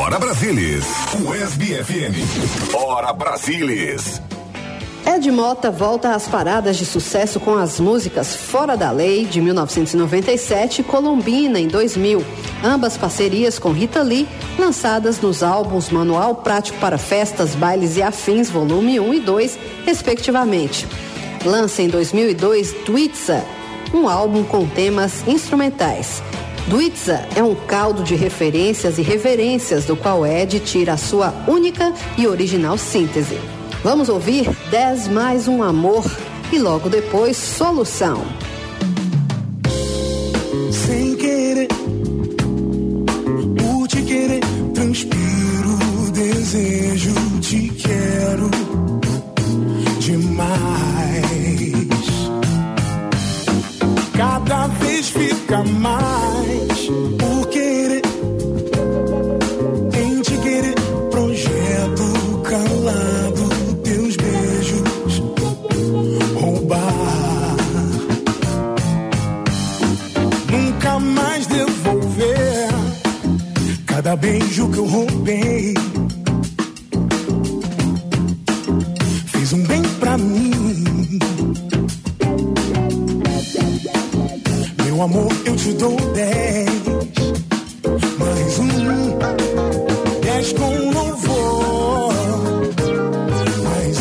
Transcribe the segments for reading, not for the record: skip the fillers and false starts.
Hora Brasilis. USB FM. Hora Brasilis. Ed Mota volta às paradas de sucesso com as músicas Fora da Lei, de 1997, e Colombina, em 2000. Ambas parcerias com Rita Lee, lançadas nos álbuns Manual Prático para Festas, Bailes e Afins, volume 1 e 2, respectivamente. Lança em 2002 Duitza, um álbum com temas instrumentais. Duitza é um caldo de referências e reverências do qual Ed tira a sua única e original síntese. Vamos ouvir 10 mais um amor e logo depois Solução. Sem querer, por te querer, transpiro o desejo, te quero demais. Cada vez fica mais por querer, em te querer, projeto calado. Nunca mais devolver cada beijo que eu roubei. Fez um bem pra mim. Meu amor, eu te dou 10. Mais 10 com louvor. Mais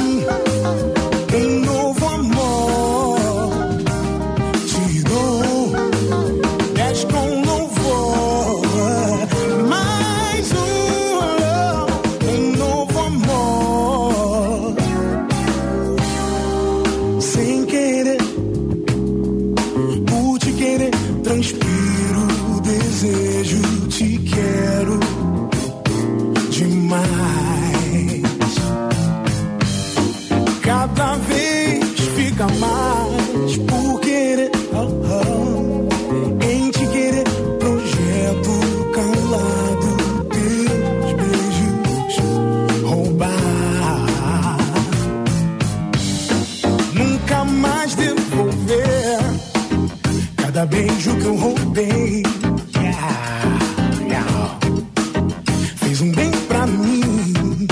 um novo amor. Te dou 10 com louvor. Mais um novo amor. Sem querer, por te querer, transpiro o desejo, te quero demais. Cada vez fica mais por querer, em te querer, projeto calado, teus beijos roubar. Nunca mais devolver cada beijo que eu roubei. Fez um bem pra mim.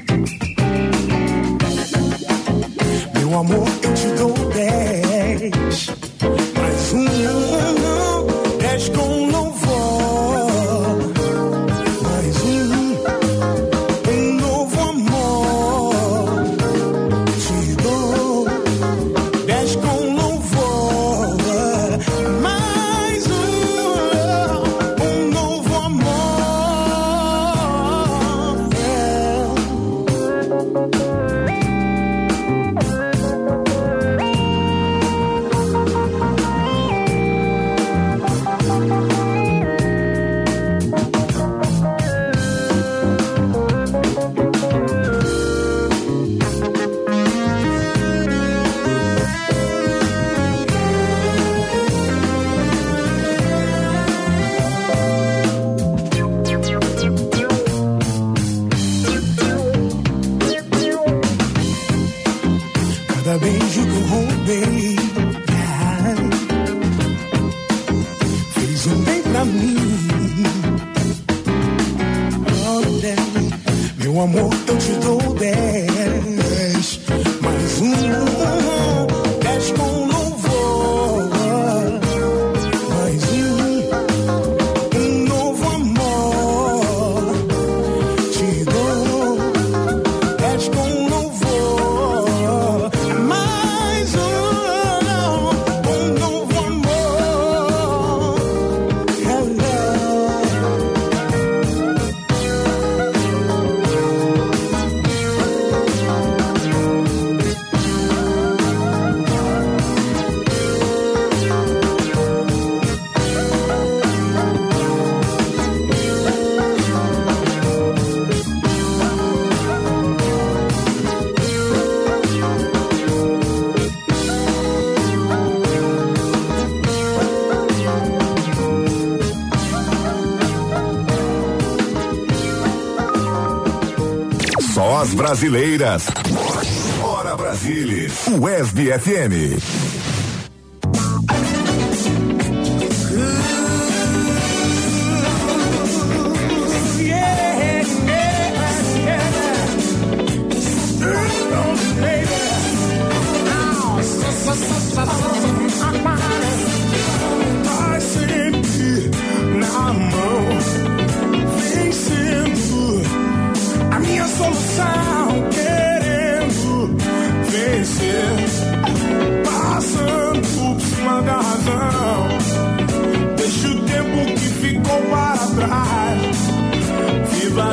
Meu amor, eu te dou 10. Mais 10 com louvor. Mais um novo amor. Te dou 10 com louvor. Mais um novo amor. Cada beijo que eu roubei fez um bem pra mim. Oh, 10. Meu amor, eu te dou 10. Mais 10 com louvor. Mais um novo amor. Te dou 10 com louvor. Mais um novo amor. Só as brasileiras. Hora Brasilis. USB FM. Yeah.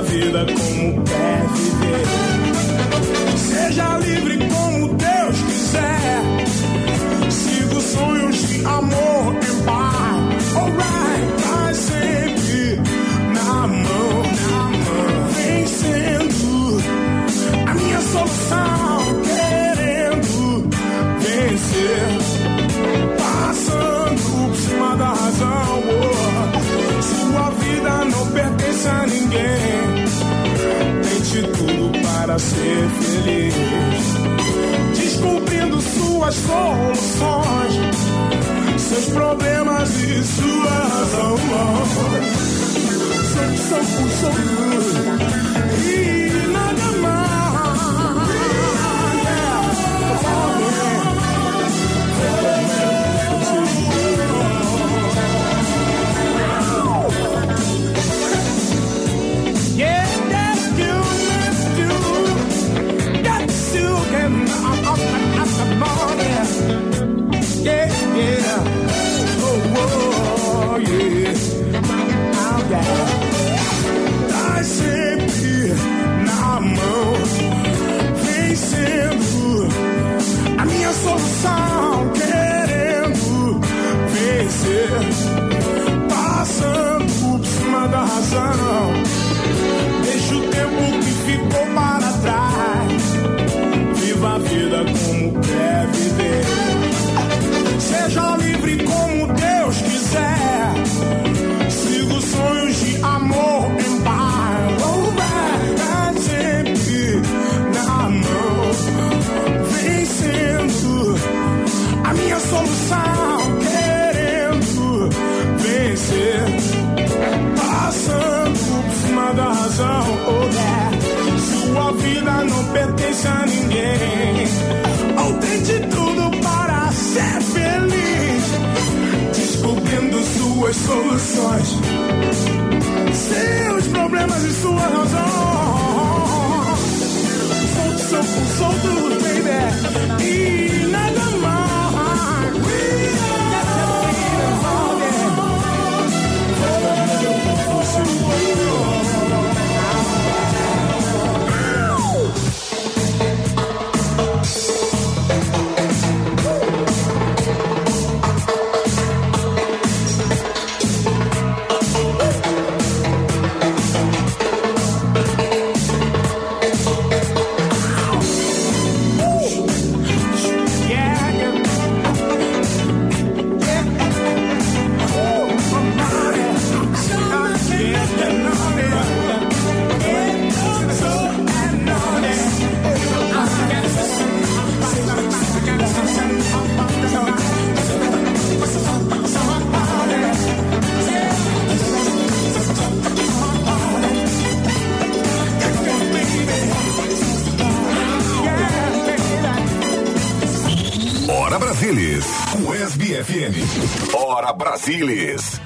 vida como quer viver. Seja livre como Deus quiser. Siga os sonhos de amor em paz. Alright, vai sempre na mão, vencendo a minha solução, querendo vencer, passando por cima da razão. Sua vida não pertence a ninguém. Tente tudo para ser feliz, descobrindo suas soluções, seus problemas e sua razão. E nada mais. Tá sempre na mão, vencendo a minha solução, querendo vencer, passando por cima da razão. Deixa o tempo que ficou para trás, viva a vida como quer viver. Seja livre como Deus quiser. Siga os sonhos de amor em paz. Vai sempre na mão, vencendo a minha solução, querendo vencer, passando por cima da razão. Sua vida não pertence a ninguém. Ou tente tudo para ser feliz, descobrindo suas soluções, seus problemas e sua razão. Solto, baby, e nada mais. Brasilis, USB FM. Hora Brasilis.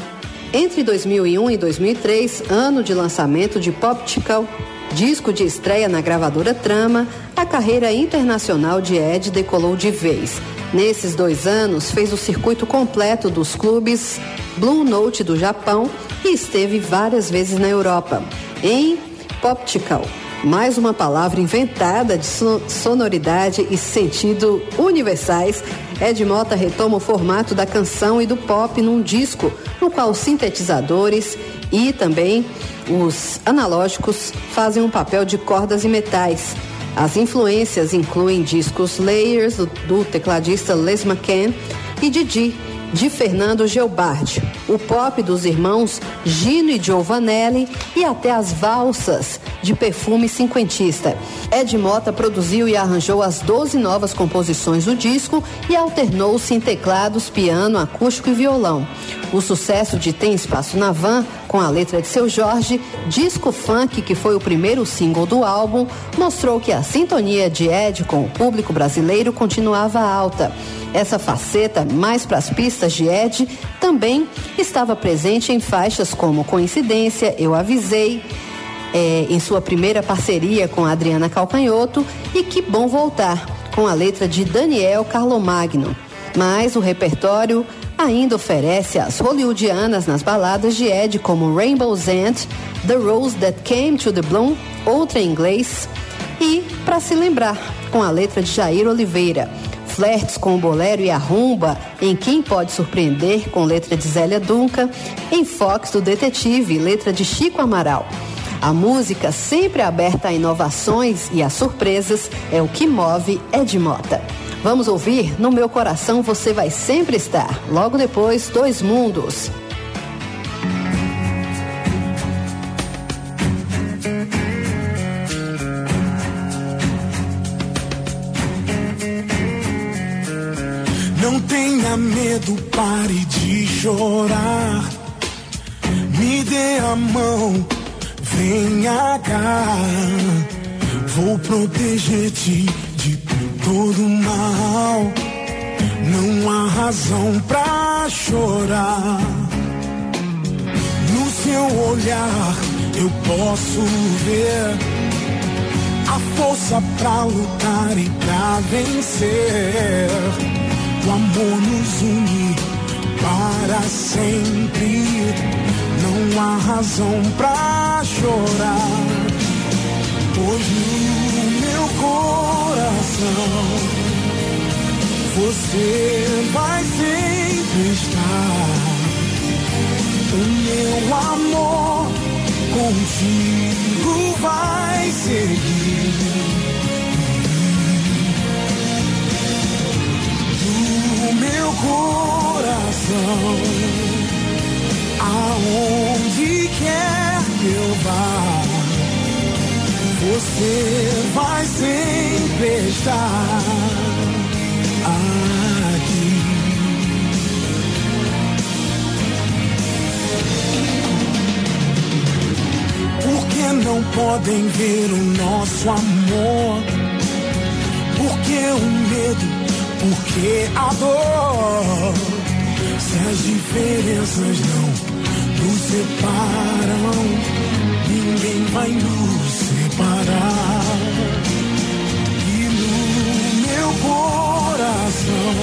Entre 2001 e 2003, ano de lançamento de Poptical, disco de estreia na gravadora Trama, a carreira internacional de Ed decolou de vez. Nesses 2 anos, fez o circuito completo dos clubes Blue Note do Japão e esteve várias vezes na Europa. Em Poptical, mais uma palavra inventada de sonoridade e sentido universais, Ed Mota retoma o formato da canção e do pop num disco no qual os sintetizadores e também os analógicos fazem um papel de cordas e metais. As influências incluem discos Layers do tecladista Les McCann e Didi, de Fernando Geobardi, o pop dos irmãos Gino e Giovanelli e até as valsas de Perfume Cinquentista. Ed Mota produziu e arranjou as 12 novas composições do disco e alternou-se em teclados, piano, acústico e violão. O sucesso de Tem Espaço na Van, com a letra de Seu Jorge, disco funk, que foi o primeiro single do álbum, mostrou que a sintonia de Ed com o público brasileiro continuava alta. Essa faceta, mais para as pistas de Ed, também estava presente em faixas como Coincidência, Eu Avisei, em sua primeira parceria com a Adriana Calcanhoto, e Que Bom Voltar, com a letra de Daniel Carlomagno. Mas o repertório Ainda oferece as hollywoodianas nas baladas de Ed, como Rainbow's End, The Rose That Came to the Bloom, outra em inglês, e Pra Se Lembrar, com a letra de Jair Oliveira. Flertes com o bolero e a rumba, em Quem Pode Surpreender, com letra de Zélia Duncan, em Fox do Detetive, letra de Chico Amaral. A música, sempre aberta a inovações e a surpresas, é o que move Ed Mota. Vamos ouvir No Meu Coração Você Vai Sempre Estar. Logo depois, Dois Mundos. Não tenha medo, pare de chorar. Me dê a mão, venha cá. Vou proteger-te de todo mal. Não há razão pra chorar. No seu olhar eu posso ver a força pra lutar e pra vencer. O amor nos une para sempre. Não há razão pra chorar. Pois no meu coração você vai sempre estar. O meu amor contigo vai seguir. No meu coração, aonde quer que eu vá, você vai sempre estar aqui. Por que não podem ver o nosso amor? Por que o medo? Por que a dor? Se as diferenças não nos separam, ninguém vai nos separar. E no meu coração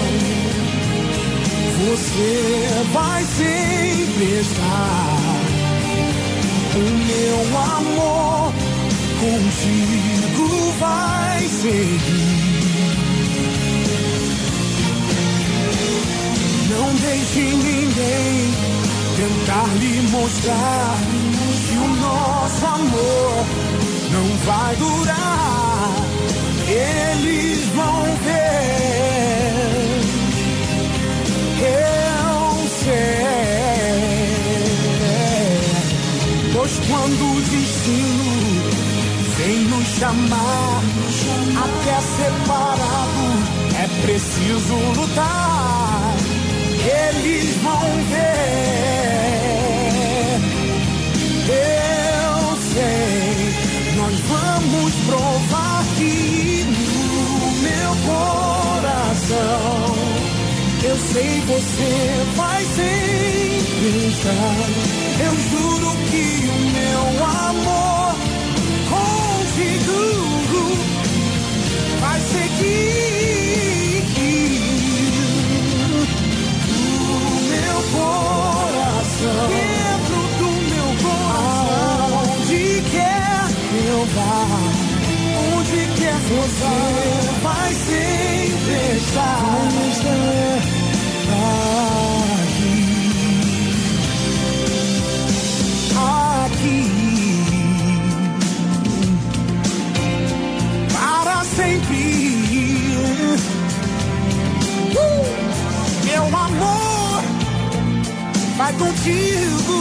você vai sempre estar. O meu amor contigo vai seguir. Não deixe ninguém tentar lhe mostrar que o nosso amor não vai durar. Eles vão ver, eu sei. Pois quando o destino vem nos chamar, até separados é preciso lutar. Eles vão ver, eu sei. Nós vamos provar que no meu coração, eu sei você vai sempre estar. Eu juro que o meu amor contigo vai seguir. Coração, dentro do meu coração, aonde quer que eu vá, onde quer você vai sempre estar. Aqui, para sempre. Meu amor vai contigo,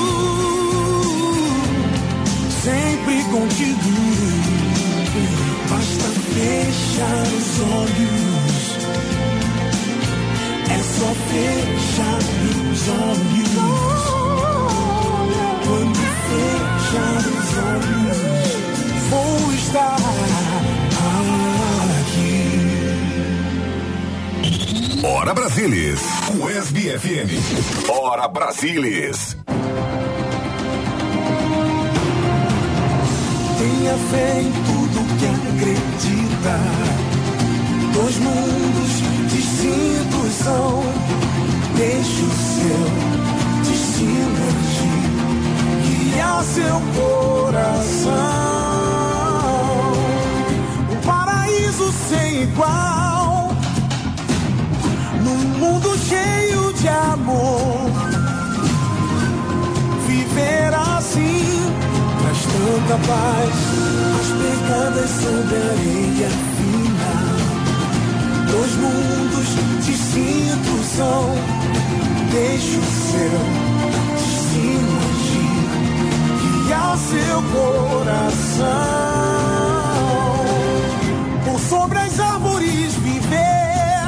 sempre contigo. Basta fechar os olhos, é só fechar os olhos. Quando fechar os olhos, vou estar aqui. Hora Brasílis, USB FM. Hora Brasílis. Tenha fé em tudo que acredita. Dois mundos distintos são. deixe o seu destino agir, guiar seu coração. Um paraíso sem igual, num mundo cheio de amor. Viver assim traz tanta paz, as pegadas sobre a areia fina. Dois mundos distintos são, deixe o seu destino agir, guiar seu coração. Por sobre as árvores viver,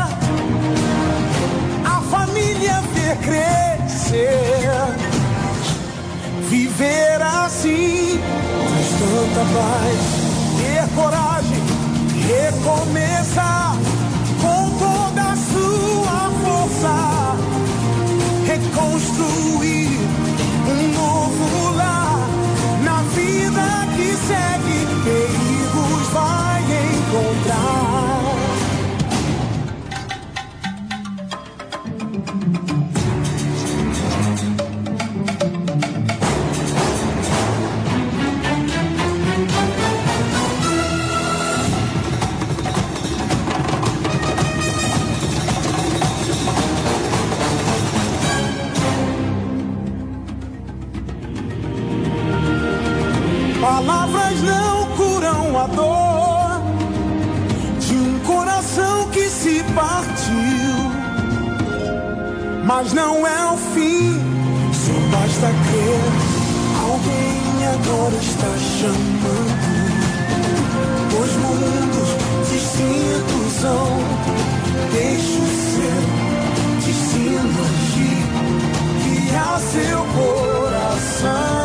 a família ver crescer. Viver assim traz tanta paz, ter coragem, recomeçar com toda a sua força, reconstruir um novo lar. Na vida que segue, perigos vai encontrar. Palavras não curam a dor de um coração que se partiu, mas não é o fim, só basta crer. Alguém agora está chamando. Dois mundos distintos são, deixe o seu destino agir, guiar seu coração.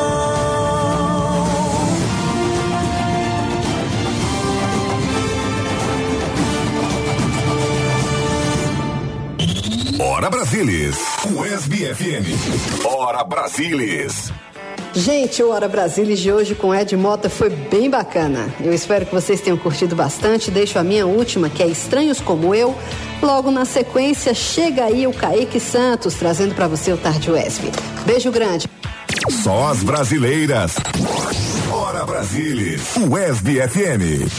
Hora Brasilis, USB FM. Hora Brasilis. Gente, o Hora Brasilis de hoje com Ed Mota foi bem bacana. Eu espero que vocês tenham curtido bastante. Deixo a minha última, que é Estranhos Como Eu. Logo na sequência, chega aí o Kaique Santos, trazendo pra você o Tarde USB. Beijo grande. Só as brasileiras. Hora Brasilis, USB FM.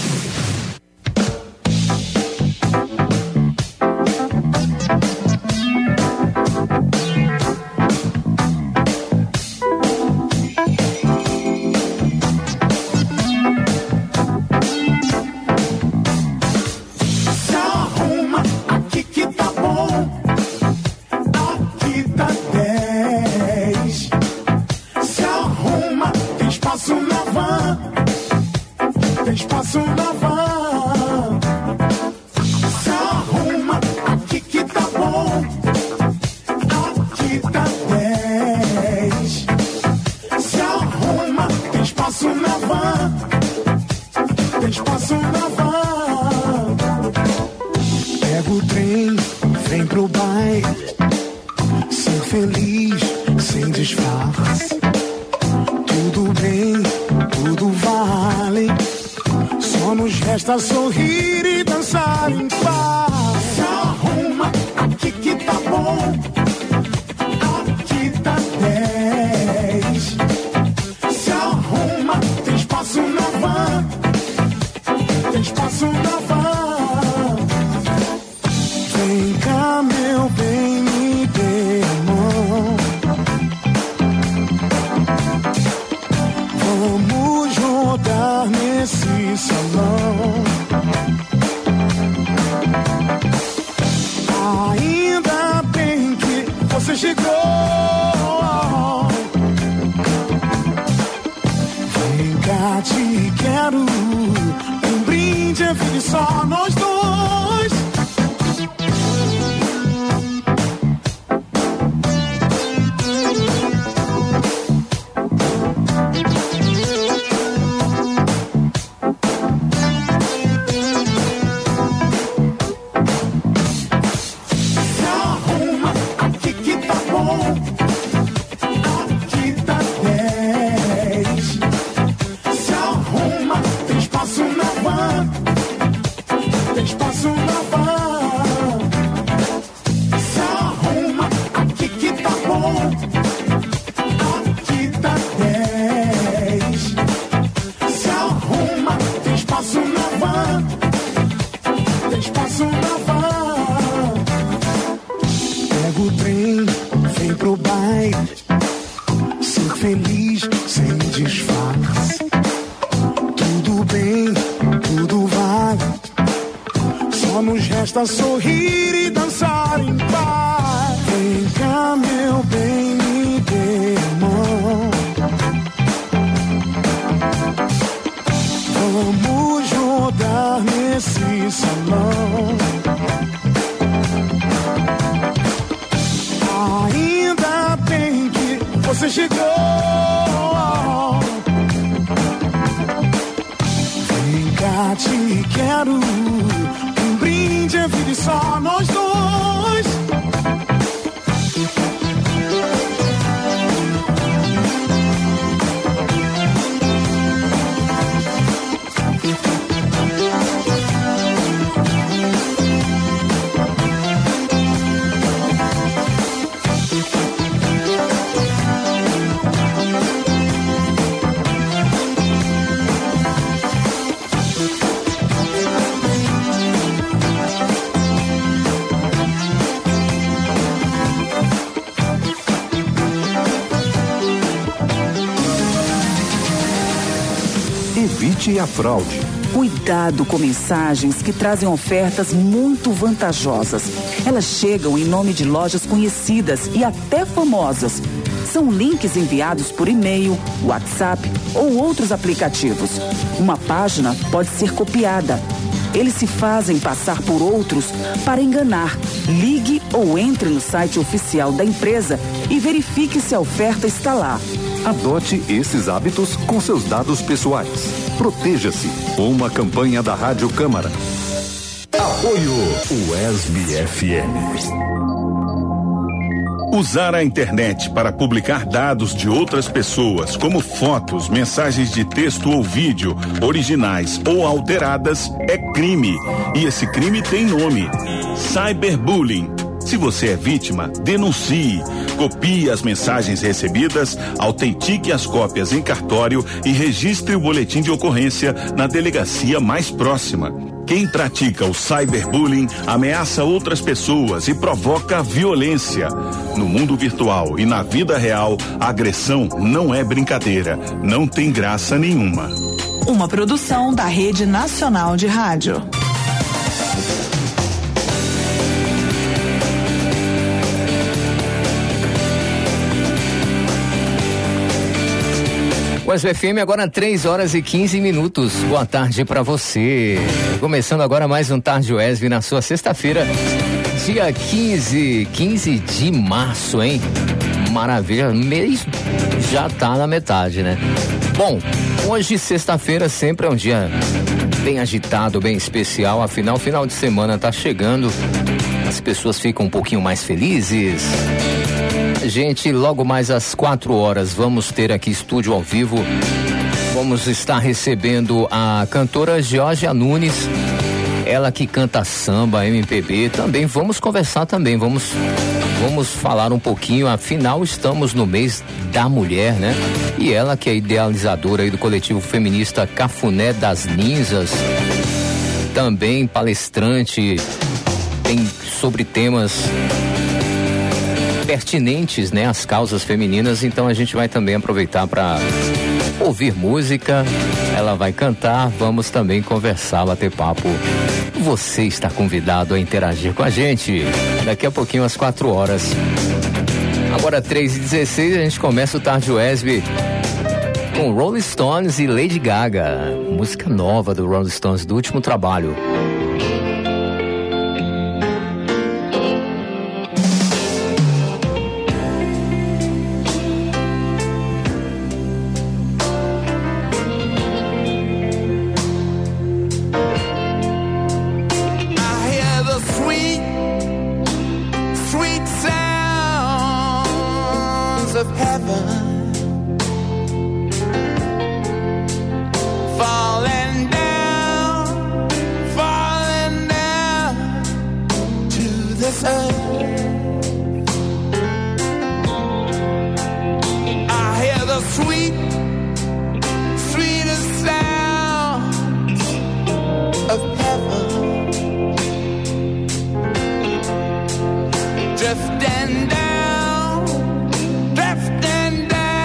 Sorrir e dançar em paz. Se arruma, aqui que tá bom. Aqui tá 10. Se arruma, tem espaço na van. Tem espaço na van. Vem cá, meu bem, me dê a mão. Vamos rodar nesse salão. Ainda bem que você chegou. Vem cá, te quero. Um brinde é vida só nós dois. Se arruma, aqui que tá bom. feliz sem disfarce. Tudo bem, tudo vai. Só nos resta sorrir e dançar em paz. Vem cá, meu bem, me dê a mão. Vamos rodar nesse salão. Ainda bem que você chegou. Vem cá, te quero. Um brinde é vida e só nós dois. Evite a fraude. Cuidado com mensagens que trazem ofertas muito vantajosas. Elas chegam em nome de lojas conhecidas e até famosas. São links enviados por e-mail, WhatsApp ou outros aplicativos. Uma página pode ser copiada. Eles se fazem passar por outros para enganar. Ligue ou entre no site oficial da empresa e verifique se a oferta está lá. Adote esses hábitos com seus dados pessoais. Proteja-se. Uma campanha da Rádio Câmara. Apoio UESB-FM. Usar a internet para publicar dados de outras pessoas, como fotos, mensagens de texto ou vídeo, originais ou alteradas, é crime. E esse crime tem nome: cyberbullying. Se você é vítima, denuncie. Copie as mensagens recebidas, autentique as cópias em cartório e registre o boletim de ocorrência na delegacia mais próxima. Quem pratica o cyberbullying ameaça outras pessoas e provoca violência. No mundo virtual e na vida real, a agressão não é brincadeira, não tem graça nenhuma. Uma produção da Rede Nacional de Rádio. UESB FM agora 3h15. Boa tarde pra você. Começando agora mais um Tarde UESB na sua sexta-feira, dia 15 de março, hein? Maravilha, mês já tá na metade, né? Bom, hoje sexta-feira sempre é um dia bem agitado, bem especial, afinal final de semana tá chegando, as pessoas ficam um pouquinho mais felizes. Gente, logo mais às 4 horas vamos ter aqui estúdio ao vivo. Vamos estar recebendo a cantora Georgia Nunes, ela que canta samba, MPB. Também vamos conversar também, vamos falar um pouquinho, afinal estamos no mês da mulher, né? E ela que é idealizadora aí do coletivo feminista Cafuné das Ninjas, também palestrante, tem sobre temas pertinentes, né, às causas femininas. Então a gente vai também aproveitar para ouvir música, ela vai cantar, vamos também conversar, bater papo. Você está convidado a interagir com a gente daqui a pouquinho às 4 horas. Agora 3h16, a gente começa o Tarde UESB com Rolling Stones e Lady Gaga, música nova do Rolling Stones, do último trabalho. Drifting down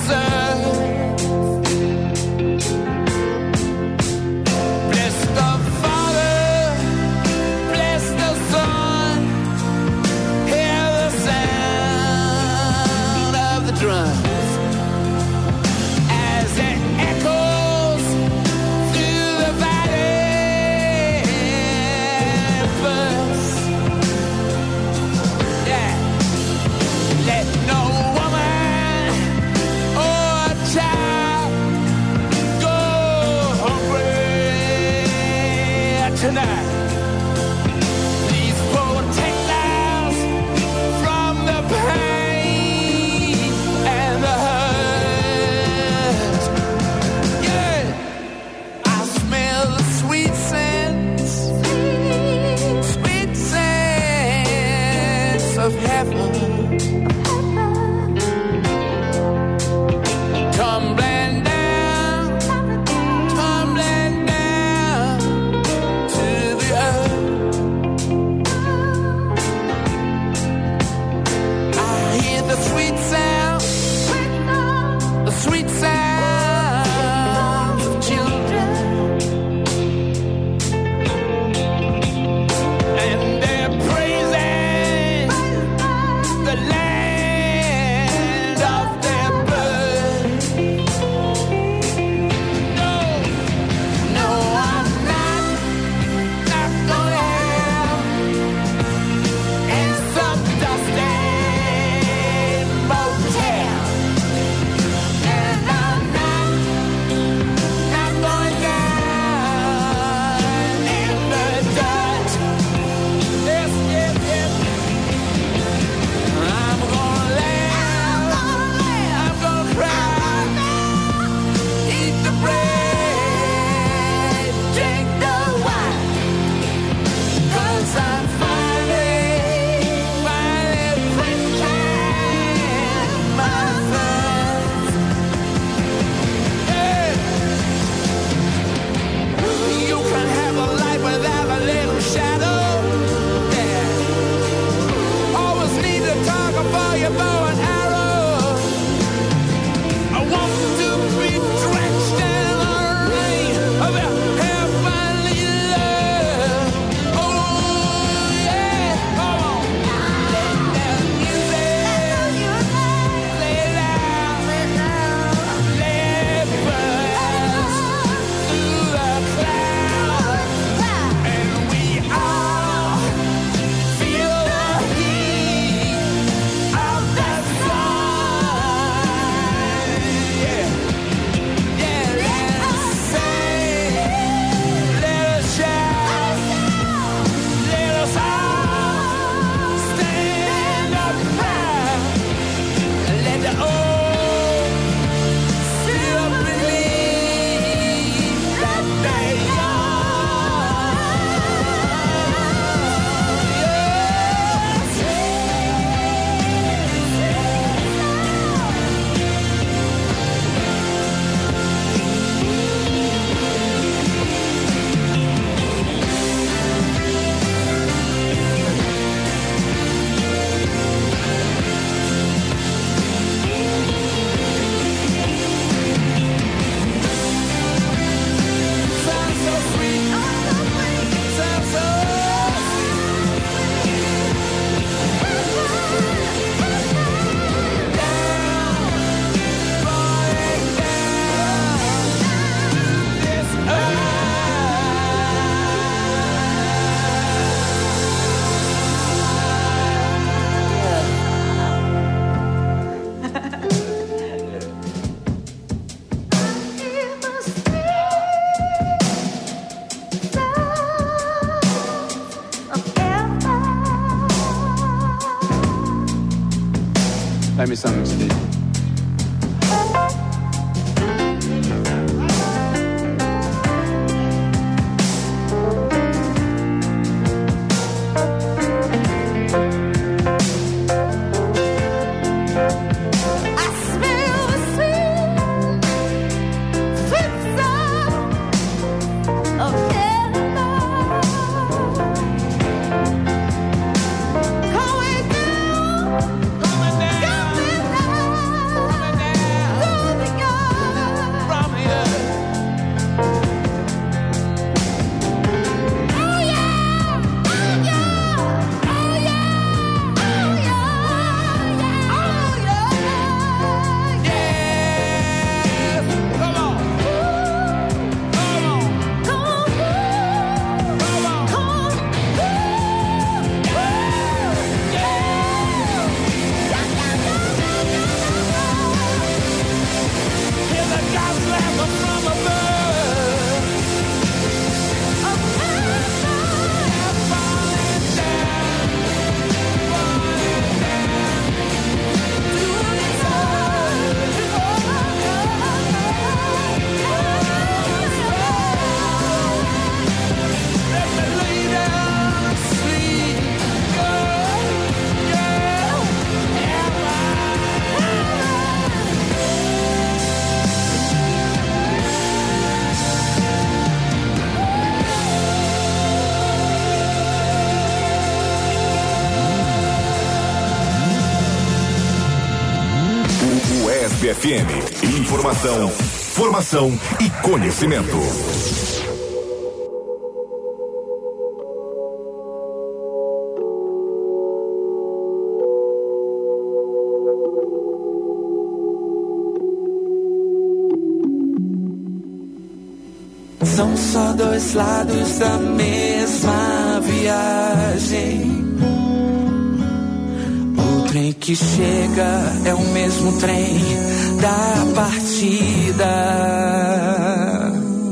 Play me something, Steve. Going down. UESP FM. Informação, formação e conhecimento. São só dois lados da mesma viagem. O trem que chega é o mesmo trem da partida.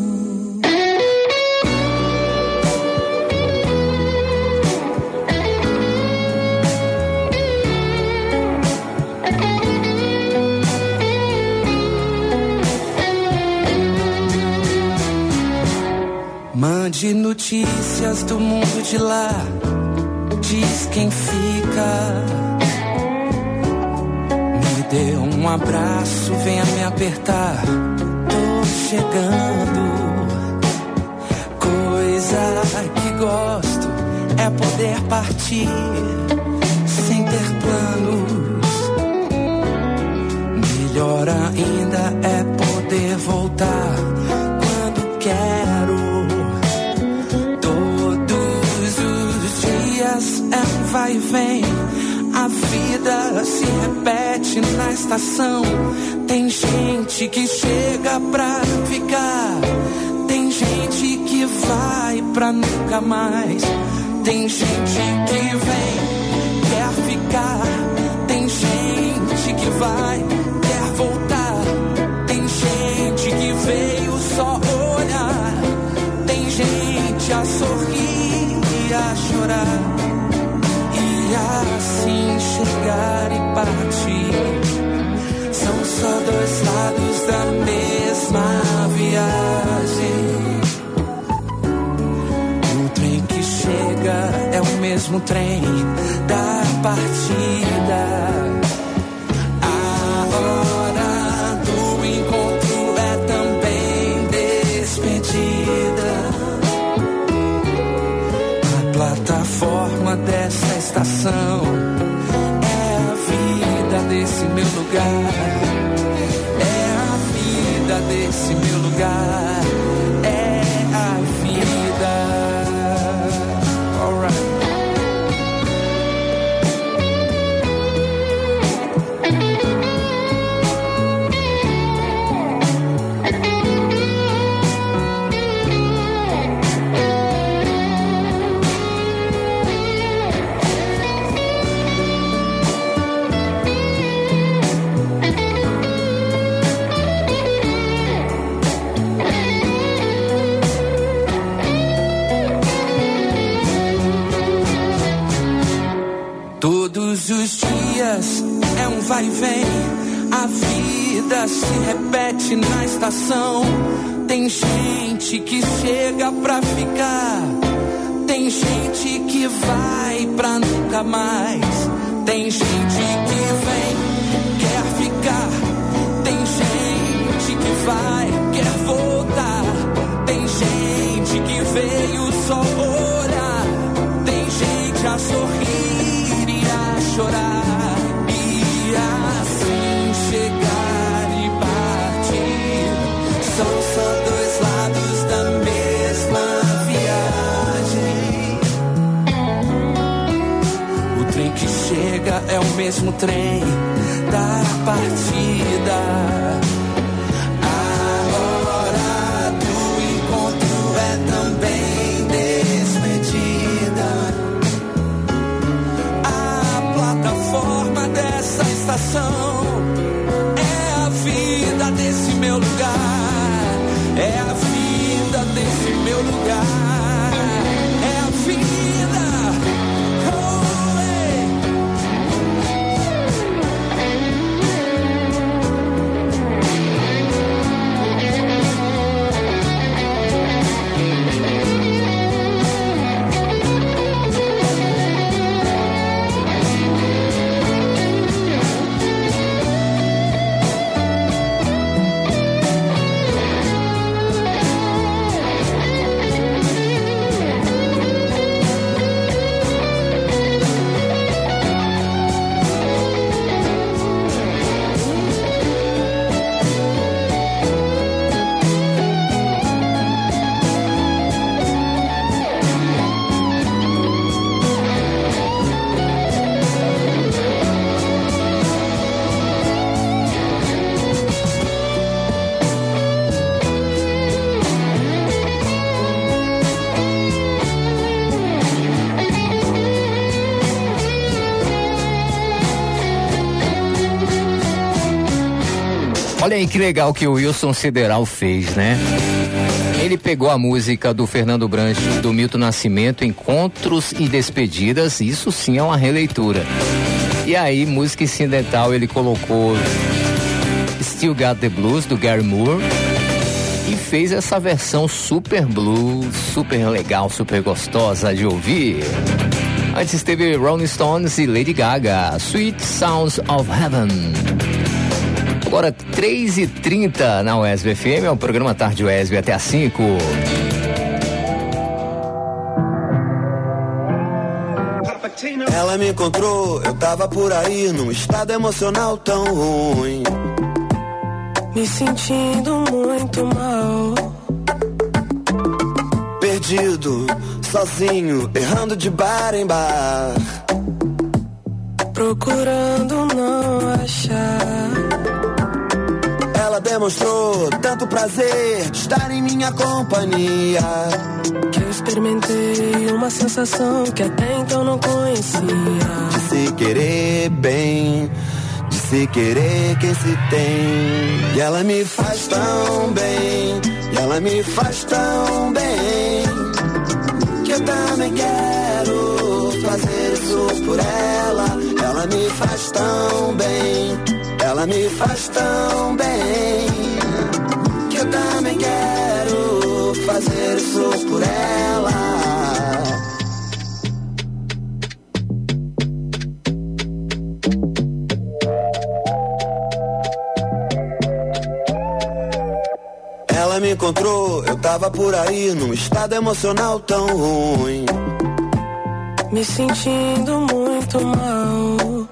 Mande notícias do mundo de lá, diz quem fica. Me dê um abraço, venha me apertar, tô chegando. Coisa que gosto é poder partir sem ter planos. Melhor ainda é poder voltar quando quero. É um vai e vem, a vida se repete na estação. Tem gente que chega pra ficar, tem gente que vai pra nunca mais. Tem gente que vem, quer ficar, tem gente que vai, quer voltar. Tem gente que veio só olhar, tem gente a sorrir e a chorar. E assim chegar e partir. São só dois lados da mesma viagem. O trem que chega é o mesmo trem da partida. A hora do encontro é também despedida. A plataforma dessa estação é a vida desse meu lugar. É a vida desse meu lugar. É a vida. Alright. Todos os dias é um vai e vem, a vida se repete na estação. Tem gente que chega pra ficar, tem gente que vai pra nunca mais. Tem gente que vem, quer ficar, tem gente que vai, quer voltar. Tem gente que veio só olhar, tem gente a sorrir, chorar e assim chegar e partir. São só dois lados da mesma viagem. O trem que chega é o mesmo trem da partida. A hora do encontro é também despedida. Forma dessa estação é a vida desse meu lugar. É a vida desse meu lugar. É a vida. Oh, hey. Olha aí que legal que o Wilson Sideral fez, né? Ele pegou a música do Fernando Branch, do Milton Nascimento, Encontros e Despedidas, isso sim é uma releitura. E aí, música incidental, ele colocou Still Got the Blues, do Gary Moore, e fez essa versão super blues, super legal, super gostosa de ouvir. Antes teve Rolling Stones e Lady Gaga, Sweet Sounds of Heaven. Agora 3h30 na UESB FM, é o programa Tarde UESB até às 5. Ela me encontrou, eu tava por aí num estado emocional tão ruim, me sentindo muito mal, perdido, sozinho, errando de bar em bar, procurando não achar. Ela demonstrou tanto prazer de estar em minha companhia, que eu experimentei uma sensação que até então não conhecia. De se querer bem, de se querer quem se tem. E ela me faz tão bem, e ela me faz tão bem, que eu também quero fazer isso por ela. Ela me faz tão bem, ela me faz tão bem, que eu também quero fazer isso por ela. Ela me encontrou, eu tava por aí num estado emocional tão ruim, me sentindo muito mal,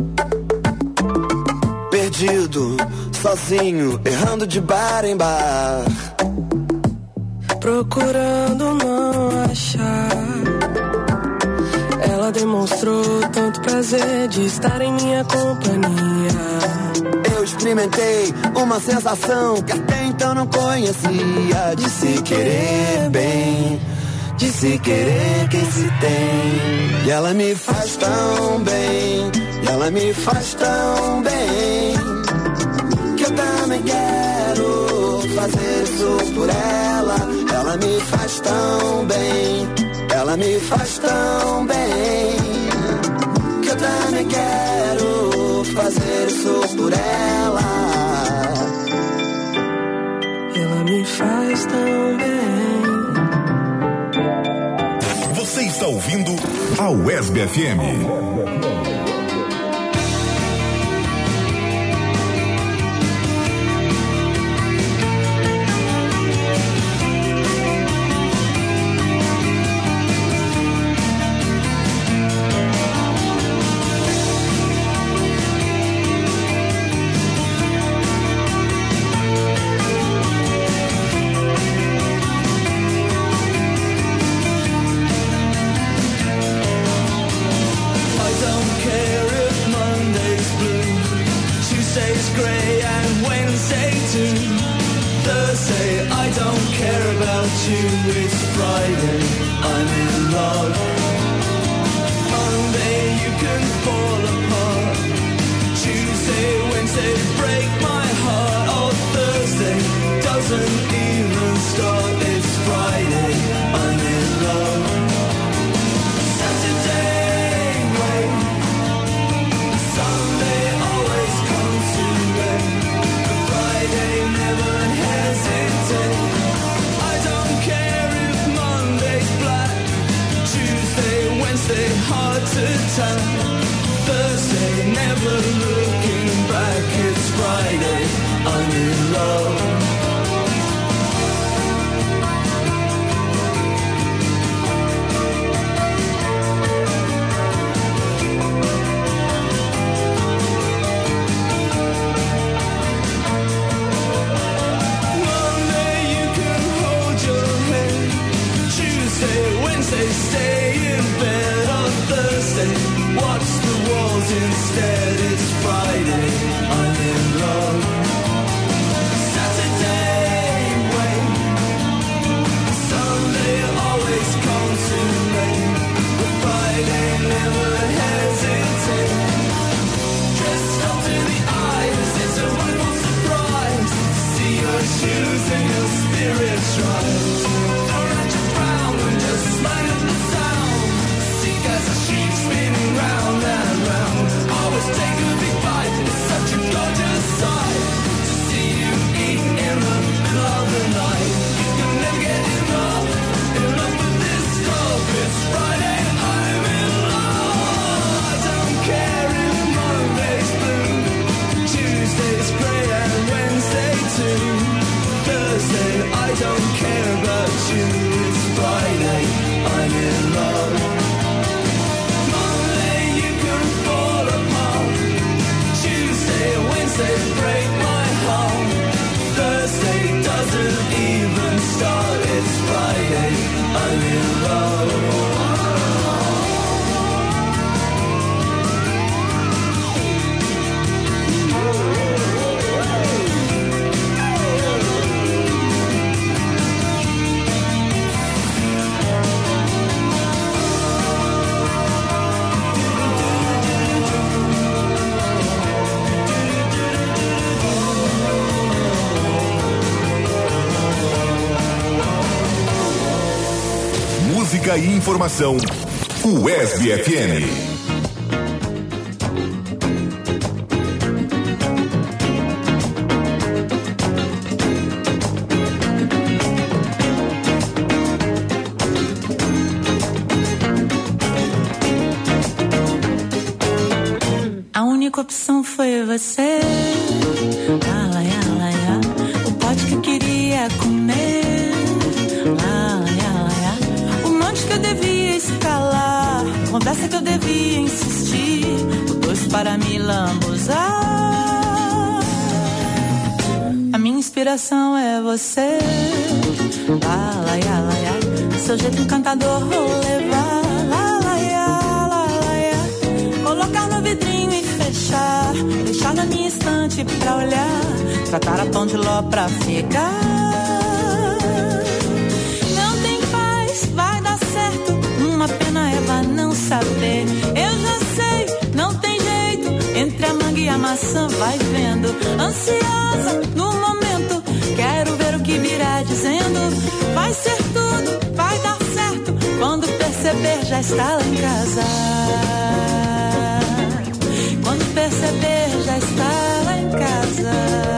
perdido, sozinho, errando de bar em bar, procurando não achar. Ela demonstrou tanto prazer de estar em minha companhia. Eu experimentei uma sensação que até então não conhecia, de se querer bem, de se querer quem se tem. E ela me faz tão bem, e ela me faz tão bem, que eu também quero fazer isso por ela. Ela me faz tão bem, ela me faz tão bem, que eu também quero fazer isso por ela. Ela me faz tão bem. Você está ouvindo a UESB FM. say I don't care about you. It's Friday, I'm in love. Monday you can fall apart. Tuesday, Wednesday break my heart. Thursday doesn't even start. It's Friday, I'm in love. Música e informação. UESB FM. A única opção foi você. O pote que eu queria comer. O monte que eu devia escalar. Conversa que eu devia insistir. O doce para me lambuzar. A minha inspiração é você. Seu jeito encantador vou levar. Colocar no vidrinho e fechar. Deixar na minha estante pra olhar. Tratar a pão de ló pra ficar. Não tem paz, vai dar certo. Uma pena Eva não saber. Eu já sei, não tem jeito. Entre a manga e a maçã vai vendo. Ansiosa no momento. Quero ver o que virá dizendo. Vai ser tudo, vai dar certo. Quando perceber já está lá em casa. Quando perceber já está lá em casa.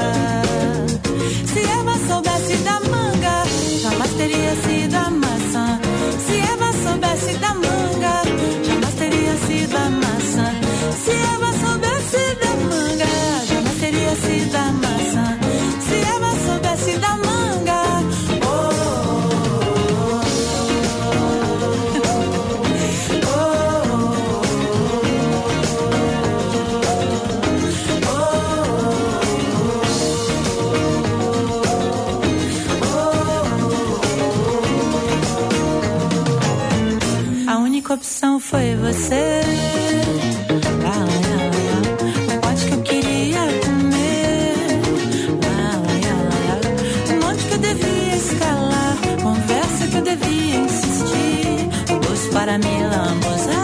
Se Eva soubesse da manga, jamais teria sido a maçã. Se Eva soubesse da manga, jamais teria sido a maçã. Se Eva soubesse da manga, jamais teria sido a maçã. Se Eva soubesse da manga, a única opção foi você. O pote que eu queria comer. O monte que eu devia escalar. Conversa que eu devia insistir. O doce para me lambuzar.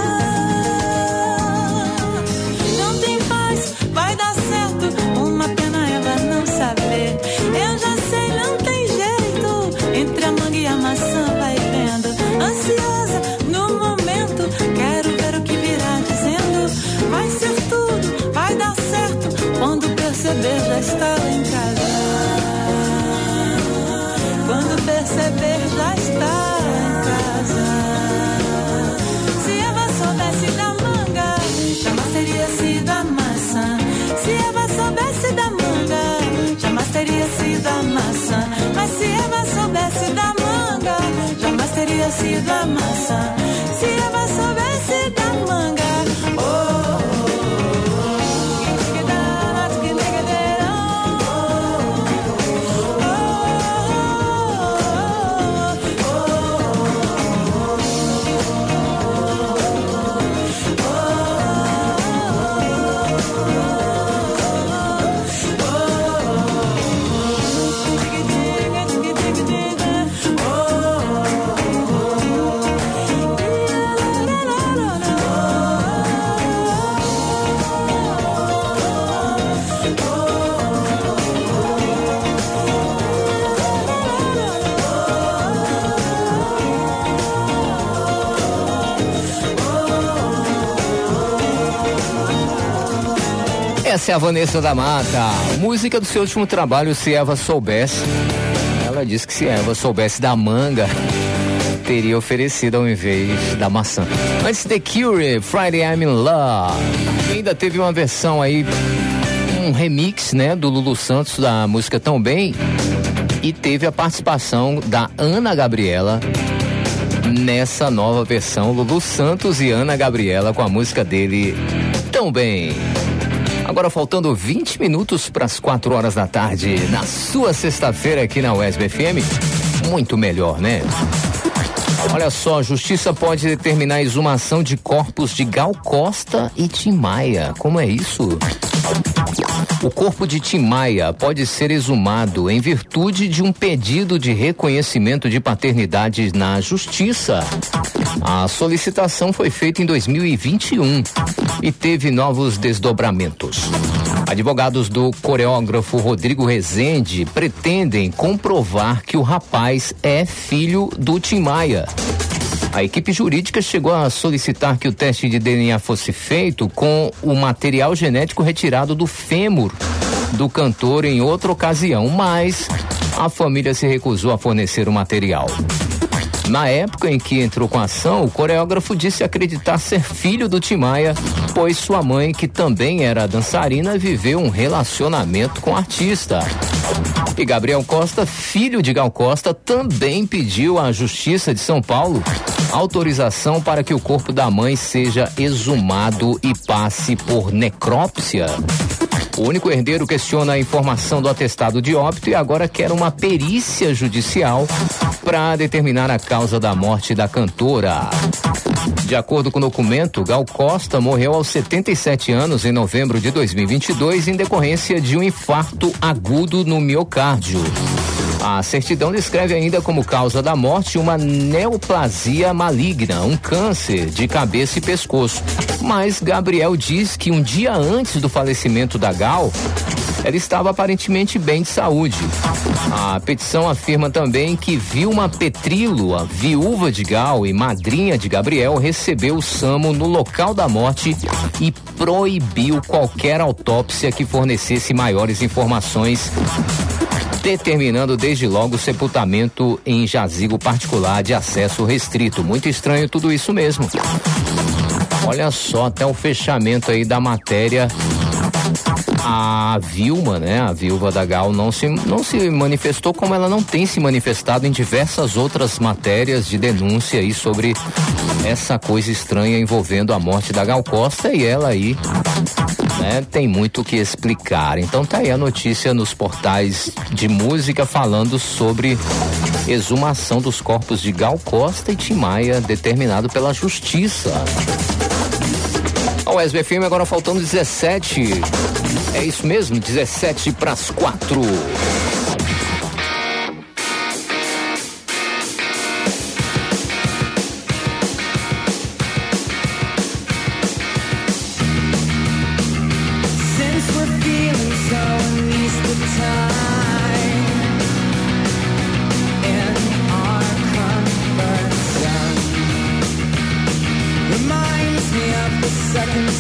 Não tem paz, vai dar certo. Uma pena Eva não saber. Eu já sei, não tem jeito. Entre a manga e a maçã vai vendo. Ansiosa no momento. Quero ver o que virá dizendo. Vai ser tudo, vai dar certo. Quando perceber já está lá em casa. Quando perceber já está em casa. Se Eva soubesse da manga, jamais teria sido a maçã. Se Eva soubesse da manga, jamais teria sido a maçã. Mas se Eva soubesse da manga, jamais teria sido a maçã. Se Eva soubesse da manga, Essa é a Vanessa da Mata, música do seu último trabalho, Se Eva Soubesse. Ela disse que se Eva soubesse da manga, teria oferecido ao invés da maçã. Antes The Cure, Friday I'm in Love. E ainda teve uma versão aí, um remix, né, do Lulu Santos da música Tão Bem, e teve a participação da Ana Gabriela nessa nova versão. Lulu Santos e Ana Gabriela com a música dele Tão Bem. Agora faltando 20 minutos para as 4 horas da tarde, na sua sexta-feira aqui na UESB FM. Muito melhor, né? Olha só, a justiça pode determinar a exumação de corpos de Gal Costa e Tim Maia. Como é isso? O corpo de Tim Maia pode ser exumado em virtude de um pedido de reconhecimento de paternidade na justiça. A solicitação foi feita em 2021 e teve novos desdobramentos. Advogados do coreógrafo Rodrigo Rezende pretendem comprovar que o rapaz é filho do Tim Maia. A equipe jurídica chegou a solicitar que o teste de DNA fosse feito com o material genético retirado do fêmur do cantor em outra ocasião, mas a família se recusou a fornecer o material. Na época em que entrou com a ação, o coreógrafo disse acreditar ser filho do Tim Maia, pois sua mãe, que também era dançarina, viveu um relacionamento com o artista. E Gabriel Costa, filho de Gal Costa, também pediu à Justiça de São Paulo autorização para que o corpo da mãe seja exumado e passe por necrópsia. O único herdeiro questiona a informação do atestado de óbito e agora quer uma perícia judicial para determinar a causa da morte da cantora. De acordo com o documento, Gal Costa morreu aos 77 anos em novembro de 2022 em decorrência de um infarto agudo no miocárdio. A certidão descreve ainda como causa da morte uma neoplasia maligna, um câncer de cabeça e pescoço. Mas Gabriel diz que um dia antes do falecimento da Gal, ela estava aparentemente bem de saúde. A petição afirma também que Vilma Petrillo, a viúva de Gal e madrinha de Gabriel, recebeu o SAMU no local da morte e proibiu qualquer autópsia que fornecesse maiores informações, determinando desde logo o sepultamento em jazigo particular de acesso restrito. Muito estranho tudo isso mesmo. Olha só, até o fechamento aí da matéria, a Vilma, né, a viúva da Gal, não se manifestou, como ela não tem se manifestado em diversas outras matérias de denúncia aí sobre essa coisa estranha envolvendo a morte da Gal Costa, e ela aí, né, tem muito o que explicar. Então tá aí a notícia nos portais de música falando sobre exumação dos corpos de Gal Costa e Tim Maia, determinado pela justiça. A UESB FM agora faltando 17. É isso mesmo, 17 para as 4.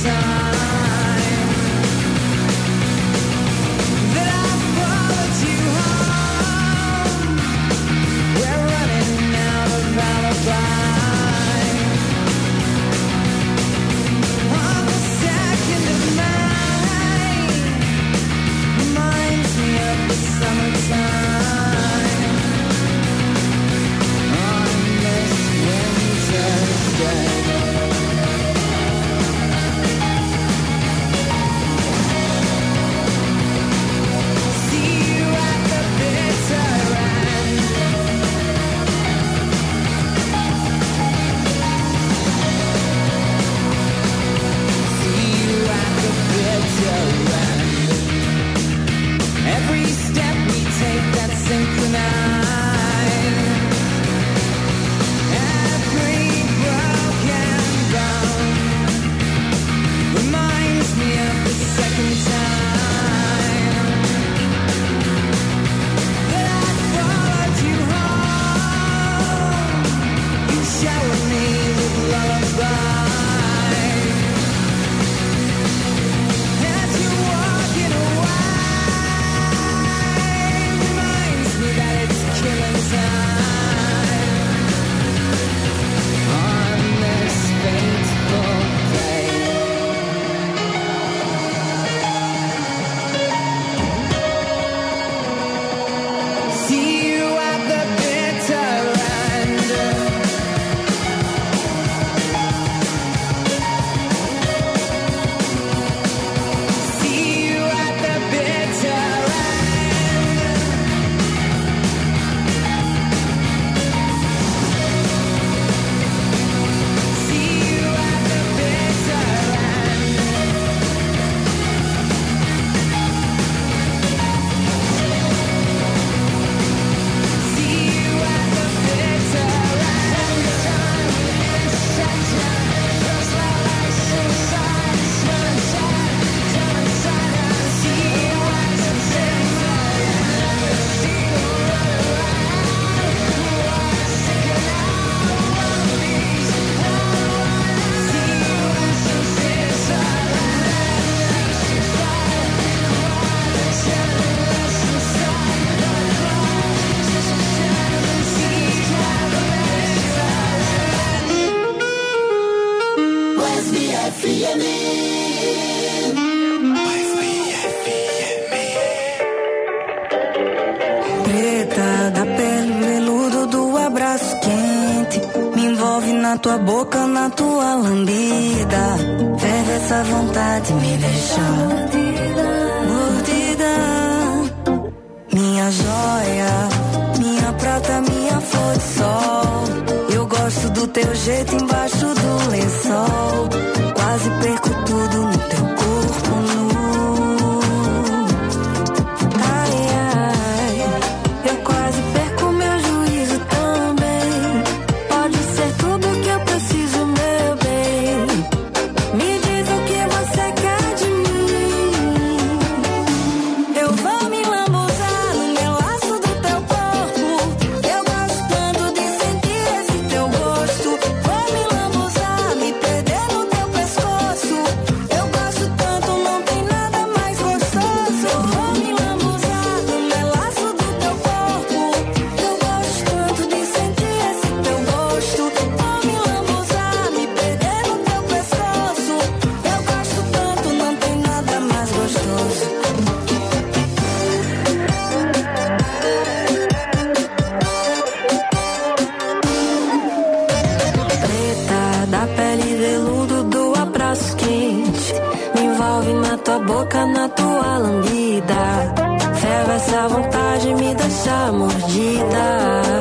That I followed you na tua boca, na tua lambida. Ferve essa vontade, me deixa mordida. Minha joia, minha prata, minha flor de sol. Eu gosto do teu jeito embaixo do lençol. Quase perco tudo no teu corpo nu. Ai, ai, eu quase perco meu juízo também. Pode ser tudo que eu preciso, meu bem. Me diz o que você quer de mim. Eu vou me lambuzar no meu laço do teu corpo. Eu gosto tanto de sentir esse teu gosto. Vou me lambuzar, me perder no teu pescoço. Eu gosto tanto, não tem nada mais gostoso. Eu vou me lambuzar no meu laço do teu corpo. Eu gosto tanto de sentir esse teu gosto. Vou me lambuzar, me perder no teu pescoço. Eu gosto tanto, não tem nada mais gostoso. Preta, da pele veludo, do abraço quente. Me envolve na tua boca, na tua lambida. Ferve essa vontade, me deixa mordida.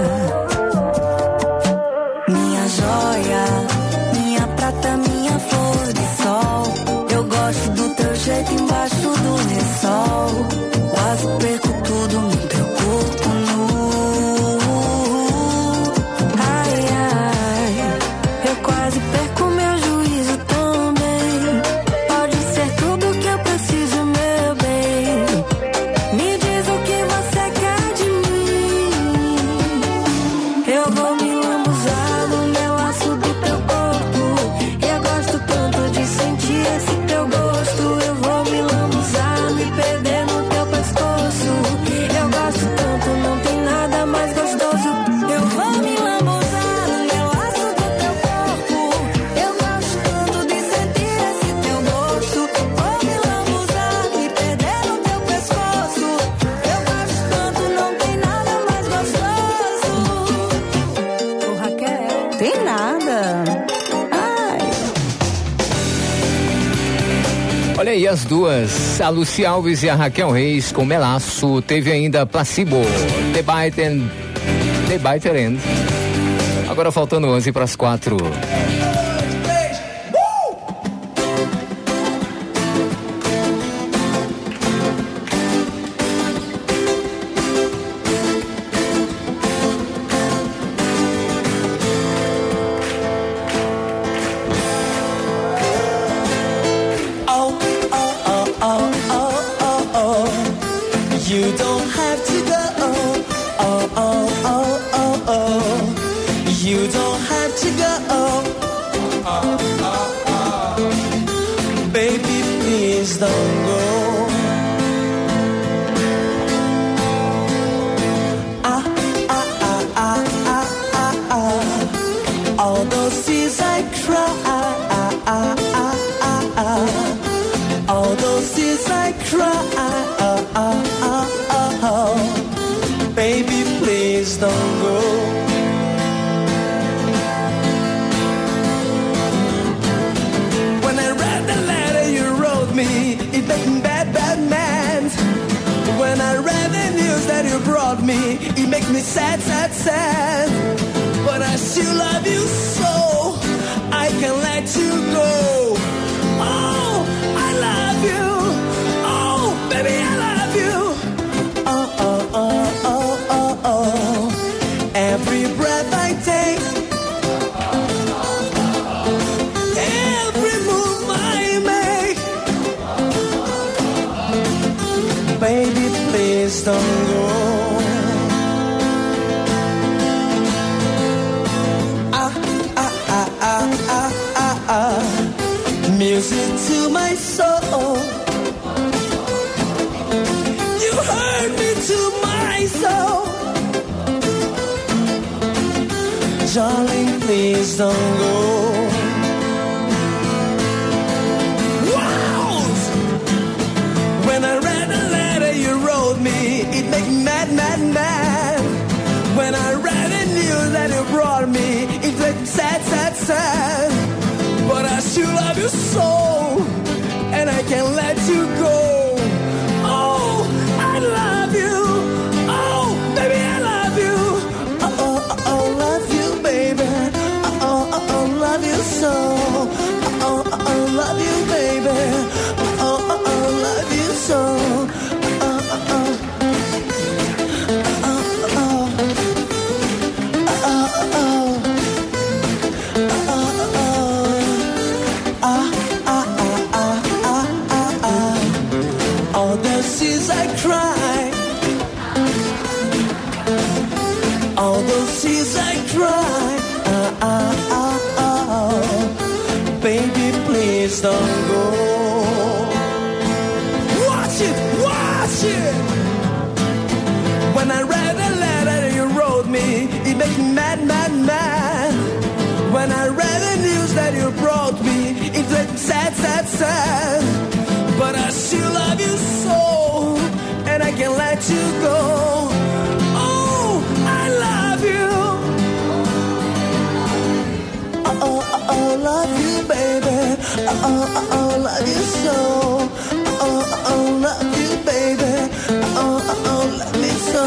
Minha joia, minha prata, minha flor de sol. Eu gosto do teu jeito embaixo do lençol. Quase perco tudo no teu corpo nu. Ai, ai, eu quase perco meu juízo também. Pode ser tudo que eu preciso, meu bem. Me diz o que você quer de mim. Eu vou me lambuzar no meu laço do teu corpo. Eu gosto tanto de sentir esse teu gosto. Eu vou me lambuzar, me perder no teu pescoço. Eu gosto tanto, não tem nada mais gostoso. Eu vou me lambuzar no meu laço do teu corpo. Eu gosto tanto de sentir esse teu gosto. Vou me lambuzar, me perder no teu pescoço. Eu gosto tanto, não tem nada mais gostoso. Ô, Raquel. Tem nada. Ai. Olha aí as duas, a Lucy Alves e a Raquel Reis com Melaço. Teve ainda Placebo, The Biter End. Agora faltando 11 para as 4. Oh, oh, oh, oh, oh, oh, oh. You don't have to go. Oh, oh, oh, oh, oh. You don't have to go. Oh, oh, oh. Baby, please don't go. Ah, ah, ah, ah, ah, ah, ah. All those tears I cry. All those tears I cry. Baby, please don't go. When I read the letter you wrote me, it made me bad, bad man. When I read the news that you brought me, it made me sad, sad, sad. But I still love you so, I can't let you go. Oh, I love you. Oh, baby, I love you. Oh, oh, oh, oh, oh, oh. Every breath I take, every move I make, baby, please don't go. Music to my soul. You hurt me to my soul. Darling, please don't go. Wow! When I read the letter you wrote me, it made me mad, mad, mad. When I read the news that you brought me, it made me sad, sad, sad. can't let you go. Oh, I love you. Oh, baby, I love you. Love you, baby. Love you so. Love you, baby. Love you so. All the seas I cry, all those seas I cry. Baby, please don't go. Watch it, watch it. When I read the letter you wrote me, it makes me mad, mad, mad. When I read the news that you brought me, it's like sad, sad, sad. But I still love you so, and I can't let you go. Oh, I love you. Love you, baby. Love you so. Love you, baby. Love me so.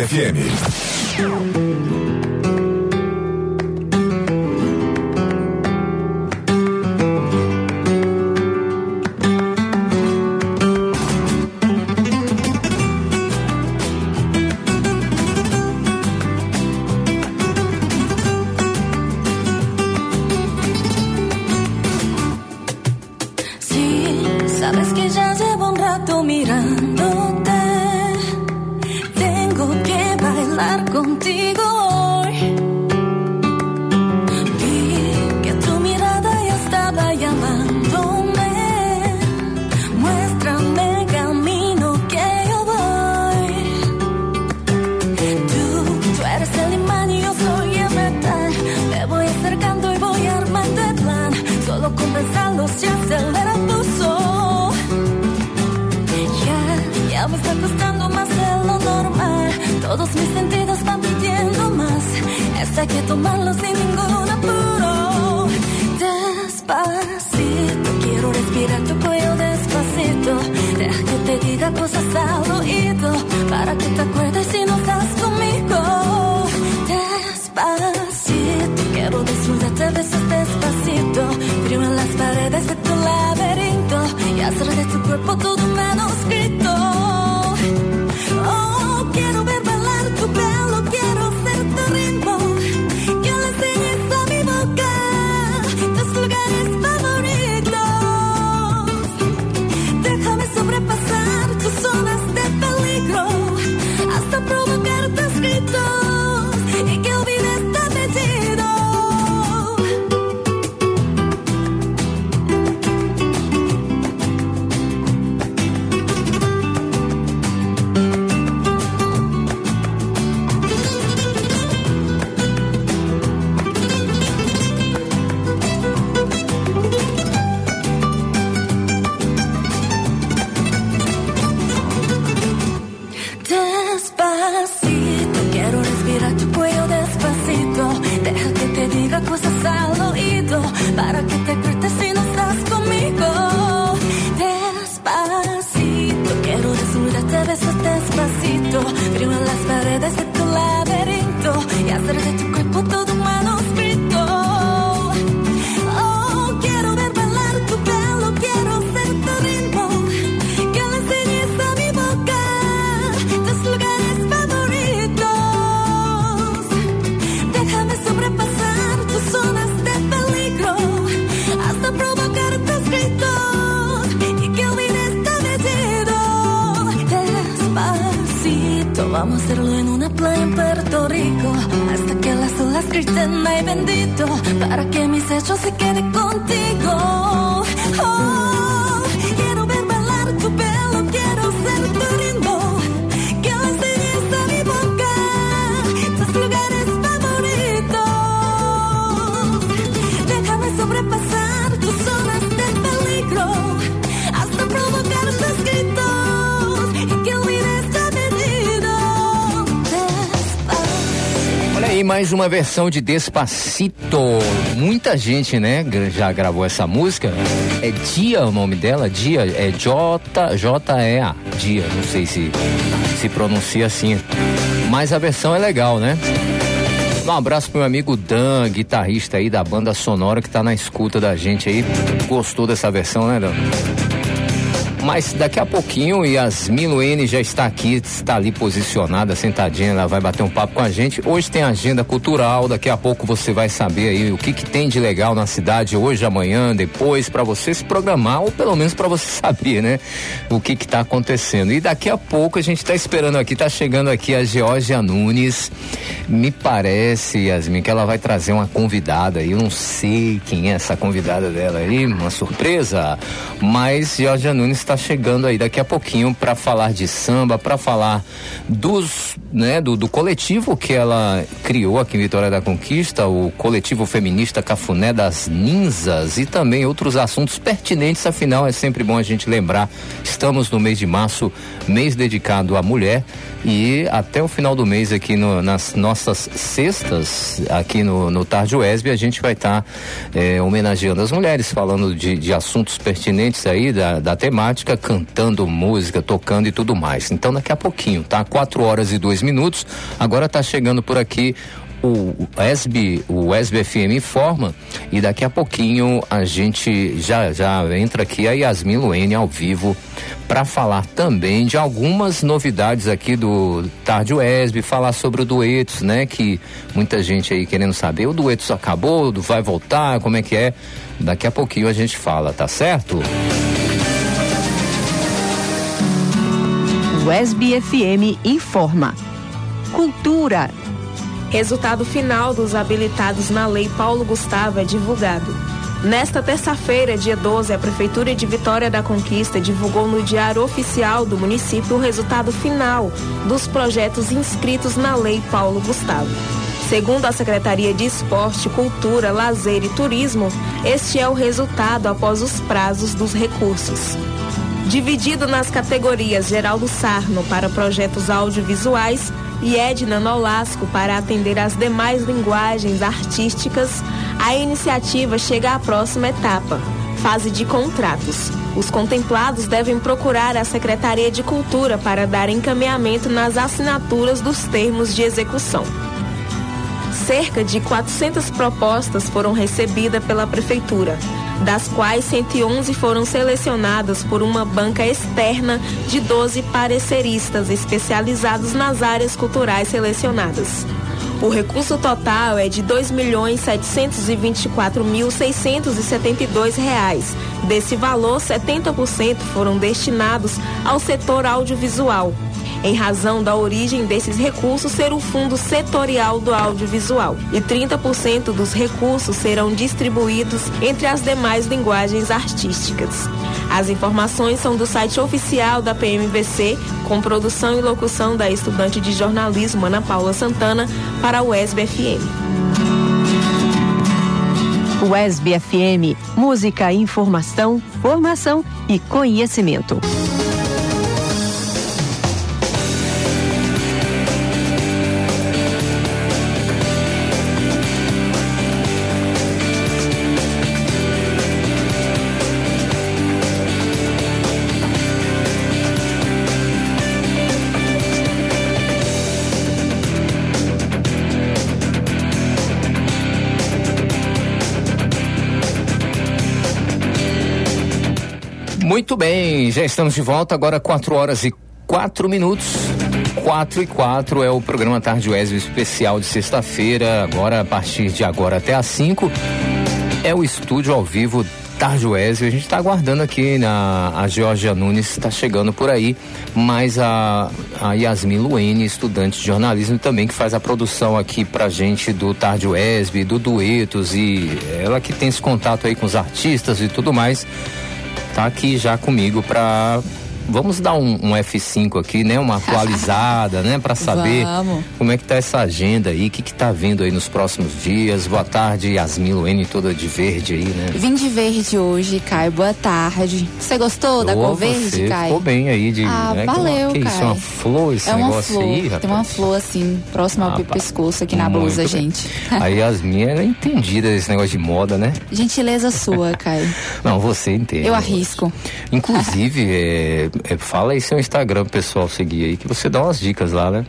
FM. Sabes que ya llevo un rato mirándote. Tengo que bailar contigo hoy. Vi que tu mirada ya estaba llamándome. Muéstrame el camino que yo voy. Tú eres el imán y yo soy el metal. Me voy acercando y voy armando el plan. Solo con pensarlo se acelera el pulso. Ya me está costando más de lo normal. Todos mis sentidos van pidiendo más. Esto hay que tomarlo sin ningún apuro. Despacito, quiero respirar tu cuello despacito. Deja que te diga cosas al oído, para que te acuerdes si no estás conmigo. Despacito, quiero disfrutarte de besos despacito. Frío en las paredes de tu laberinto y hacer de tu cuerpo todo menos grito. Oh, quiero ver bailar tu pelo, quiero ser tu ritmo. Que le enseñes a mi boca tus lugares favoritos. Déjame sobrepasar tus zonas de peligro hasta provocar tus gritos y que olvides tu apellido. Despacito, quiero respirar tu cuello despacito. Deja que te diga cosas al oído, para que te acuerdes si no estás conmigo. Despacito, quiero disfrutarte de besos despacito. Frío en las paredes de tu laberinto y hacer de tu cuerpo todo menos grito. Oh, quiero ver bailar tu pelo, quiero ser tu ritmo. Que le enseñes a mi boca tus lugares favoritos. Déjame sobrepasar tus zonas de peligro hasta provocar tus gritos y que olvides tu apellido. Despacito, vamos a hacerlo en una playa en Puerto Rico hasta que las olas griten ay bendito, para que mis hechos se queden contigo. Oh, quiero ver bailar tu pelo, quiero ser tu ritmo. Que le enseñes a mi boca tus lugares favoritos. Déjame sobrepasar tus zonas de peligro hasta provocar tus gritos y que olvides tu apellido. Olha aí, mais uma versão de Despacito. Muita gente, né, já gravou essa música. É Dia o nome dela? Dia, é J-E-A. Dia, não sei se pronuncia assim. Mas a versão é legal, né? Um abraço pro meu amigo Dan, guitarrista aí da banda sonora, que tá na escuta da gente aí. Gostou dessa versão, né, Dan? Mas daqui a pouquinho, Yasmin Luene já está aqui, está ali posicionada, sentadinha, ela vai bater um papo com a gente. Hoje tem agenda cultural, daqui a pouco você vai saber aí o que tem de legal na cidade hoje, amanhã, depois, para você se programar, ou pelo menos para você saber, né, o que tá acontecendo. E daqui a pouco a gente tá esperando aqui, tá chegando aqui a Georgia Nunes. Me parece, Yasmin, que ela vai trazer uma convidada aí, eu não sei quem é essa convidada dela aí, uma surpresa, mas Georgia Nunes está chegando aí daqui a pouquinho para falar de samba, para falar do coletivo que ela criou aqui em Vitória da Conquista, o coletivo feminista Cafuné das Ninzas, e também outros assuntos pertinentes. Afinal, é sempre bom a gente lembrar, estamos no mês de março, mês dedicado à mulher, e até o final do mês aqui nas nossas sextas, aqui no Tarde UESB, a gente vai estar homenageando as mulheres, falando de assuntos pertinentes aí da temática. fantástica, cantando música, tocando e tudo mais. Então daqui a pouquinho, tá? 4h02. Agora tá chegando por aqui o ESB FM informa, e daqui a pouquinho a gente já entra aqui a Yasmin Luene ao vivo para falar também de algumas novidades aqui do Tarde ESB, falar sobre o Duetos, né? Que muita gente aí querendo saber, o Duetos acabou, vai voltar, como é que é? Daqui a pouquinho a gente fala, tá certo? O ESB FM informa. Cultura. Resultado final dos habilitados na Lei Paulo Gustavo é divulgado. Nesta terça-feira, dia 12, a Prefeitura de Vitória da Conquista divulgou no Diário Oficial do município o resultado final dos projetos inscritos na Lei Paulo Gustavo. Segundo a Secretaria de Esporte, Cultura, Lazer e Turismo, este é o resultado após os prazos dos recursos. Dividido nas categorias Geraldo Sarno para projetos audiovisuais e Edna Nolasco para atender às demais linguagens artísticas, a iniciativa chega à próxima etapa, fase de contratos. Os contemplados devem procurar a Secretaria de Cultura para dar encaminhamento nas assinaturas dos termos de execução. Cerca de 400 propostas foram recebidas pela Prefeitura, das quais 111 foram selecionadas por uma banca externa de 12 pareceristas especializados nas áreas culturais selecionadas. O recurso total é de R$ 2.724.672. Desse valor, 70% foram destinados ao setor audiovisual, em razão da origem desses recursos ser o Fundo Setorial do Audiovisual, e 30% dos recursos serão distribuídos entre as demais linguagens artísticas. As informações são do site oficial da PMVC, com produção e locução da estudante de jornalismo Ana Paula Santana, para o ESB FM. O ESB FM, música, informação, formação e conhecimento. Muito bem, já estamos de volta, agora 4h04. 4h04 é o programa Tarde ESB especial de sexta-feira, agora a partir de agora até às 5 é o estúdio ao vivo Tarde ESB. A gente está aguardando aqui, a Georgia Nunes está chegando por aí, mas a Yasmin Luene, estudante de jornalismo também, que faz a produção aqui pra gente do Tarde ESB, do Duetos, e ela que tem esse contato aí com os artistas e tudo mais, tá aqui já comigo pra... Vamos dar um F5 aqui, né? Uma atualizada, né? Pra saber como é que tá essa agenda aí, o que tá vindo aí nos próximos dias. Boa tarde, Yasmin Luene, toda de verde aí, né? Vim de verde hoje, Caio, boa tarde. Você gostou da cor verde, Caio? Ficou bem aí de... né? Valeu, que Caio. Isso, uma flor esse negócio aí, rapaz? Tem uma flor assim, próxima ao pescoço aqui na blusa, gente. A Yasmin é entendida desse negócio de moda, né? Gentileza sua, Caio. Não, você entende. Eu arrisco. Inclusive, fala aí seu Instagram pro pessoal seguir aí, que você dá umas dicas lá, né?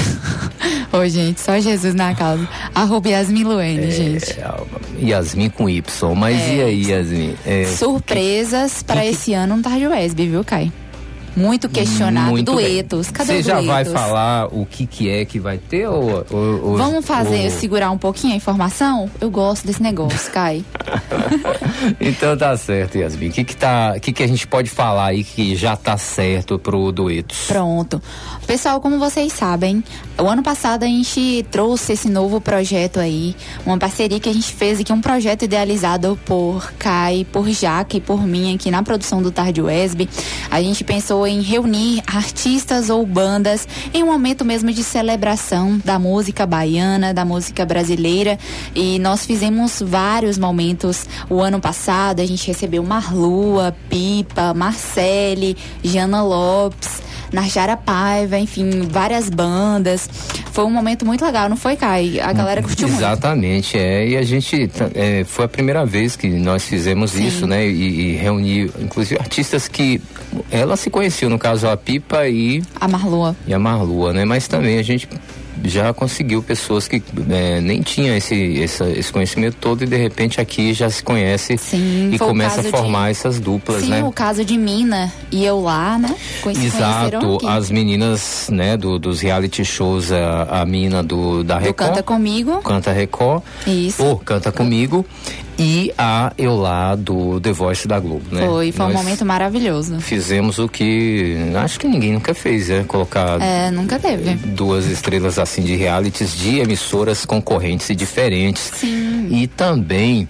Ô, gente, só Jesus na causa. @Yasmin Luene, gente. Yasmin com Y, mas e aí, Yasmin? Surpresas para esse ano no Tarde ESB, viu, Caio? Muito questionado, muito duetos. Cadê Você os já duetos? vai falar o que é que vai ter ou vamos fazer, segurar um pouquinho a informação? Eu gosto desse negócio, Caio. Então tá certo, Yasmin. O que a gente pode falar aí que já tá certo pro Duetos? Pronto. Pessoal, como vocês sabem, o ano passado a gente trouxe esse novo projeto aí, uma parceria que a gente fez aqui, um projeto idealizado por Caio, por Jaque e por mim aqui na produção do Tarde ESB. A gente pensou em reunir artistas ou bandas em um momento mesmo de celebração da música baiana, da música brasileira, e nós fizemos vários momentos. O ano passado a gente recebeu Marlua, Pipa, Marcele, Jana Lopes. Narjara Paiva, enfim, várias bandas. Foi um momento muito legal, não foi, Kai? A galera curtiu muito. Exatamente, e a gente, foi a primeira vez que nós fizemos isso, né? E reunir, inclusive, artistas que ela se conheceu, no caso a Pipa e a Marlua, né? Mas também a gente já conseguiu pessoas que nem tinham esse conhecimento todo e de repente aqui já se conhece. Sim, e começa a formar essas duplas, sim, né? Sim, o caso de Mina e Eu Lá, né? Exato, as meninas, né, dos reality shows, a Mina da Record. Canta Comigo. Canta Record. Isso. Canta Comigo. E a Eu Lá do The Voice da Globo, né? Foi um momento maravilhoso. Fizemos o que acho que ninguém nunca fez, né? Colocar nunca teve 2 estrelas assim de realities de emissoras concorrentes e diferentes. Sim. E também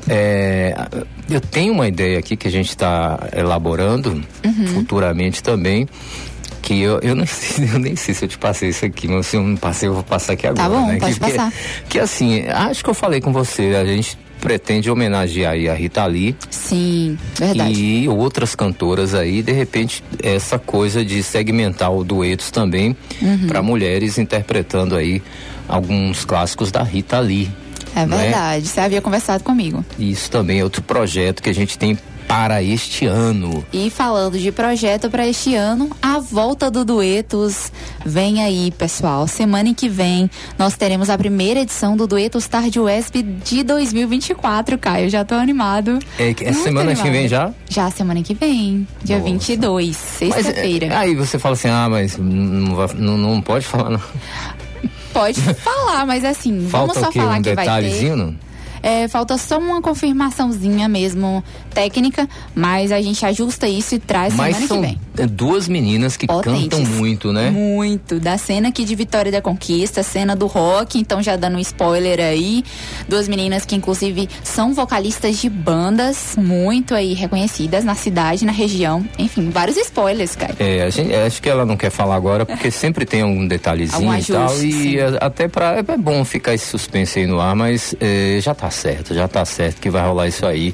eu tenho uma ideia aqui que a gente está elaborando futuramente também, que eu nem sei se eu te passei isso aqui, mas se eu não passei, eu vou passar aqui agora. Tá bom, né? pode passar. Que assim, acho que eu falei com você, a gente pretende homenagear aí a Rita Lee. Sim, verdade. E outras cantoras aí, de repente, essa coisa de segmentar o duetos também para mulheres interpretando aí alguns clássicos da Rita Lee. É verdade, você havia conversado comigo. Isso também é outro projeto que a gente tem para este ano. E falando de projeto para este ano, a volta do Duetos vem aí, pessoal. Semana que vem nós teremos a primeira edição do Duetos Tarde UESP de 2024, Caio. Já tô animado. Semana que vem já? Já semana que vem, dia 22, sexta-feira. Aí você fala assim, mas não pode falar não. Pode falar, mas assim, falta vamos só falar que vai ter. Detalhezinho? Falta só uma confirmaçãozinha mesmo técnica, mas a gente ajusta isso e traz semana que vem. São 2 meninas que cantam muito, né? Muito, da cena aqui de Vitória da Conquista, cena do rock, então já dando um spoiler aí, 2 meninas que inclusive são vocalistas de bandas muito aí reconhecidas na cidade, na região, enfim, vários spoilers, cara. Acho que ela não quer falar agora, porque sempre tem algum detalhezinho e tal, e até é bom ficar esse suspense aí no ar, mas já tá certo que vai rolar isso aí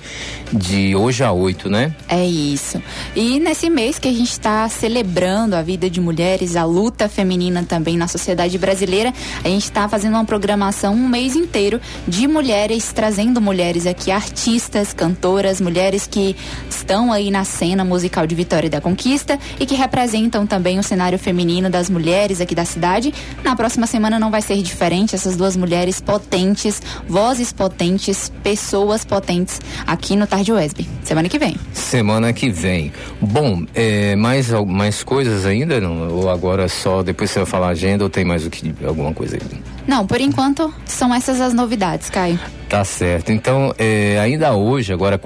de hoje a 8, né? É isso. E nesse mês que a gente está celebrando a vida de mulheres, a luta feminina também na sociedade brasileira, a gente está fazendo uma programação um mês inteiro de mulheres, trazendo mulheres aqui, artistas, cantoras, mulheres que estão aí na cena musical de Vitória da Conquista e que representam também o cenário feminino das mulheres aqui da cidade. Na próxima semana não vai ser diferente, essas 2 mulheres potentes, vozes potentes, pessoas potentes aqui no Tarde UESP. Semana que vem. Bom, mais coisas ainda? Não? Ou agora só, depois você vai falar agenda ou tem mais alguma coisa aí? Não, por enquanto são essas as novidades, Caio. Tá certo. Então, ainda hoje, agora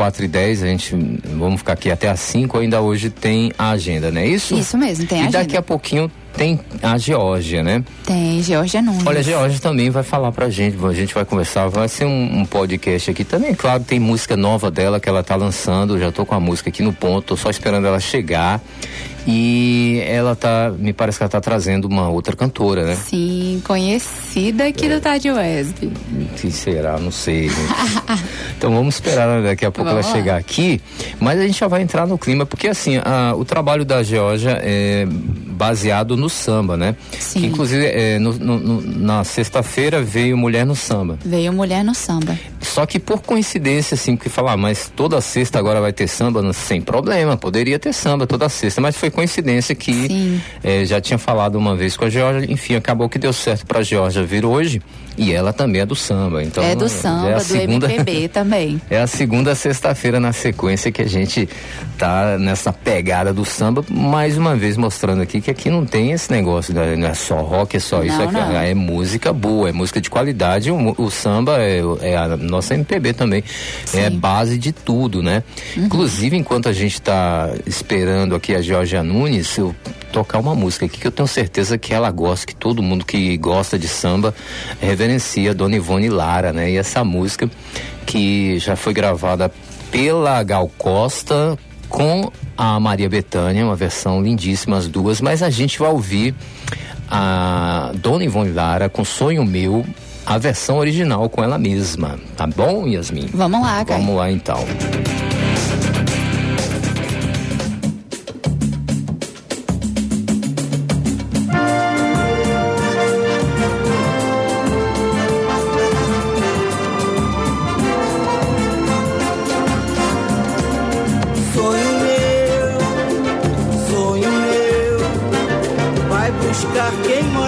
4h10, vamos ficar aqui até às 5, ainda hoje tem a agenda, não é isso? Isso mesmo, tem a agenda. E daqui a pouquinho tem a Geórgia, né? Tem, Geórgia Nunes. Olha, a Geórgia também vai falar pra gente, a gente vai conversar, vai ser um podcast aqui também, claro, tem música nova dela que ela tá lançando, já tô com a música aqui no ponto, tô só esperando ela chegar. E me parece que ela tá trazendo uma outra cantora, né? Sim, conhecida aqui do Tarde UESP. Que será? Não sei. Então vamos esperar, daqui a pouco ela chegar aqui, mas a gente já vai entrar no clima, porque assim, o trabalho da Geórgia é baseado no samba, né? Sim. Que, inclusive, na sexta-feira veio Mulher no Samba. Só que por coincidência, assim, porque falar, mas toda sexta agora vai ter samba, sem problema, poderia ter samba toda sexta, mas foi coincidência que já tinha falado uma vez com a Geórgia, enfim, acabou que deu certo pra Geórgia vir hoje, e ela também é do samba. Então, é do samba, do MPB também. É a segunda sexta-feira na sequência que a gente tá nessa pegada do samba, mais uma vez mostrando aqui que aqui não tem esse negócio, não é só rock, é só isso, é música boa, é música de qualidade, o samba é a nossa MPB também, é base de tudo, né? Inclusive, enquanto a gente tá esperando aqui a Geórgia Nunes, eu tocar uma música aqui que eu tenho certeza que ela gosta, que todo mundo que gosta de samba reverencia, Dona Ivone Lara, né? E essa música que já foi gravada pela Gal Costa com a Maria Bethânia, uma versão lindíssima as duas, mas a gente vai ouvir a Dona Ivone Lara com Sonho Meu, a versão original com ela mesma, tá bom, Yasmin? Vamos lá, cara. Vamos lá então.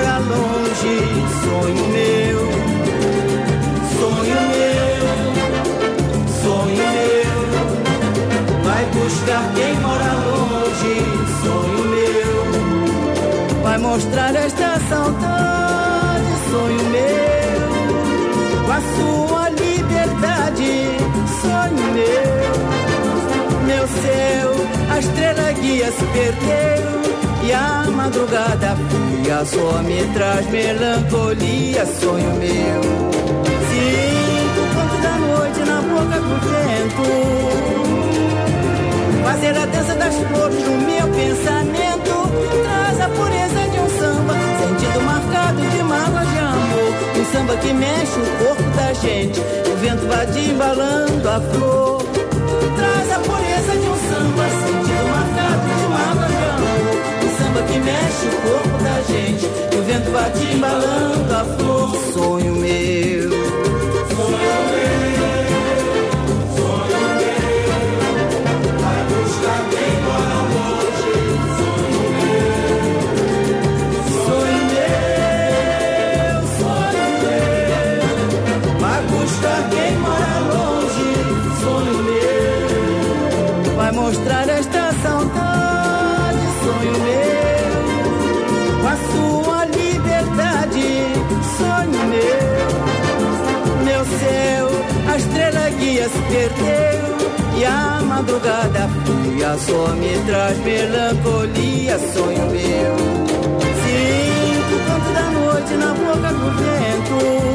mora longe, sonho meu, sonho meu, sonho meu. Vai buscar quem mora longe, sonho meu. Vai mostrar esta saudade, sonho meu. Com a sua liberdade, sonho meu. Meu céu, a estrela guia se perdeu e a madrugada fria só me traz melancolia, sonho meu. Sinto o canto da noite na boca do vento, fazer a dança das flores no meu pensamento. Traz a pureza de um samba, sentido marcado de mágoa de amor. Um samba que mexe o corpo da gente, o vento vai embalando a flor. Traz a pureza de um samba, sentido marcado de mágoa de amor. Um samba que mexe o corpo da gente, e o vento vai embalando a flor. Sonho meu, sonho meu, sonho meu. Vai buscar quem mora longe, sonho meu, sonho meu, sonho meu. Vai buscar quem mora longe, sonho meu. Vai mostrar esta saudade, sonho meu. Com a sua liberdade, sonho meu. Meu céu, a estrela guia se perdeu e a madrugada fria só me traz melancolia, sonho meu. Sinto o canto da noite na boca do vento,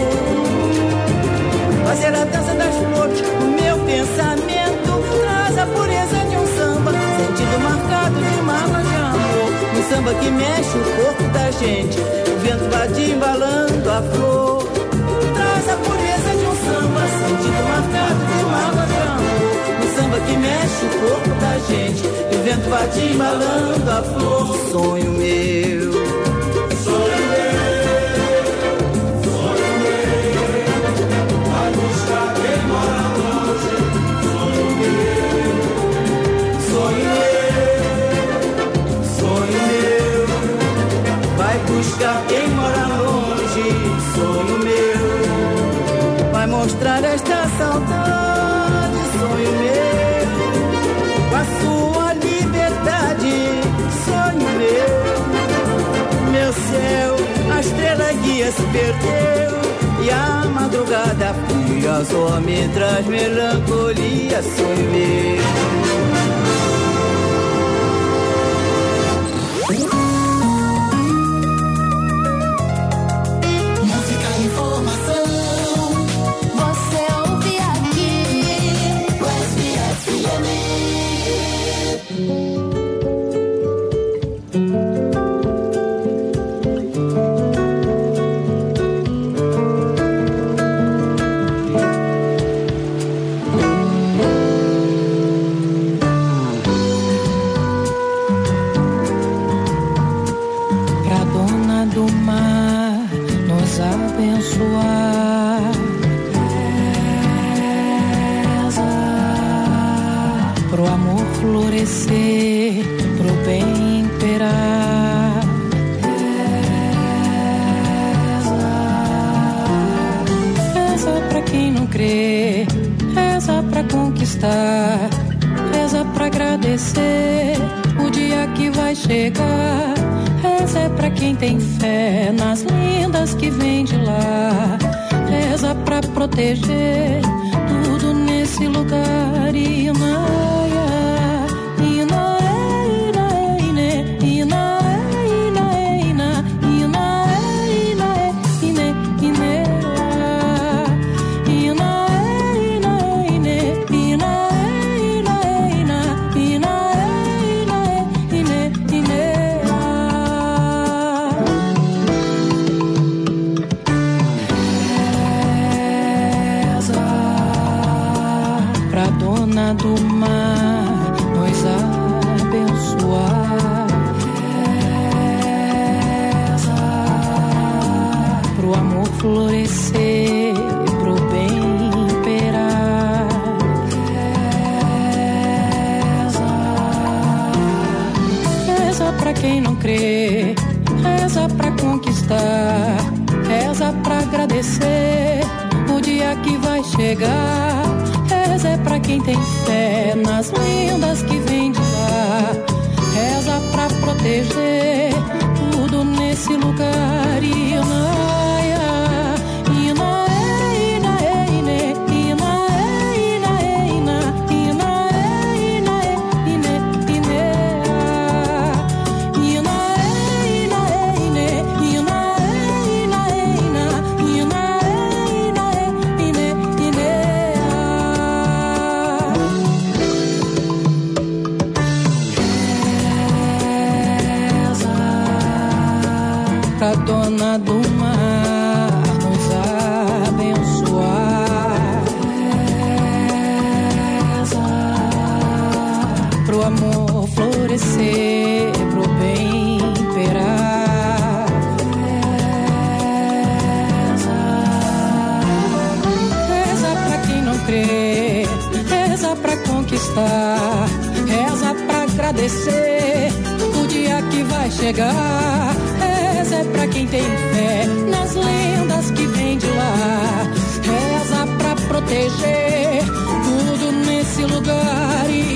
fazer a dança das flores no meu pensamento. Traz a pureza de um samba, sentido marcado de mágoa de amor. Um samba que mexe o corpo da gente, o vento vai embalando a flor. Traz a pureza de um samba, sentido marcado de mágoa de amor. Um samba que mexe o corpo da gente, e o vento vai embalando a flor. Sonho meu, sonho meu. Buscar quem mora longe, sonho meu. Vai mostrar esta saudade, sonho meu. Com a sua liberdade, sonho meu. Meu céu, a estrela guia se perdeu e a madrugada fria só me traz melancolia, sonho meu. Reza pra agradecer o dia que vai chegar. Reza é pra quem tem fé nas lindas que vem de lá. Reza pra proteger tudo nesse lugar. Do mar nos abençoar. Reza pro amor florescer, pro bem imperar. Reza pra quem não crê, reza pra conquistar, reza pra agradecer o dia que vai chegar. Reza é pra quem tem fé nas lendas que vem de lá. Reza pra proteger tudo nesse lugar. Pra dona do mar nos abençoar, pro amor florescer, pro bem imperar. Reza pra quem não crê, reza pra conquistar, reza pra agradecer o dia que vai chegar. Reza é pra quem tem fé nas lendas que vem de lá. Reza pra proteger tudo nesse lugar.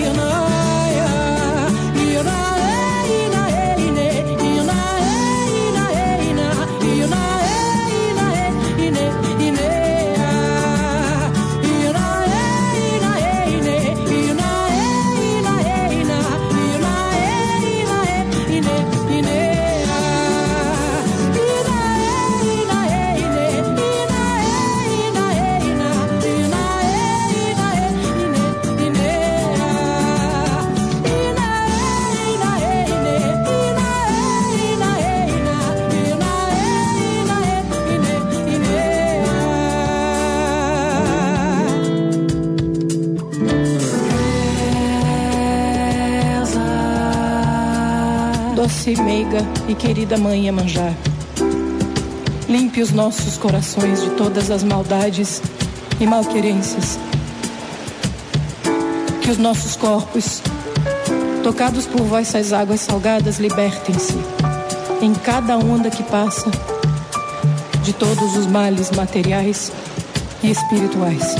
Doce, meiga e querida mãe Iemanjá, limpe os nossos corações de todas as maldades e malquerências. Que os nossos corpos, tocados por vossas águas salgadas, libertem-se em cada onda que passa de todos os males materiais e espirituais.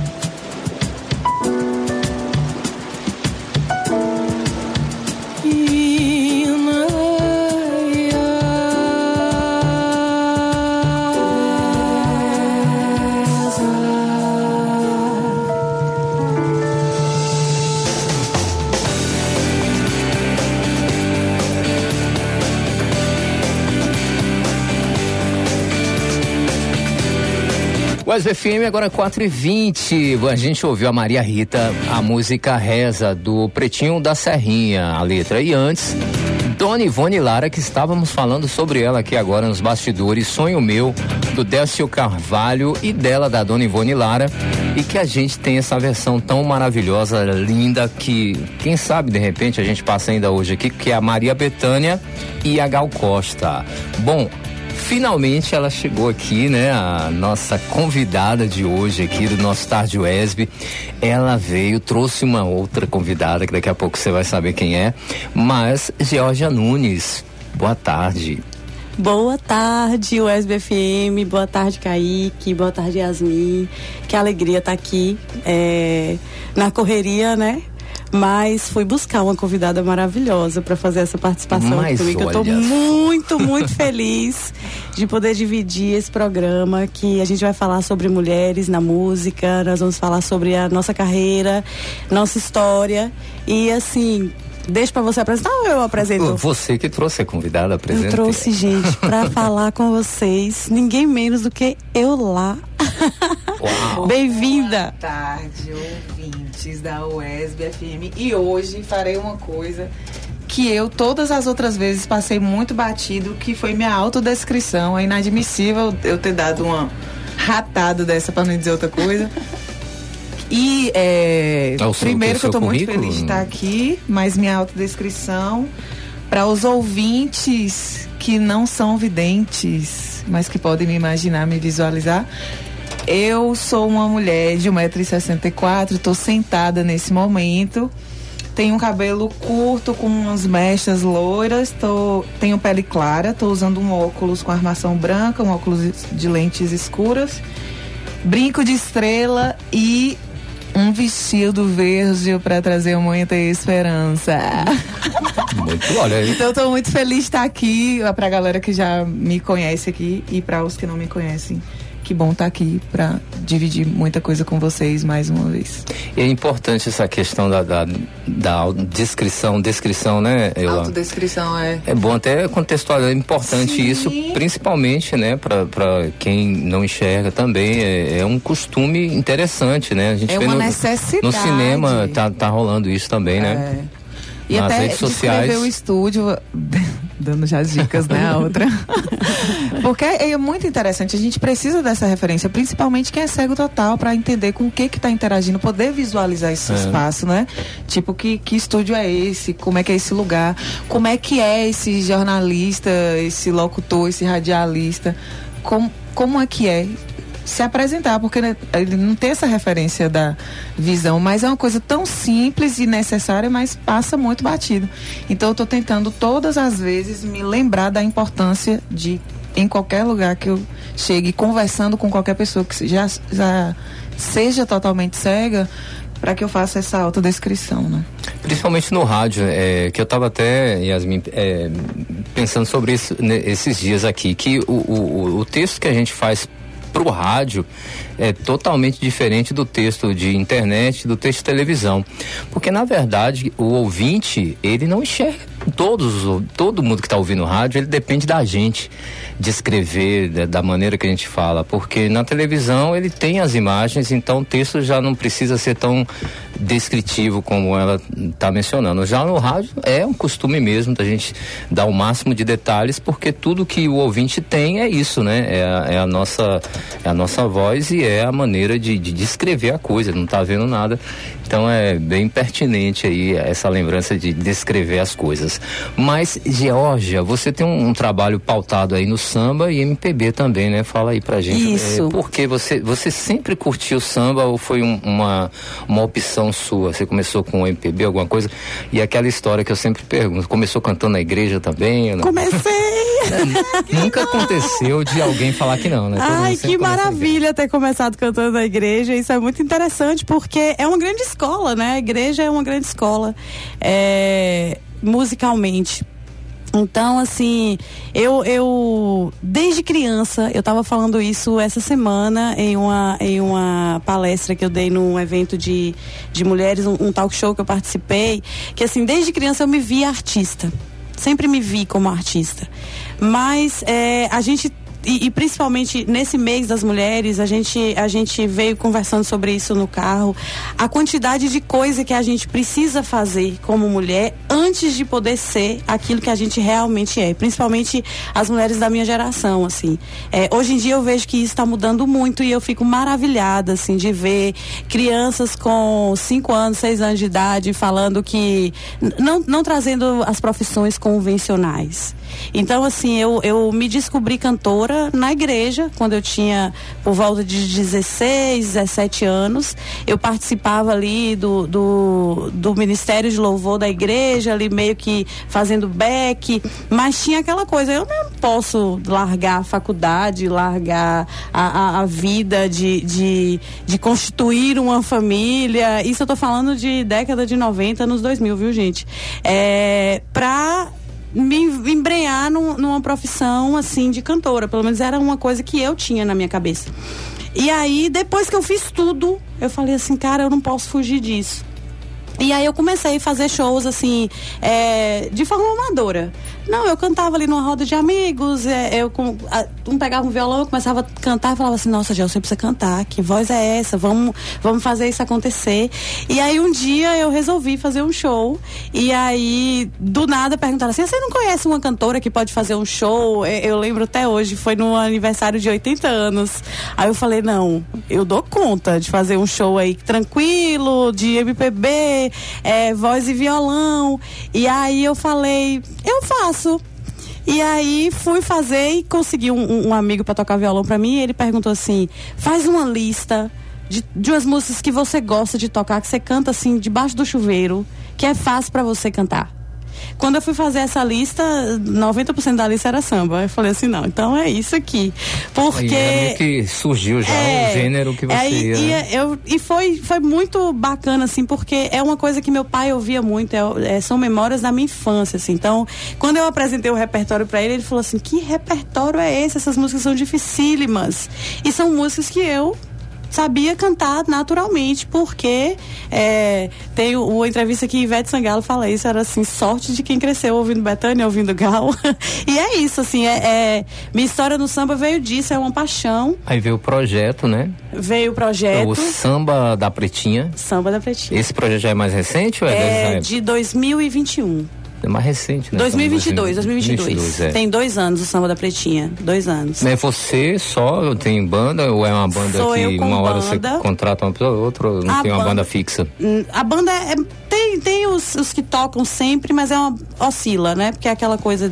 Wesb FM, agora 4h20. A gente ouviu a Maria Rita, a música Reza, do Pretinho da Serrinha, a letra. E antes, Dona Ivone Lara, que estávamos falando sobre ela aqui agora nos bastidores, Sonho Meu, do Décio Carvalho, e dela, da Dona Ivone Lara. E que a gente tem essa versão tão maravilhosa, linda, que quem sabe de repente a gente passa ainda hoje aqui, que é a Maria Bethânia e a Gal Costa. Bom, finalmente ela chegou aqui, né? A nossa convidada de hoje aqui do nosso Tarde Wesb. Ela veio, trouxe uma outra convidada que daqui a pouco você vai saber quem é, mas Georgia Nunes. Boa tarde. Boa tarde, Wesb FM, boa tarde, Kaique, boa tarde, Yasmin. Que alegria estar aqui na correria, né? Mas fui buscar uma convidada maravilhosa para fazer essa participação aqui comigo. Eu tô muito, muito feliz de poder dividir esse programa, que a gente vai falar sobre mulheres na música, nós vamos falar sobre a nossa carreira, nossa história. E assim, deixa para você apresentar ou eu apresento? Você que trouxe a convidada, apresenta. Eu trouxe, gente, para falar com vocês, ninguém menos do que eu lá. Bem-vinda. Boa tarde, ouvintes da Wesb FM. E hoje farei uma coisa que eu todas as outras vezes passei muito batido, que foi minha autodescrição. É inadmissível eu ter dado uma ratada dessa, para não dizer outra coisa. E primeiro que eu tô muito feliz de estar aqui, mas minha autodescrição para os ouvintes que não são videntes, mas que podem me imaginar, me visualizar. Eu sou uma mulher de 1,64 m, estou sentada nesse momento Tenho um cabelo curto com umas mechas loiras, tenho pele clara, tô usando um óculos com armação branca, um óculos de lentes escuras, brinco de estrela e um vestido verde para trazer muita esperança. Muito, olha. Então eu tô muito feliz de estar aqui, pra galera que já me conhece aqui e para os que não me conhecem. Que bom estar aqui para dividir muita coisa com vocês mais uma vez. E é importante essa questão da descrição, né, Eula? Autodescrição, É bom até contextualizar, é importante. Sim. Isso, principalmente, né, para quem não enxerga também, é um costume interessante, né? A gente vê uma necessidade. No cinema tá rolando isso também, né? E nas até redes sociais. Descrever o estúdio, dando já as dicas, né, a outra. Porque é muito interessante, a gente precisa dessa referência, principalmente quem é cego total, para entender com o que tá interagindo, poder visualizar esse espaço, né? Tipo, que estúdio é esse, como é que é esse lugar, como é que é esse jornalista, esse locutor, esse radialista, como é que é se apresentar, porque ele não tem essa referência da visão, mas é uma coisa tão simples e necessária, mas passa muito batido. Então eu tô tentando todas as vezes me lembrar da importância de, em qualquer lugar que eu chegue, conversando com qualquer pessoa que já seja totalmente cega, para que eu faça essa autodescrição, né? Principalmente no rádio, que eu estava até, Yasmin, pensando sobre isso esses dias aqui, que o texto que a gente faz pro rádio é totalmente diferente do texto de internet, do texto de televisão, porque na verdade o ouvinte, ele não enxerga todo mundo que está ouvindo o rádio, ele depende da gente descrever da maneira que a gente fala, porque na televisão ele tem as imagens, então o texto já não precisa ser tão descritivo como ela está mencionando. Já no rádio é um costume mesmo da gente dar o máximo de detalhes, porque tudo que o ouvinte tem é isso, né? É a nossa voz e é a maneira de descrever a coisa, não está vendo nada. Então é bem pertinente aí essa lembrança de descrever as coisas. Mas, Geórgia, você tem um trabalho pautado aí no samba e MPB também, né? Fala aí pra gente. Isso. Porque você sempre curtiu samba ou foi uma opção sua? Você começou com o MPB, alguma coisa? E aquela história que eu sempre pergunto, começou cantando na igreja também? Ou não? Comecei! Nunca aconteceu de alguém falar que não, né? Ai, que maravilha ter começado cantando na igreja. Isso é muito interessante porque é uma grande escola, né? A igreja é uma grande escola musicalmente. Então, assim, eu desde criança, eu estava falando isso essa semana em uma palestra que eu dei num evento de mulheres, um talk show que eu participei, que assim, desde criança eu me via artista. Sempre me vi como artista. Mas a gente, e principalmente nesse mês das mulheres, a gente veio conversando sobre isso no carro, a quantidade de coisa que a gente precisa fazer como mulher antes de poder ser aquilo que a gente realmente é, principalmente as mulheres da minha geração, assim. Hoje em dia eu vejo que isso está mudando muito e eu fico maravilhada, assim, de ver crianças com 5 anos, 6 anos de idade falando que, não trazendo as profissões convencionais. Então, assim, eu me descobri cantora na igreja, quando eu tinha por volta de 16, 17 anos. Eu participava ali do Ministério de Louvor da igreja, ali meio que fazendo back, mas tinha aquela coisa, eu não posso largar a faculdade, largar a vida de constituir uma família. Isso eu tô falando de década de 90, anos 2000, viu, gente? Pra me embrenhar numa profissão assim de cantora, pelo menos era uma coisa que eu tinha na minha cabeça. E aí, depois que eu fiz tudo, eu falei assim, cara, eu não posso fugir disso. E aí eu comecei a fazer shows assim, de forma amadora. Não, eu cantava ali numa roda de amigos, um pegava um violão, eu começava a cantar e falava assim, nossa, Gel, você precisa cantar, que voz é essa? Vamos fazer isso acontecer. E aí um dia eu resolvi fazer um show, e aí do nada perguntaram assim, você não conhece uma cantora que pode fazer um show? Eu lembro até hoje, foi no aniversário de 80 anos. Aí eu falei, não, eu dou conta de fazer um show aí tranquilo, de MPB, voz e violão. E aí eu falei, eu faço. E aí fui fazer e consegui um amigo para tocar violão para mim, e ele perguntou assim, faz uma lista de umas músicas que você gosta de tocar, que você canta assim, debaixo do chuveiro, que é fácil pra você cantar. Quando eu fui fazer essa lista, 90% da lista era samba. Eu falei assim, não, então é isso aqui. Porque... Aí que surgiu já o gênero que você ia, né? E foi muito bacana, assim, porque é uma coisa que meu pai ouvia muito, são memórias da minha infância, assim. Então, quando eu apresentei o repertório pra ele falou assim, que repertório é esse? Essas músicas são dificílimas. E são músicas que eu sabia cantar naturalmente, porque tem uma entrevista que Ivete Sangalo fala isso, era assim, sorte de quem cresceu ouvindo Bethânia, ouvindo Gal. E é isso, assim, minha história no samba veio disso, é uma paixão. Aí veio o projeto, né? Veio o projeto. O Samba da Pretinha. Samba da Pretinha. Esse projeto já é mais recente ou é de 2021. É mais recente, né? 2022. Tem 2 anos o Samba da Pretinha. 2 anos. Mas você só tem banda ou é uma banda que uma hora você contrata uma pessoa, outra não tem uma banda fixa? A banda tem os que tocam sempre, mas oscila, né? Porque é aquela coisa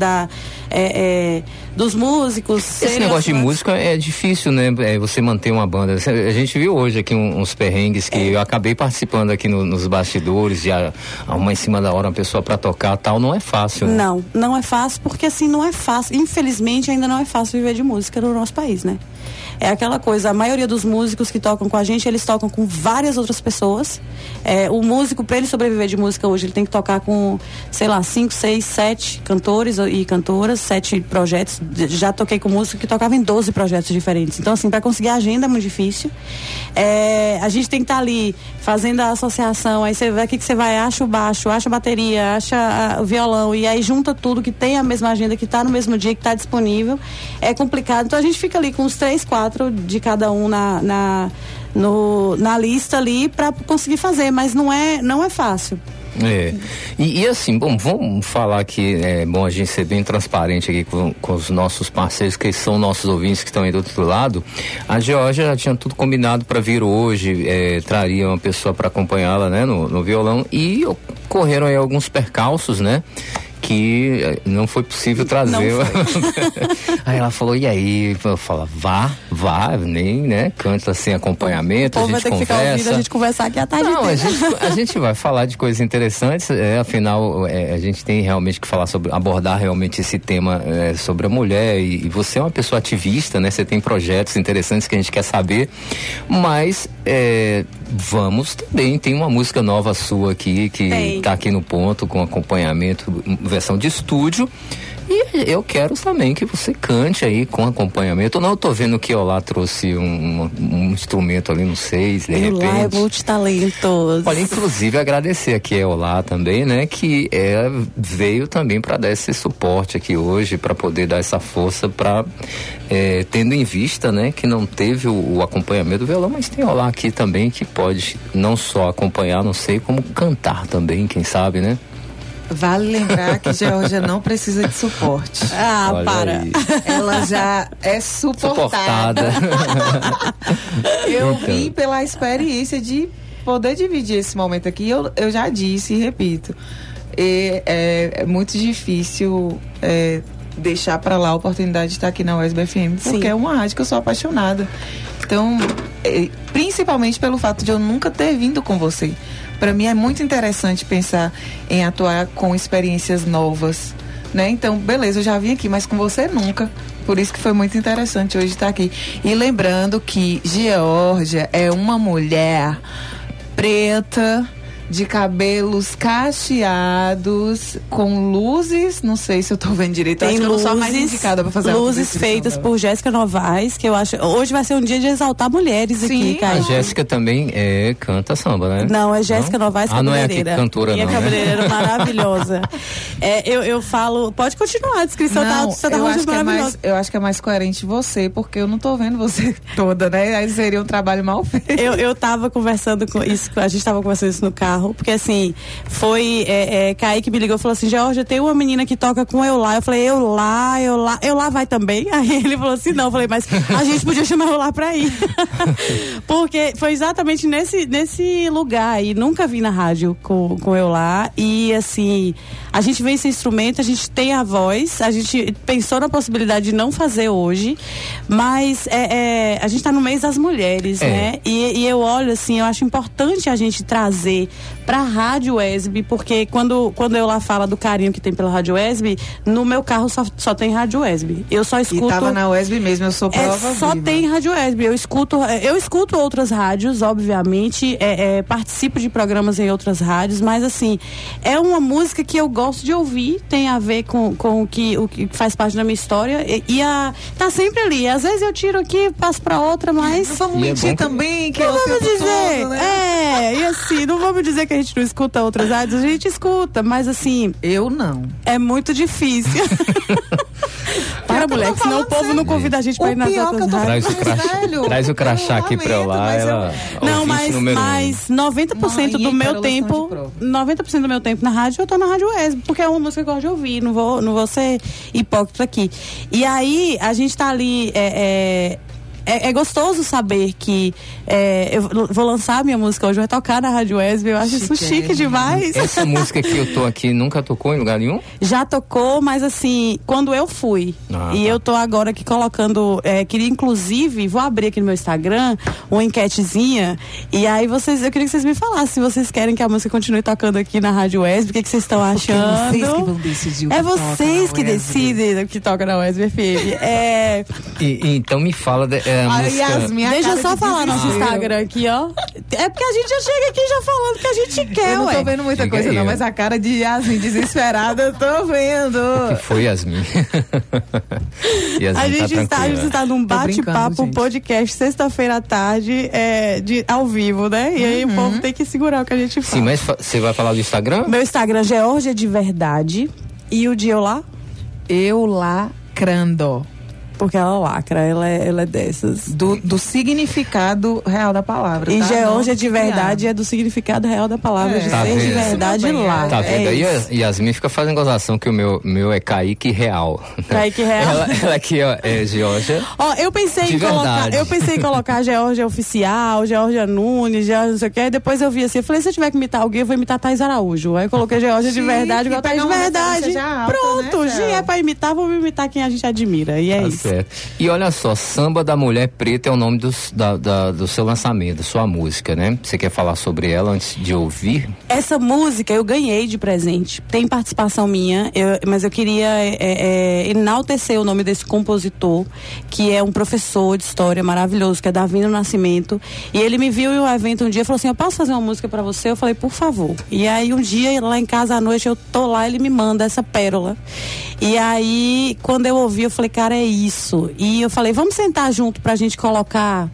dos músicos. Esse negócio de música é difícil, né? Você manter uma banda. A gente viu hoje aqui uns perrengues que eu acabei participando aqui nos bastidores, de arrumar em cima da hora uma pessoa pra tocar tal. Não é fácil, né? Não é fácil, porque assim, não é fácil. Infelizmente, ainda não é fácil viver de música no nosso país, né? É aquela coisa, a maioria dos músicos que tocam com a gente, eles tocam com várias outras pessoas. O músico, para ele sobreviver de música hoje, ele tem que tocar com, sei lá, 5, 6, 7 cantores e cantoras, 7 projetos. Já toquei com músico que tocava em 12 projetos diferentes. Então, assim, para conseguir a agenda é muito difícil. A gente tem que estar ali fazendo a associação, aí você vê aqui que você vai, acha o baixo, acha a bateria, acha o violão, e aí junta tudo que tem a mesma agenda, que está no mesmo dia, que está disponível. É complicado. Então a gente fica ali com uns 3, 4 de cada um na lista ali para conseguir fazer, mas não é fácil. E assim, bom, vamos falar que é bom a gente ser bem transparente aqui com os nossos parceiros, que são nossos ouvintes que estão aí do outro lado. A Geórgia já tinha tudo combinado para vir hoje, traria uma pessoa para acompanhá-la, né, no violão, e ocorreram aí alguns percalços, né, que não foi possível trazer. Aí ela falou, e aí? Eu falo, vá, nem, né? Canta sem acompanhamento, a gente conversa. Ficar ouvindo, a gente conversar aqui a tarde inteira. A gente vai falar de coisas interessantes, afinal, a gente tem realmente que falar abordar realmente esse tema sobre a mulher, e você é uma pessoa ativista, né? Você tem projetos interessantes que a gente quer saber, mas vamos também, tem uma música nova sua aqui, que tá aqui no ponto, com acompanhamento, versão de estúdio, e eu quero também que você cante aí com acompanhamento. Não, eu tô vendo que o Olá trouxe um instrumento ali, não sei, de repente. Olá é multitalentoso. Olha, inclusive agradecer aqui a Olá também, né, que veio também para dar esse suporte aqui hoje, para poder dar essa força, para tendo em vista, né, que não teve o acompanhamento do violão, mas tem Olá aqui também que pode não só acompanhar, não sei, como cantar também, quem sabe, né? Vale lembrar que Geórgia não precisa de suporte. Olha para. Aí. Ela já é suportada. Eu vim pela experiência de poder dividir esse momento aqui. Eu já disse e repito. É muito difícil deixar para lá a oportunidade de estar aqui na USB FM, porque é uma rádio que eu sou apaixonada. Então, principalmente pelo fato de eu nunca ter vindo com você. Para mim é muito interessante pensar em atuar com experiências novas, né? Então, beleza, eu já vim aqui, mas com você nunca. Por isso que foi muito interessante hoje estar aqui. E lembrando que Geórgia é uma mulher preta, de cabelos cacheados, com luzes, não sei se eu tô vendo direito, tem acho que luzes, eu não sou a mais indicada pra fazer luzes feitas por Jéssica Novaes, que eu acho, hoje vai ser um dia de exaltar mulheres aqui, cara. A Jéssica também canta samba, né? Não, é Jéssica Novaes, cabeleireira. Não é aqui cantora, minha não, cabeleireira, né? Maravilhosa. Eu falo, pode continuar a descrição, você tá maravilhosa. Eu acho que é mais coerente você, porque eu não tô vendo você toda, né? Aí seria um trabalho mal feito. Eu tava conversando com isso, a gente tava conversando isso no carro, porque assim, foi Kaique me ligou e falou assim, Geórgia, tem uma menina que toca com Eulá. Eu falei, Eulá vai também? Aí ele falou assim, não, eu falei, mas a gente podia chamar Eulá pra ir. Porque foi exatamente nesse lugar, e nunca vi na rádio com Eulá, e assim, a gente gente vem sem instrumento, a gente tem a voz, a gente pensou na possibilidade de não fazer hoje, mas a gente tá no mês das mulheres, né? E eu olho assim, eu acho importante a gente trazer pra Rádio UESB, porque quando eu lá falo do carinho que tem pela Rádio UESB, no meu carro só tem Rádio UESB. Eu só escuto... E tava na UESB mesmo, eu sou prova só viva. Tem Rádio UESB. Eu escuto outras rádios, obviamente, participo de programas em outras rádios, mas assim, é uma música que eu gosto de ouvir, tem a ver com o que faz parte da minha história tá sempre ali. Às vezes eu tiro aqui, passo pra outra, mas... Não vamos mentir também, que não é o vamos tempo dizer, todo, né? e assim, não vamos dizer que a gente não escuta outras rádios, a gente escuta, mas assim... Eu não. É muito difícil. Para, mulher, senão o povo não convida a gente pra ir nas outras rádios. Traz o crachá aqui pra eu lá, Não, mas 90% do meu tempo, 90% do meu tempo na rádio, eu tô na Rádio UESB, porque é uma música que eu gosto de ouvir, não vou ser hipócrita aqui. E aí, a gente tá ali, é gostoso saber que eu vou lançar a minha música hoje, vai tocar na Rádio UESB, eu acho isso chique demais. Essa música que eu tô aqui nunca tocou em lugar nenhum? Já tocou, mas assim, quando eu fui, eu tô agora aqui colocando, queria inclusive, vou abrir aqui no meu Instagram uma enquetezinha, e aí eu queria que vocês me falassem se vocês querem que a música continue tocando aqui na Rádio UESB, o que vocês estão achando? Vocês que vão decidir o que vocês que decidem o que toca na UESB FM. Então me fala... Deixa eu só falar nosso Instagram aqui, ó. É porque a gente já chega aqui já falando que a gente quer, Eu não tô vendo muita coisa não, mas a cara de Yasmin desesperada eu tô vendo. O que foi, Yasmin? A gente está num bate-papo podcast sexta-feira à tarde, ao vivo, né? E aí o povo tem que segurar o que a gente fala. Sim, mas você vai falar do Instagram? Meu Instagram, Georgia de Verdade. E o de eu lá? Eu lacrando. Porque ela lacra, ela é dessas. Do significado real da palavra. E Georgia de Verdade é do significado real da palavra, de ser de verdade lá. Tá vendo aí? Yasmin fica fazendo gozação que o meu é Kaique Real. Kaique Real. Ela aqui, ó, é Georgia. Ó, eu pensei em colocar Georgia Oficial, Georgia Nunes, Georgia não sei o que, aí depois eu vi assim, eu falei, se eu tiver que imitar alguém, eu vou imitar Thaís Araújo. Aí eu coloquei Georgia de Verdade, igual Thaís de Verdade. Pronto, né, é pra imitar, vou imitar quem a gente admira. E é isso. E olha só, Samba da Mulher Preta é o nome do seu lançamento, da sua música, né? Você quer falar sobre ela antes de ouvir? Essa música eu ganhei de presente, tem participação minha, mas eu queria enaltecer o nome desse compositor, que é um professor de história maravilhoso, que é Davino Nascimento, e ele me viu em um evento um dia e falou assim, eu posso fazer uma música pra você? Eu falei, por favor. E aí um dia, lá em casa à noite, eu tô lá, ele me manda essa pérola. E aí, quando eu ouvi, eu falei, cara, é isso. E eu falei, vamos sentar junto pra gente colocar...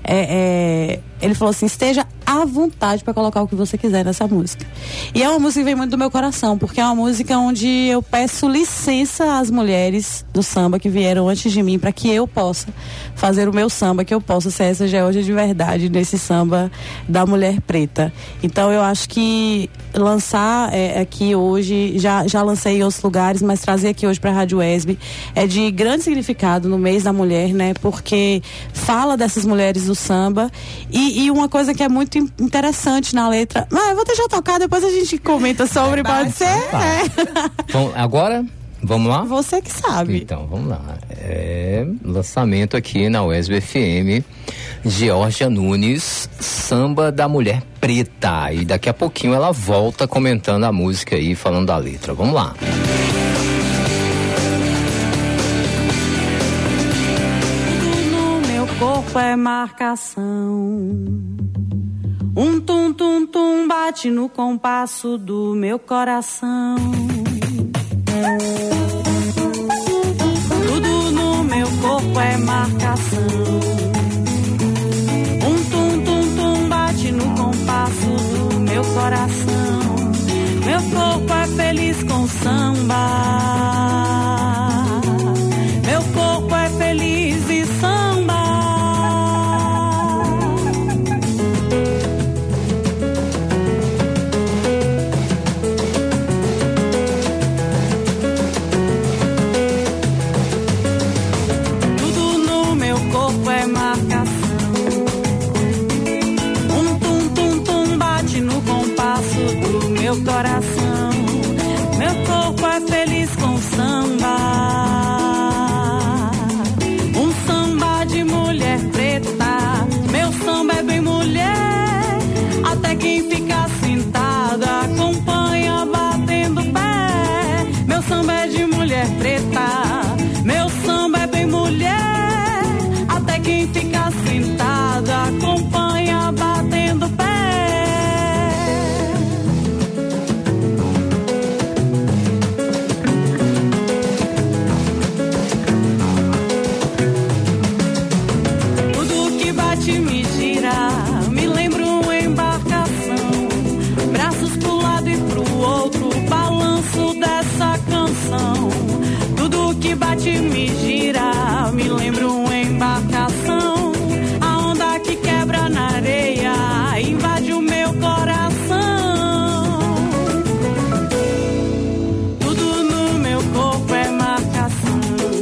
ele falou assim, esteja à vontade para colocar o que você quiser nessa música. E é uma música que vem muito do meu coração, porque é uma música onde eu peço licença às mulheres do samba que vieram antes de mim, para que eu possa fazer o meu samba, que eu possa ser essa Georgia de Verdade nesse samba da mulher preta. Então eu acho que lançar aqui hoje, já lancei em outros lugares, mas trazer aqui hoje para a Rádio UESB é de grande significado no mês da mulher, né? Porque fala dessas mulheres do samba e uma coisa que é muito interessante na letra. Mas eu vou deixar tocar, depois a gente comenta sobre, pode ser? Bom, agora, vamos lá? Você que sabe. Então, vamos lá. Lançamento aqui na UESB FM, Georgia Nunes, Samba da Mulher Preta. E daqui a pouquinho ela volta comentando a música aí, falando da letra. Vamos lá. Corpo é marcação, um tum tum tum bate no compasso do meu coração. Tudo no meu corpo é marcação, um tum tum tum bate no compasso do meu coração. Meu corpo é feliz com samba, meu corpo é feliz e samba. Meu coração, meu corpo é feliz com samba. Um samba de mulher preta. Meu samba é bem mulher. Até quem fica sentada acompanha batendo pé. Meu samba é de mulher preta. Meu samba é bem mulher. Até quem fica sentada acompanha batendo pé. Tudo que bate me gira, me lembra uma embarcação. Braços pro lado e pro outro, balanço dessa canção. Tudo que bate me gira, me lembra uma embarcação. A onda que quebra na areia invade o meu coração. Tudo no meu corpo é marcação.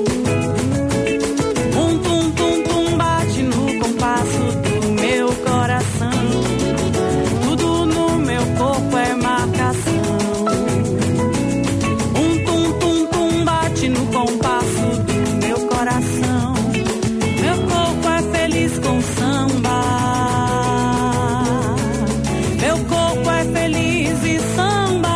Um tum tum tum bate no compasso do meu coração. Tudo no meu corpo é marcação. Um tum tum tum bate no compasso do meu coração. Meu corpo é feliz com samba. Meu corpo é feliz e samba.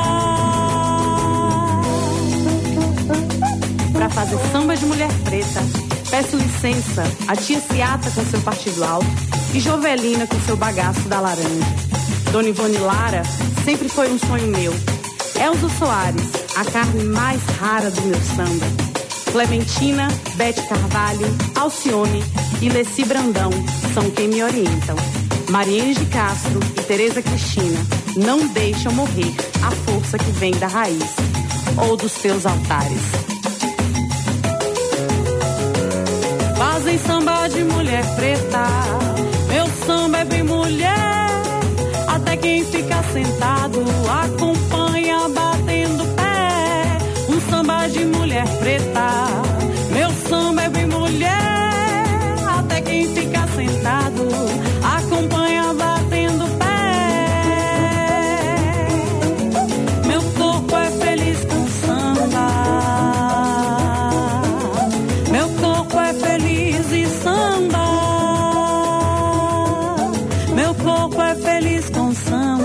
Pra fazer samba de mulher preta, peço licença a tia Ciata com seu partido alto e Jovelina com seu bagaço da laranja. Dona Ivone Lara sempre foi um sonho meu. Elzo Soares, a carne mais rara do meu samba. Clementina, Bete Carvalho, Alcione e Leci Brandão são quem me orientam. Mariene de Castro e Tereza Cristina não deixam morrer a força que vem da raiz ou dos teus altares. Fazem samba de mulher preta, meu samba é bem mulher. Até quem fica sentado acompanha batendo pé. Um samba de mulher preta, meu samba é bem mulher. Até quem fica sentado acompanha batendo pé. Meu corpo é feliz com samba. Meu corpo é feliz e samba. Meu corpo é feliz com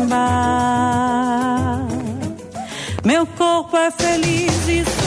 samba. Meu corpo é feliz e samba.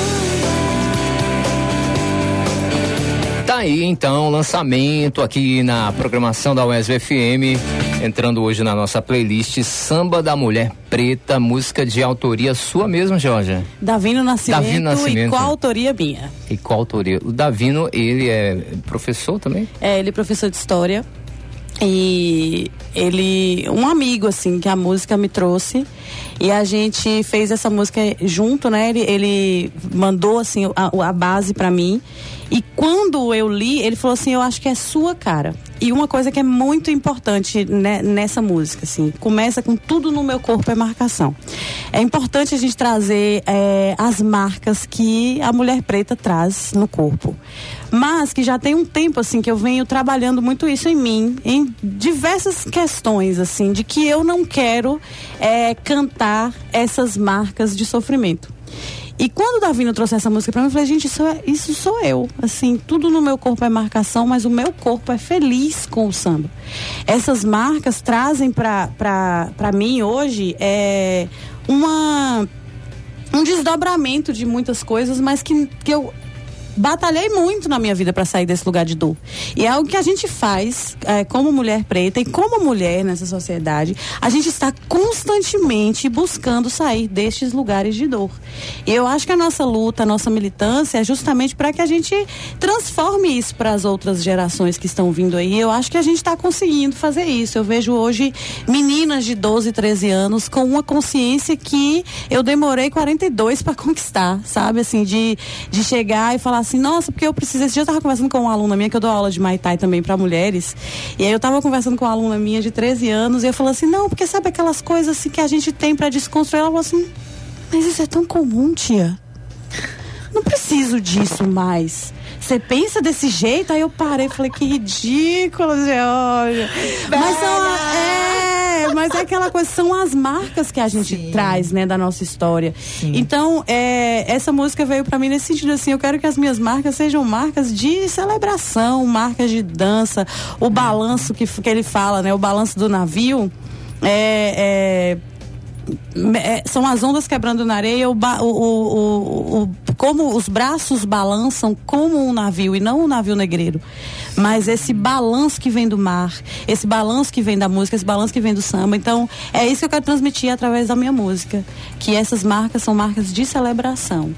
Tá aí então, lançamento aqui na programação da UESB FM, entrando hoje na nossa playlist Samba da Mulher Preta, música de autoria sua mesmo, Georgia? Davino Nascimento, Nascimento. E qual autoria minha? E qual autoria? O Davino, ele é professor também? É, ele é professor de história. E ele, um amigo assim, que a música me trouxe, e a gente fez essa música junto, né? Ele mandou assim a base pra mim, e quando eu li, ele falou assim: eu acho que é sua cara. E uma coisa que é muito importante, né, nessa música, assim, começa com tudo no meu corpo é marcação. É importante a gente trazer as marcas que a mulher preta traz no corpo, mas que já tem um tempo assim que eu venho trabalhando muito isso em mim, em diversas questões assim, de que eu não quero cantar essas marcas de sofrimento. E quando o Davino trouxe essa música pra mim, eu falei: gente, isso sou eu, assim, tudo no meu corpo é marcação, mas o meu corpo é feliz com o samba. Essas marcas trazem pra mim hoje um desdobramento de muitas coisas, mas que eu batalhei muito na minha vida para sair desse lugar de dor. E é algo que a gente faz como mulher preta e como mulher nessa sociedade. A gente está constantemente buscando sair destes lugares de dor. E eu acho que a nossa luta, a nossa militância é justamente para que a gente transforme isso para as outras gerações que estão vindo aí. Eu acho que a gente está conseguindo fazer isso. Eu vejo hoje meninas de 12, 13 anos com uma consciência que eu demorei 42 para conquistar, sabe? Assim, de chegar e falar assim: nossa, porque eu precisei. Esse dia eu tava conversando com uma aluna minha, que eu dou aula de Muay Thai também pra mulheres, e aí eu tava conversando com uma aluna minha de 13 anos, e eu falei assim: não, porque sabe aquelas coisas assim que a gente tem pra desconstruir? Ela falou assim: mas isso é tão comum, tia, não preciso disso mais. Você pensa desse jeito? Aí eu parei e falei: que ridículo, Georgia. mas é aquela coisa, são as marcas que a gente traz, né, da nossa história. Então, essa música veio pra mim nesse sentido, assim, eu quero que as minhas marcas sejam marcas de celebração, marcas de dança, o balanço que ele fala, né, o balanço do navio, são as ondas quebrando na areia, como os braços balançam como um navio, e não um navio negreiro, mas esse balanço que vem do mar, esse balanço que vem da música, esse balanço que vem do samba. Então é isso que eu quero transmitir através da minha música, que essas marcas são marcas de celebração.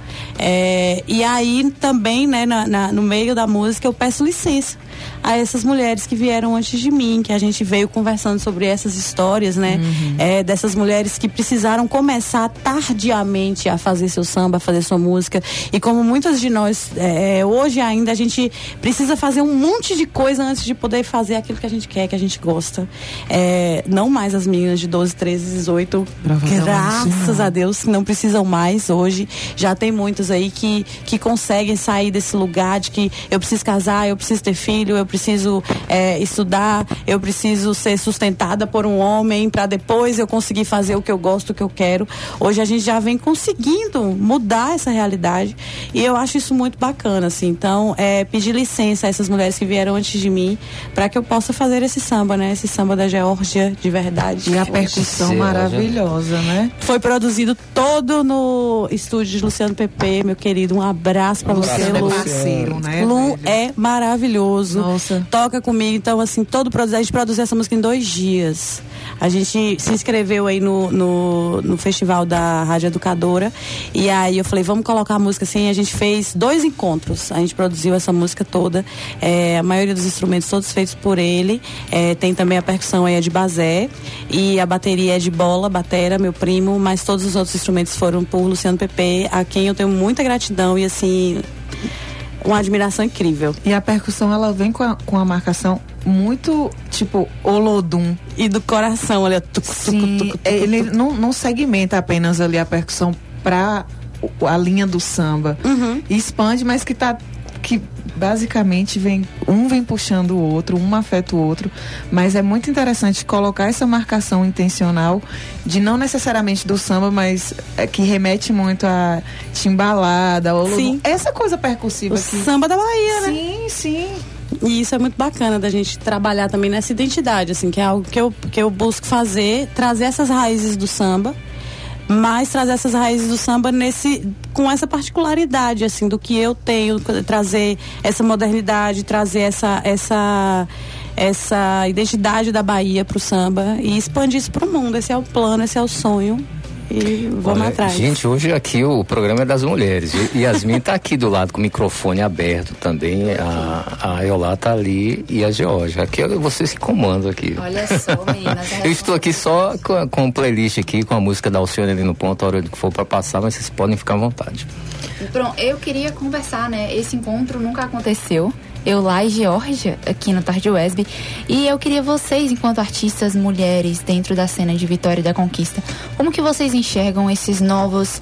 E aí também, né, no meio da música eu peço licença a essas mulheres que vieram antes de mim, que a gente veio conversando sobre essas histórias, né? Dessas mulheres que precisaram começar tardiamente a fazer seu samba, a fazer sua música, e como muitas de nós, hoje ainda a gente precisa fazer um monte de coisa antes de poder fazer aquilo que a gente quer, que a gente gosta. Não mais as meninas de 12, 13, 18, graças a Deus, que não precisam mais hoje. Já tem muitas aí que conseguem sair desse lugar de que eu preciso casar, eu preciso ter filho, eu preciso estudar, eu preciso ser sustentada por um homem para depois eu conseguir fazer o que eu gosto, o que eu quero. Hoje a gente já vem conseguindo mudar essa realidade e eu acho isso muito bacana, assim. Então, pedir licença a essas mulheres que vieram antes de mim para que eu possa fazer esse samba, né? Esse samba da Geórgia, de verdade. E a percussão maravilhosa, né? Foi produzido todo no estúdio de Luciano Pepe, meu querido. Um abraço para você, Lu. Parceiro, né? Lu é maravilhoso. Nossa. Toca comigo, então assim, a gente produziu essa música em 2 dias. A gente se inscreveu aí no festival da Rádio Educadora, e aí eu falei, vamos colocar a música assim. A gente fez 2 encontros, a gente produziu essa música toda, a maioria dos instrumentos todos feitos por ele, tem também a percussão aí de Bazé, e a bateria é de Bola, batera, meu primo, mas todos os outros instrumentos foram por Luciano Pepe, a quem eu tenho muita gratidão e assim, uma admiração incrível. E a percussão, ela vem com a marcação muito, tipo, Olodum. E do coração, olha. Ele não segmenta apenas ali a percussão pra a linha do samba. Expande, mas que basicamente vem puxando o outro, um afeta o outro, mas é muito interessante colocar essa marcação intencional de não necessariamente do samba, mas que remete muito a timbalada, essa coisa percussiva. O samba da Bahia, né? Sim. E isso é muito bacana da gente trabalhar também nessa identidade, assim, que é algo que eu busco fazer, trazer essas raízes do samba, mas trazer essas raízes do samba com essa particularidade, assim, do que eu tenho, trazer essa modernidade, trazer essa identidade da Bahia pro samba e expandir isso pro mundo. Esse é o plano, esse é o sonho. E vamos atrás. Gente, hoje aqui o programa é das mulheres. Yasmin tá aqui do lado com o microfone aberto também. A Eolá tá ali e a Geórgia. Aqui vocês se comandam aqui. Olha só, meninas. Eu estou aqui só com playlist aqui, com a música da Alcione ali no ponto, a hora que for para passar, mas vocês podem ficar à vontade. Pronto, eu queria conversar, né? Esse encontro nunca aconteceu. Eu lá e Geórgia, aqui no Tarde Wesb, e eu queria vocês, enquanto artistas mulheres dentro da cena de Vitória da Conquista, como que vocês enxergam esses novos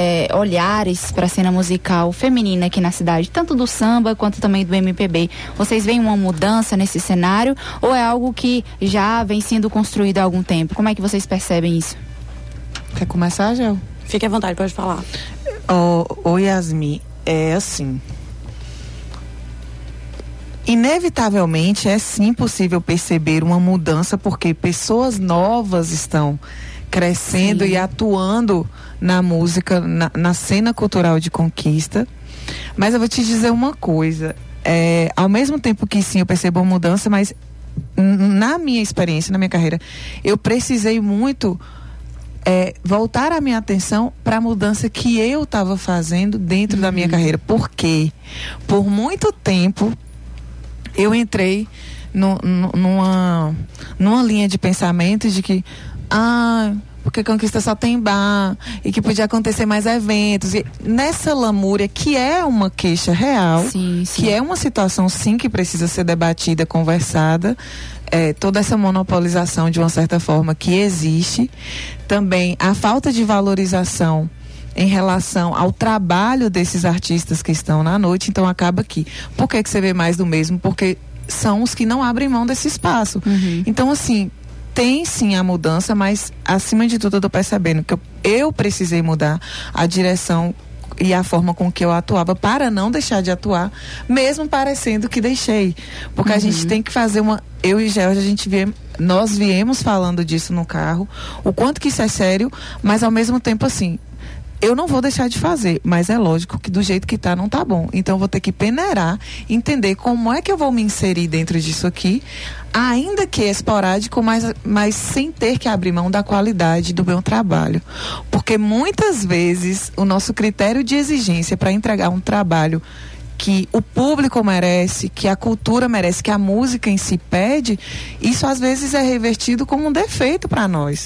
olhares para a cena musical feminina aqui na cidade, tanto do samba quanto também do MPB? Vocês veem uma mudança nesse cenário ou é algo que já vem sendo construído há algum tempo? Como é que vocês percebem isso? Quer começar, Gel? Fique à vontade, pode falar. Ô Yasmin, é assim... Inevitavelmente é sim possível perceber uma mudança, porque pessoas novas estão crescendo e atuando na música, na cena cultural de Conquista. Mas eu vou te dizer uma coisa, ao mesmo tempo que sim eu percebo uma mudança, mas na minha experiência, na minha carreira, eu precisei muito voltar a minha atenção para a mudança que eu estava fazendo dentro da minha carreira. Por quê? Por muito tempo eu entrei numa linha de pensamento de que porque Conquista só tem bar e que podia acontecer mais eventos, e nessa lamúria que é uma queixa real, sim. Que é uma situação sim que precisa ser debatida, conversada, toda essa monopolização de uma certa forma que existe, também a falta de valorização em relação ao trabalho desses artistas que estão na noite. Então acaba aqui. Por que você vê mais do mesmo? Porque são os que não abrem mão desse espaço. Então, assim, tem sim a mudança, mas acima de tudo eu tô percebendo que eu precisei mudar a direção e a forma com que eu atuava para não deixar de atuar, mesmo parecendo que deixei. Porque a gente tem que fazer eu e Georgia, nós viemos falando disso no carro, o quanto que isso é sério, mas ao mesmo tempo assim, eu não vou deixar de fazer, mas é lógico que do jeito que tá, não tá bom. Então eu vou ter que peneirar, entender como é que eu vou me inserir dentro disso aqui, ainda que esporádico, mas sem ter que abrir mão da qualidade do meu trabalho. Porque muitas vezes o nosso critério de exigência para entregar um trabalho que o público merece, que a cultura merece, que a música em si pede, isso às vezes é revertido como um defeito para nós.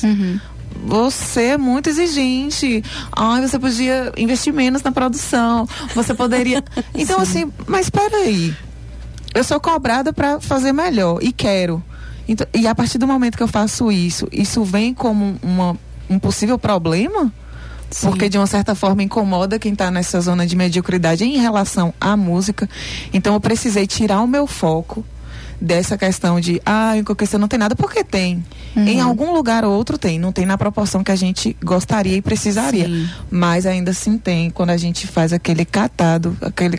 Você é muito exigente. Você podia investir menos na produção. Você poderia. Então, assim, mas peraí. Eu sou cobrada para fazer melhor e quero. Então, e a partir do momento que eu faço isso vem como um possível problema? Sim. Porque de uma certa forma incomoda quem está nessa zona de mediocridade em relação à música. Então eu precisei tirar o meu foco dessa questão de, em Conquista não tem nada, porque tem. Em algum lugar ou outro tem, não tem na proporção que a gente gostaria e precisaria. Sim. Mas ainda assim tem, quando a gente faz aquele catado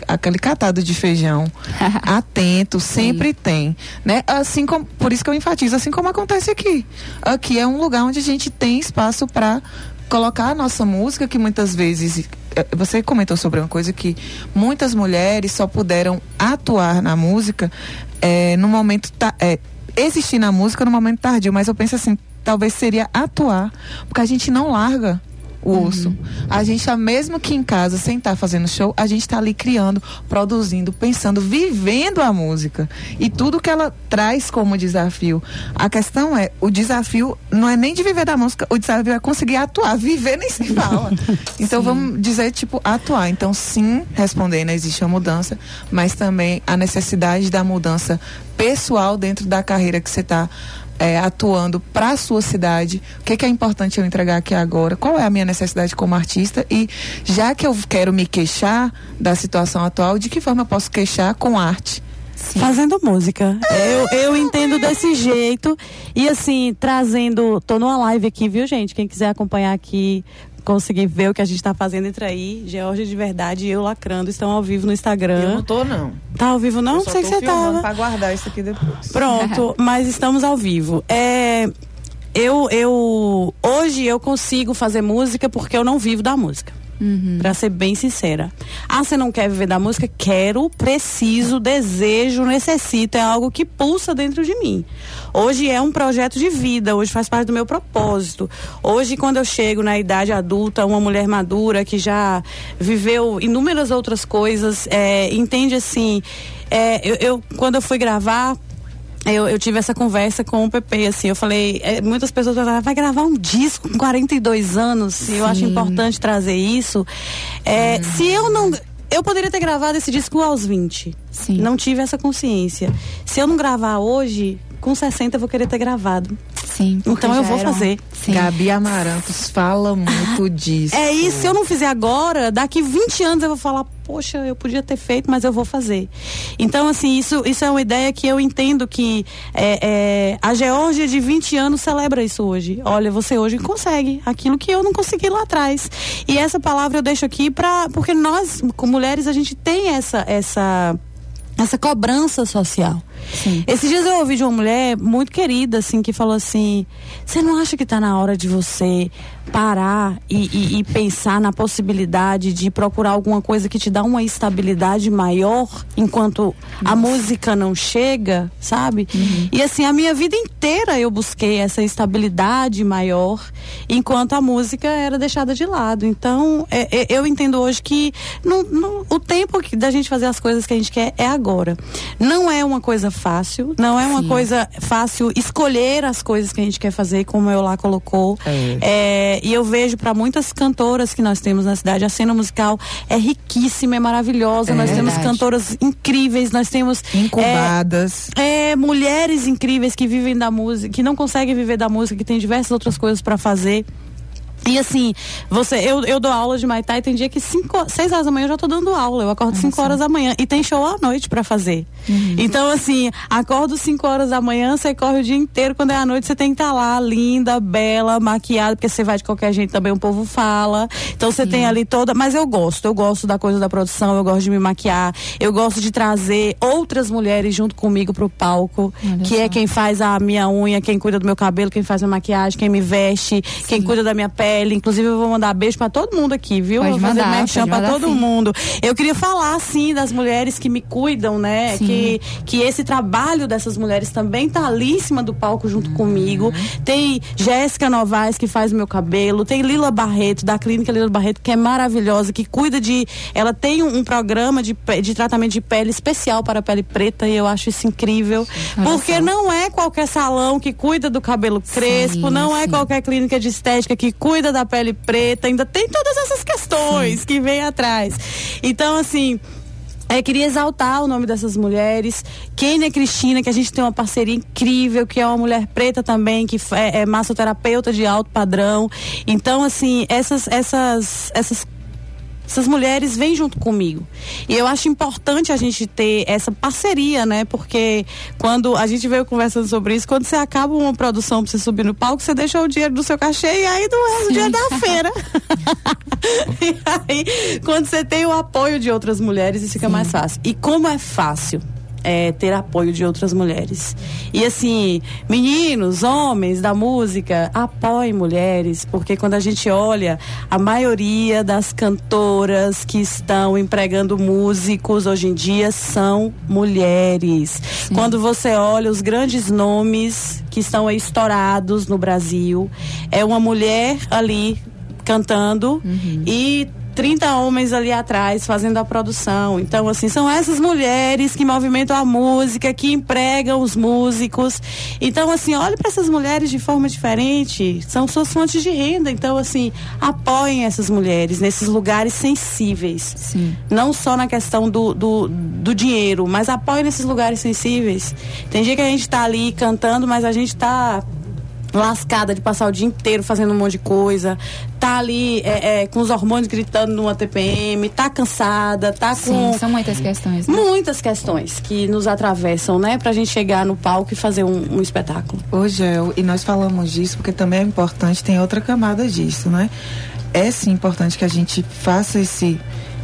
de feijão, atento, sempre tem, né? Assim como, por isso que eu enfatizo, assim como acontece aqui. Aqui é um lugar onde a gente tem espaço para colocar a nossa música, que muitas vezes, você comentou sobre uma coisa que muitas mulheres só puderam atuar na música no momento, existir na música no momento tardio, mas eu penso assim, talvez seria atuar, porque a gente não larga o osso. A gente mesmo que em casa, sem estar fazendo show, a gente está ali criando, produzindo, pensando, vivendo a música e tudo que ela traz como desafio. A questão o desafio não é nem de viver da música, o desafio é conseguir atuar, viver nem se fala. Então vamos dizer, atuar. Então sim, respondendo, existe a mudança, mas também a necessidade da mudança pessoal dentro da carreira que você está atuando para a sua cidade. O que é importante eu entregar aqui agora? Qual é a minha necessidade como artista? E já que eu quero me queixar da situação atual, de que forma eu posso queixar com arte? Sim. Fazendo música. Eu entendo desse jeito. E assim, tô numa live aqui, viu, gente? Quem quiser acompanhar aqui, conseguir ver o que a gente tá fazendo, entra aí. Georgia de Verdade e eu Lacrando estão ao vivo no Instagram. Eu não tô, não. Tá ao vivo, não? Não sei que você tava. Pra guardar isso aqui depois. Pronto, mas estamos ao vivo. Hoje eu consigo fazer música porque eu não vivo da música. Pra ser bem sincera. Você não quer viver da música? Quero, preciso, desejo, necessito. É algo que pulsa dentro de mim. Hoje é um projeto de vida, hoje faz parte do meu propósito. Hoje, quando eu chego na idade adulta, uma mulher madura que já viveu inúmeras outras coisas, entende assim, quando eu fui gravar, eu tive essa conversa com o Pepe, assim, eu falei, muitas pessoas falaram, vai gravar um disco com 42 anos, e eu acho importante trazer isso. Se eu poderia ter gravado esse disco aos 20. Sim. Não tive essa consciência. Se eu não gravar hoje, com 60 eu vou querer ter gravado. Sim. Então eu vou fazer. Sim. Gabi Amarantos fala muito disso. É isso, se eu não fizer agora, daqui 20 anos eu vou falar, poxa, eu podia ter feito, mas eu vou fazer. Então, assim, isso é uma ideia que eu entendo que a Georgia de 20 anos celebra isso hoje. Olha, você hoje consegue aquilo que eu não consegui lá atrás. E essa palavra eu deixo aqui porque nós, como mulheres, a gente tem essa cobrança social. Sim. Esses dias eu ouvi de uma mulher muito querida, assim, que falou assim, você não acha que tá na hora de você parar e pensar na possibilidade de procurar alguma coisa que te dá uma estabilidade maior enquanto a música não chega, sabe? E assim, a minha vida inteira eu busquei essa estabilidade maior enquanto a música era deixada de lado. Então, eu entendo hoje que o tempo da gente fazer as coisas que a gente quer é agora. Não é uma coisa fácil, não é uma coisa fácil escolher as coisas que a gente quer fazer, como eu lá colocou. E eu vejo para muitas cantoras que nós temos na cidade, a cena musical é riquíssima, é maravilhosa, nós temos cantoras incríveis, nós temos incubadas, mulheres incríveis que vivem da música, que não conseguem viver da música, que tem diversas outras coisas para fazer. E assim, eu dou aula de Muay Thai, tem dia que 6 horas da manhã eu já tô dando aula, eu acordo 5 horas da manhã e tem show à noite pra fazer. Então assim, acordo 5 horas da manhã, você corre o dia inteiro, quando é à noite você tem que estar lá, linda, bela, maquiada, porque você vai de qualquer jeito também, o povo fala. Então você tem ali toda, mas eu gosto da coisa da produção, eu gosto de me maquiar, eu gosto de trazer outras mulheres junto comigo pro palco, que é quem faz a minha unha, quem cuida do meu cabelo, quem faz a maquiagem, quem me veste, quem cuida da minha pele. Inclusive eu vou mandar beijo pra todo mundo aqui, viu? Pode vou fazer mandar, merchan pra todo mundo. Eu queria falar, sim, das mulheres que me cuidam, né? Que esse trabalho dessas mulheres também tá ali em cima do palco junto comigo. Tem Jéssica Novaes, que faz o meu cabelo. Tem Lila Barreto, da Clínica Lila Barreto, que é maravilhosa, que cuida de... Ela tem um programa de tratamento de pele especial para a pele preta, e eu acho isso incrível. Porque não é qualquer salão que cuida do cabelo crespo, não é qualquer clínica de estética que cuida da pele preta, ainda tem todas essas questões que vem atrás. Então, assim, queria exaltar o nome dessas mulheres. Kênia Cristina, que a gente tem uma parceria incrível, que é uma mulher preta também, que é massoterapeuta de alto padrão. Então, assim, essas mulheres vêm junto comigo. E eu acho importante a gente ter essa parceria, né? Porque quando a gente veio conversando sobre isso, quando você acaba uma produção pra você subir no palco, você deixa o dinheiro do seu cachê e aí não é o dia da feira. E aí, quando você tem o apoio de outras mulheres, isso fica mais fácil. E como é fácil ter apoio de outras mulheres. E assim, meninos, homens da música, apoiem mulheres, porque quando a gente olha, a maioria das cantoras que estão empregando músicos hoje em dia são mulheres. Quando você olha os grandes nomes que estão aí estourados no Brasil, é uma mulher ali cantando e 30 homens ali atrás fazendo a produção. Então, assim, são essas mulheres que movimentam a música, que empregam os músicos. Então, assim, olhe para essas mulheres de forma diferente. São suas fontes de renda. Então, assim, apoiem essas mulheres nesses lugares sensíveis. Não só na questão do dinheiro, mas apoiem nesses lugares sensíveis. Tem dia que a gente tá ali cantando, mas a gente tá lascada de passar o dia inteiro fazendo um monte de coisa, tá ali com os hormônios gritando numa TPM, tá cansada, tá com... São muitas questões, né? Muitas questões que nos atravessam, né? Pra gente chegar no palco e fazer um espetáculo. Ô, Gel, e nós falamos disso porque também é importante, tem outra camada disso, né? É sim importante que a gente faça esse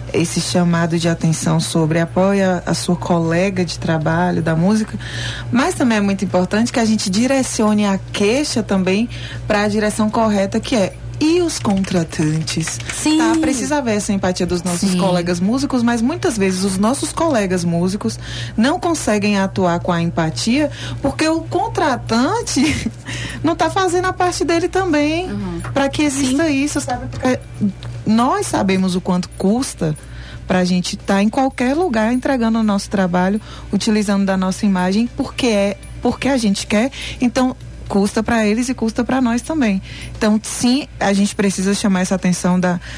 chamado de atenção sobre apoio a sua colega de trabalho da música, mas também é muito importante que a gente direcione a queixa também para a direção correta, que é e os contratantes. Tá? Precisa haver essa empatia dos nossos colegas músicos, mas muitas vezes os nossos colegas músicos não conseguem atuar com a empatia porque o contratante não tá fazendo a parte dele também para que exista isso, sabe? Porque nós sabemos o quanto custa pra gente estar em qualquer lugar entregando o nosso trabalho, utilizando da nossa imagem, porque a gente quer. Então, custa para eles e custa para nós também. Então, sim, a gente precisa chamar essa atenção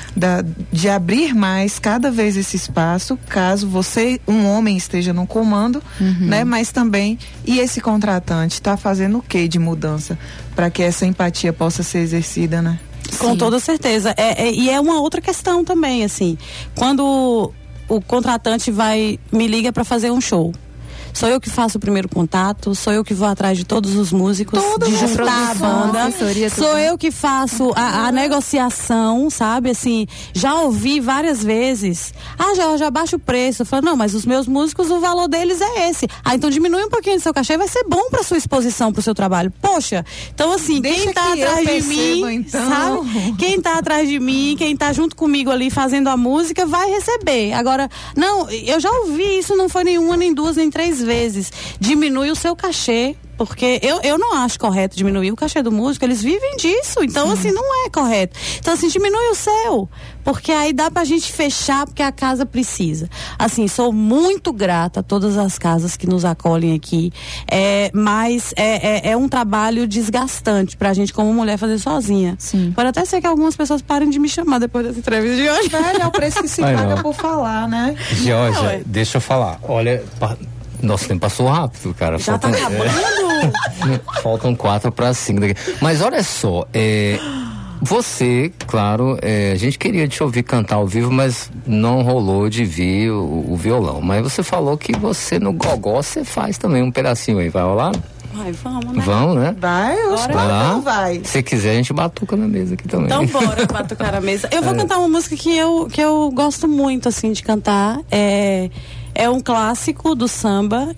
de abrir mais cada vez esse espaço, caso você, um homem, esteja no comando, né? Mas também, e esse contratante está fazendo o que de mudança para que essa empatia possa ser exercida, né? Com toda certeza. E é uma outra questão também, assim, quando o contratante me liga para fazer um show. Sou eu que faço o primeiro contato, sou eu que vou atrás de todos os músicos, de juntar a banda, sou eu que faço a negociação, sabe, assim, já ouvi várias vezes, já baixa o preço, eu falo, não, mas os meus músicos, o valor deles é esse, então diminui um pouquinho do seu cachê, vai ser bom pra sua exposição, pro seu trabalho, poxa, então assim, quem tá atrás de mim, sabe, quem tá atrás de mim, quem tá junto comigo ali fazendo a música, vai receber. Agora, não, eu já ouvi isso, não foi nenhuma, nem duas, nem 3 vezes, diminui o seu cachê, porque eu não acho correto diminuir o cachê do músico, eles vivem disso, então assim, não é correto. Então assim, diminui o seu, porque aí dá pra gente fechar, porque a casa precisa. Assim, sou muito grata a todas as casas que nos acolhem aqui, mas é um trabalho desgastante pra gente como mulher fazer sozinha. Pode até ser que algumas pessoas parem de me chamar depois dessa entrevista de hoje. É o preço que se paga por falar, né? Georgia, deixa eu falar, olha... Nosso tempo passou rápido, cara. Já tá acabando? Faltam 4 para 5 daqui. Mas olha só, Você, claro, a gente queria te ouvir cantar ao vivo, mas não rolou de vir o violão. Mas você falou que você no gogó você faz também um pedacinho aí, vai rolar? Vai, vamos, né? Vamos, né? Vai, não vai. Se quiser, a gente batuca na mesa aqui também. Então bora batucar na mesa. Eu vou cantar uma música que eu gosto muito, assim, de cantar. É um clássico do samba.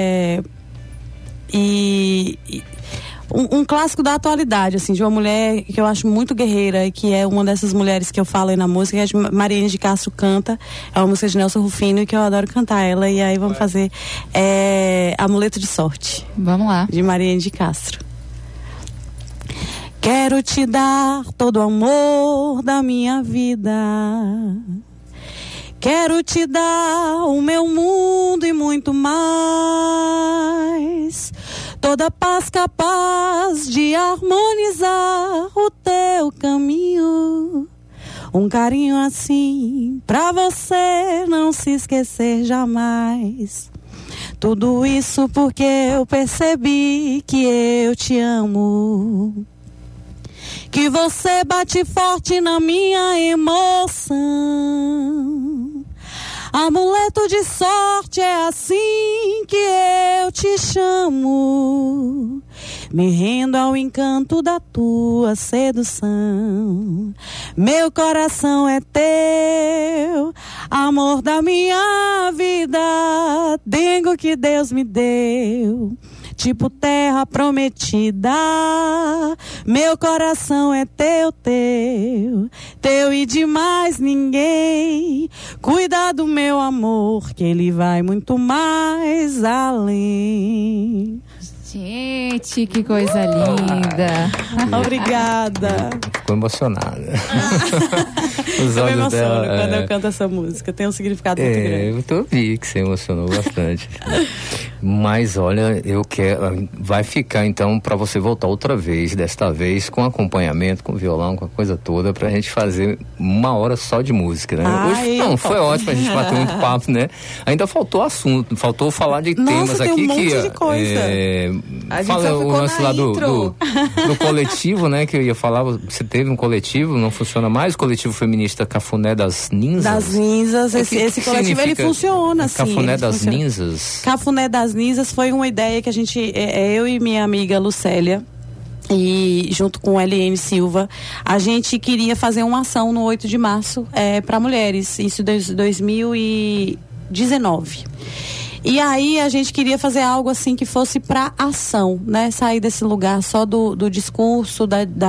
Um clássico da atualidade, assim, de uma mulher que eu acho muito guerreira e que é uma dessas mulheres que eu falo aí na música, que é de Mariene de Castro Canta. É uma música de Nelson Rufino e que eu adoro cantar ela. E aí vamos fazer Amuleto de Sorte. Vamos lá. De Mariene de Castro. Quero te dar todo o amor da minha vida. Quero te dar o meu mundo e muito mais. Toda paz capaz de harmonizar o teu caminho. Um carinho assim pra você não se esquecer jamais. Tudo isso porque eu percebi que eu te amo. Que você bate forte na minha emoção. Amuleto de sorte, é assim que eu te chamo. Me rendo ao encanto da tua sedução. Meu coração é teu, amor da minha vida. Dengo que Deus me deu, tipo terra prometida. Meu coração é teu e de mais ninguém. Cuida do meu amor, que ele vai muito mais além. Gente, que coisa linda. Obrigada. Ficou emocionada. Os eu me olhos emociono dela, quando eu canto essa música. Tem um significado muito grande. Eu vi que você emocionou bastante. Mas olha, eu quero. Vai ficar então para você voltar outra vez, desta vez com acompanhamento, com violão, com a coisa toda, pra gente fazer 1 hora só de música, né? Hoje não, foi ótimo, a gente bateu muito papo, né? Ainda faltou assunto, faltou falar de temas tem aqui um monte que. de coisa. Fala o lance lá do coletivo, né? Que eu ia falar, você teve um coletivo, não funciona mais, o coletivo feminista Cafuné das Ninzas. Das Ninzas, esse coletivo ele funciona, assim. Cafuné das Ninzas. Cafuné das Ninzas foi uma ideia que a gente, eu e minha amiga Lucélia, e junto com Eliane Silva, a gente queria fazer uma ação no 8 de março para mulheres, isso em 2019. E aí a gente queria fazer algo assim que fosse para ação, né? Sair desse lugar só do discurso,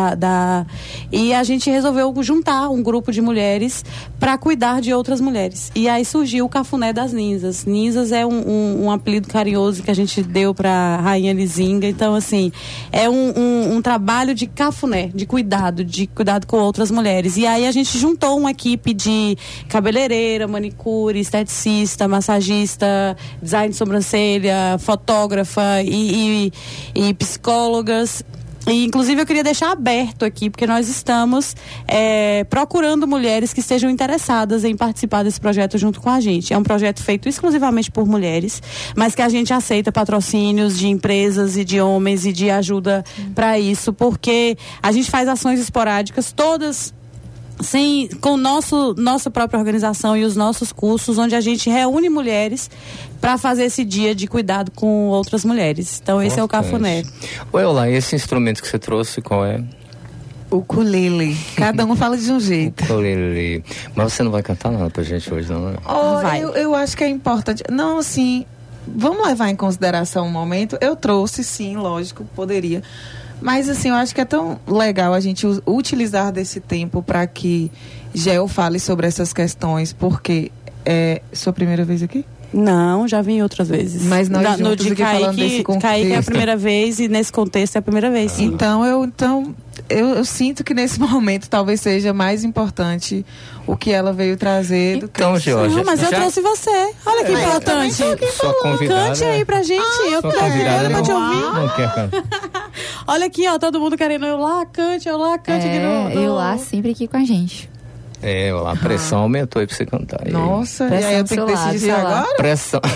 e a gente resolveu juntar um grupo de mulheres para cuidar de outras mulheres. E aí surgiu o Cafuné das Ninzas. Ninzas é um apelido carinhoso que a gente deu para Rainha Lizinga. Então, assim, é um trabalho de cafuné, de cuidado com outras mulheres. E aí a gente juntou uma equipe de cabeleireira, manicure, esteticista, massagista, design de sobrancelha, fotógrafa e psicólogas. E, inclusive, eu queria deixar aberto aqui, porque nós estamos procurando mulheres que estejam interessadas em participar desse projeto junto com a gente. É um projeto feito exclusivamente por mulheres, mas que a gente aceita patrocínios de empresas e de homens e de ajuda para isso, porque a gente faz ações esporádicas, todas com nossa própria organização e os nossos cursos, onde a gente reúne mulheres para fazer esse dia de cuidado com outras mulheres. Então, esse é o Cafuné. Oi, olá, esse instrumento que você trouxe, qual é? O ukulele. Cada um fala de um jeito. Ukulele. Mas você não vai cantar nada pra gente hoje, não, né? Eu acho que é importante. Não, assim, vamos levar em consideração um momento. Eu trouxe, sim, lógico, poderia. Mas, assim, eu acho que é tão legal a gente utilizar desse tempo para que Gel fale sobre essas questões, porque é sua primeira vez aqui? Não, já vim outras vezes. Mas nós no de Kaique é a primeira vez e nesse contexto é a primeira vez, sim. Então eu sinto que nesse momento talvez seja mais importante o que ela veio trazer do que... Então, Georgia... Não, mas eu trouxe você. Olha que importante. Sua convidada... Cante aí pra gente. Eu tô querendo pra te ouvir. Não quer cantar. Olha aqui, ó, todo mundo querendo eu lá, cante aqui no... Eu lá, sempre aqui com a gente. A pressão aumentou aí pra você cantar. Nossa, e aí eu tenho que decidir agora? Pressão.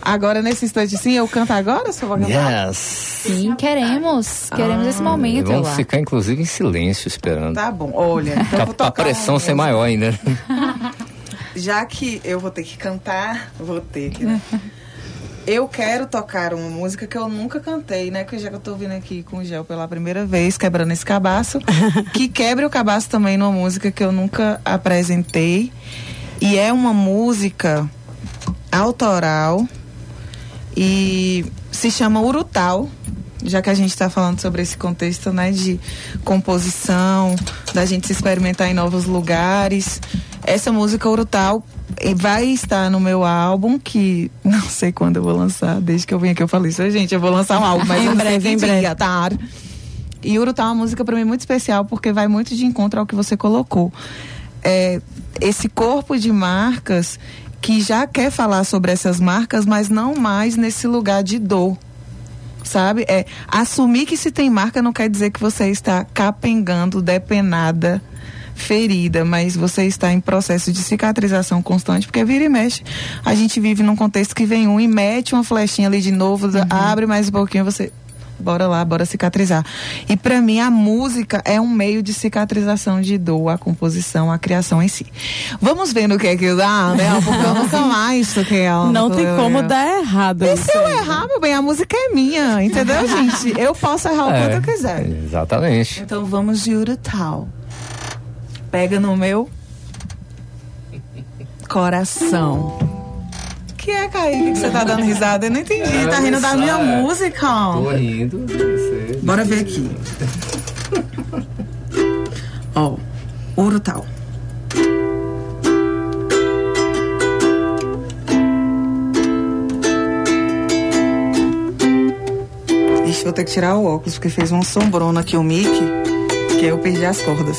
Agora, nesse instante, sim, eu canto agora, seu vagabundo? Yes. Sim, queremos esse momento. Vamos lá. ficar, inclusive, em silêncio esperando. Tá bom, olha. Então vou Pra tocar pressão ser maior ainda. Já que eu vou ter que cantar, né? Eu quero tocar uma música que eu nunca cantei, né? Que já que eu tô vindo aqui com o Gel pela primeira vez, quebrando esse cabaço. Que quebre o cabaço também numa música que eu nunca apresentei. E é uma música autoral e se chama Urutau. Já que a gente está falando sobre esse contexto, né, de composição, da gente se experimentar em novos lugares. Essa música Urutau vai estar no meu álbum, que não sei quando eu vou lançar, desde que eu vim aqui eu falei isso, gente, eu vou lançar um álbum, mas em breve, tá? E Urutau é uma música para mim muito especial, porque vai muito de encontro ao que você colocou. Esse corpo de marcas que já quer falar sobre essas marcas, mas não mais nesse lugar de dor. Sabe? Assumir que se tem marca não quer dizer que você está capengando, depenada, ferida, mas você está em processo de cicatrização constante, porque vira e mexe. A gente vive num contexto que vem e mete uma flechinha ali de novo, abre mais um pouquinho, você... Bora lá, bora cicatrizar. E pra mim a música é um meio de cicatrização de dor, a composição, a criação em si. Vamos ver no que é que dá, né? Porque eu nunca mais toquei ela. Não tem como dar errado. E se eu errar, meu bem, a música é minha, entendeu, gente? Eu posso errar o quanto eu quiser. Exatamente. Então vamos de Urutau. Pega no meu coração. Que é, Kaique, que você tá dando risada? Eu não entendi. Tá rindo da minha música? Tô rindo. Bora ver aqui. Ó, Urutau. Ixi, vou ter que tirar o óculos, porque fez uma sombrona aqui o mic, que eu perdi as cordas.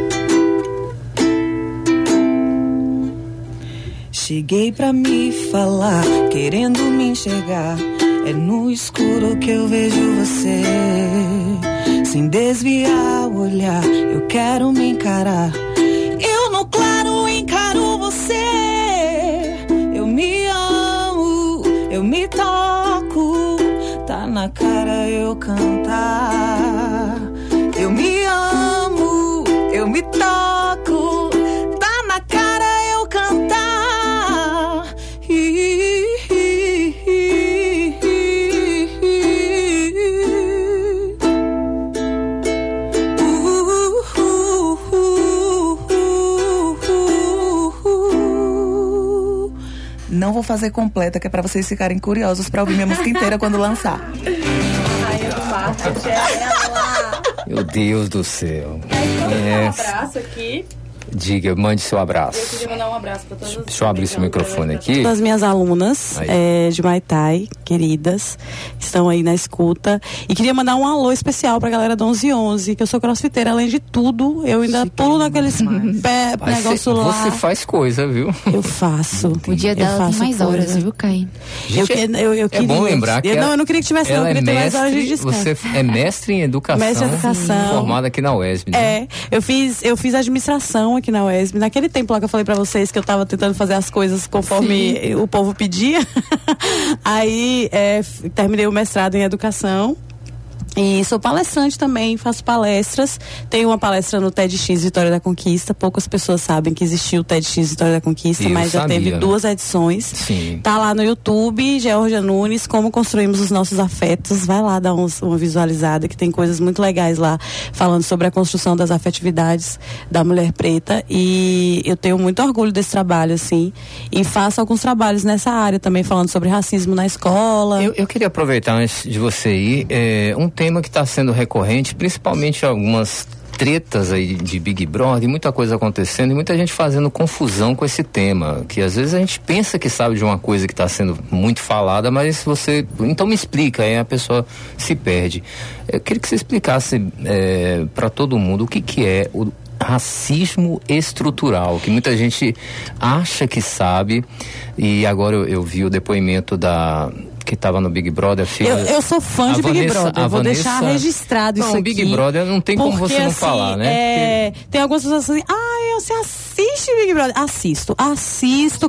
Cheguei pra me falar, querendo me enxergar. É no escuro que eu vejo você. Sem desviar o olhar, eu quero me encarar. Eu no claro encaro você. Eu me amo, eu me toco. Tá na cara eu cantar. Eu me amo, eu me toco. Tá na cara eu cantar. Não vou fazer completa, que é pra vocês ficarem curiosos pra ouvir minha música inteira quando lançar. Ai, eu mato ela. Meu Deus do céu. Um abraço aqui. Diga, mande seu abraço. Eu queria mandar um abraço pra todas. Deixa eu abrir esse microfone aqui. Das minhas alunas de Maitai, queridas, estão aí na escuta. E queria mandar um alô especial pra galera do 1111, que eu sou crossfiteira, além de tudo. Eu ainda pulo naqueles negócio lá. Você faz coisa, viu? Eu faço. O dia dela tem mais horas, viu, Caí? Eu queria, é bom lembrar que eu não queria que tivesse, não. Eu queria ter mais horas de descanso. Você é mestre em educação. Mestre em educação. Formada aqui na UESB. Né? Eu fiz administração aqui na UESB. Naquele tempo lá que eu falei pra vocês que eu tava tentando fazer as coisas conforme o povo pedia. Aí terminei o mestrado em educação. E sou palestrante também, faço palestras. Tenho uma palestra no TEDx Vitória da Conquista. Poucas pessoas sabem que existiu o TEDx Vitória da Conquista, mas já teve 2 edições. Sim. Tá lá no YouTube, Georgia Nunes, Como Construímos os Nossos Afetos. Vai lá dar uma visualizada, que tem coisas muito legais lá, falando sobre a construção das afetividades da mulher preta. E eu tenho muito orgulho desse trabalho, assim. E faço alguns trabalhos nessa área também, falando sobre racismo na escola. Eu queria aproveitar, antes de você ir, um tema que está sendo recorrente, principalmente algumas tretas aí de Big Brother, muita coisa acontecendo e muita gente fazendo confusão com esse tema, que às vezes a gente pensa que sabe de uma coisa que está sendo muito falada, mas você, então me explica, aí a pessoa se perde. Eu queria que você explicasse para todo mundo o que é o racismo estrutural, que muita gente acha que sabe, e agora eu vi o depoimento que estava no Big Brother. Eu sou fã de Big Brother, vou deixar registrado isso aqui. Big Brother não tem como você não assim, falar, né? Tem algumas pessoas assim, você assiste Big Brother? Assisto,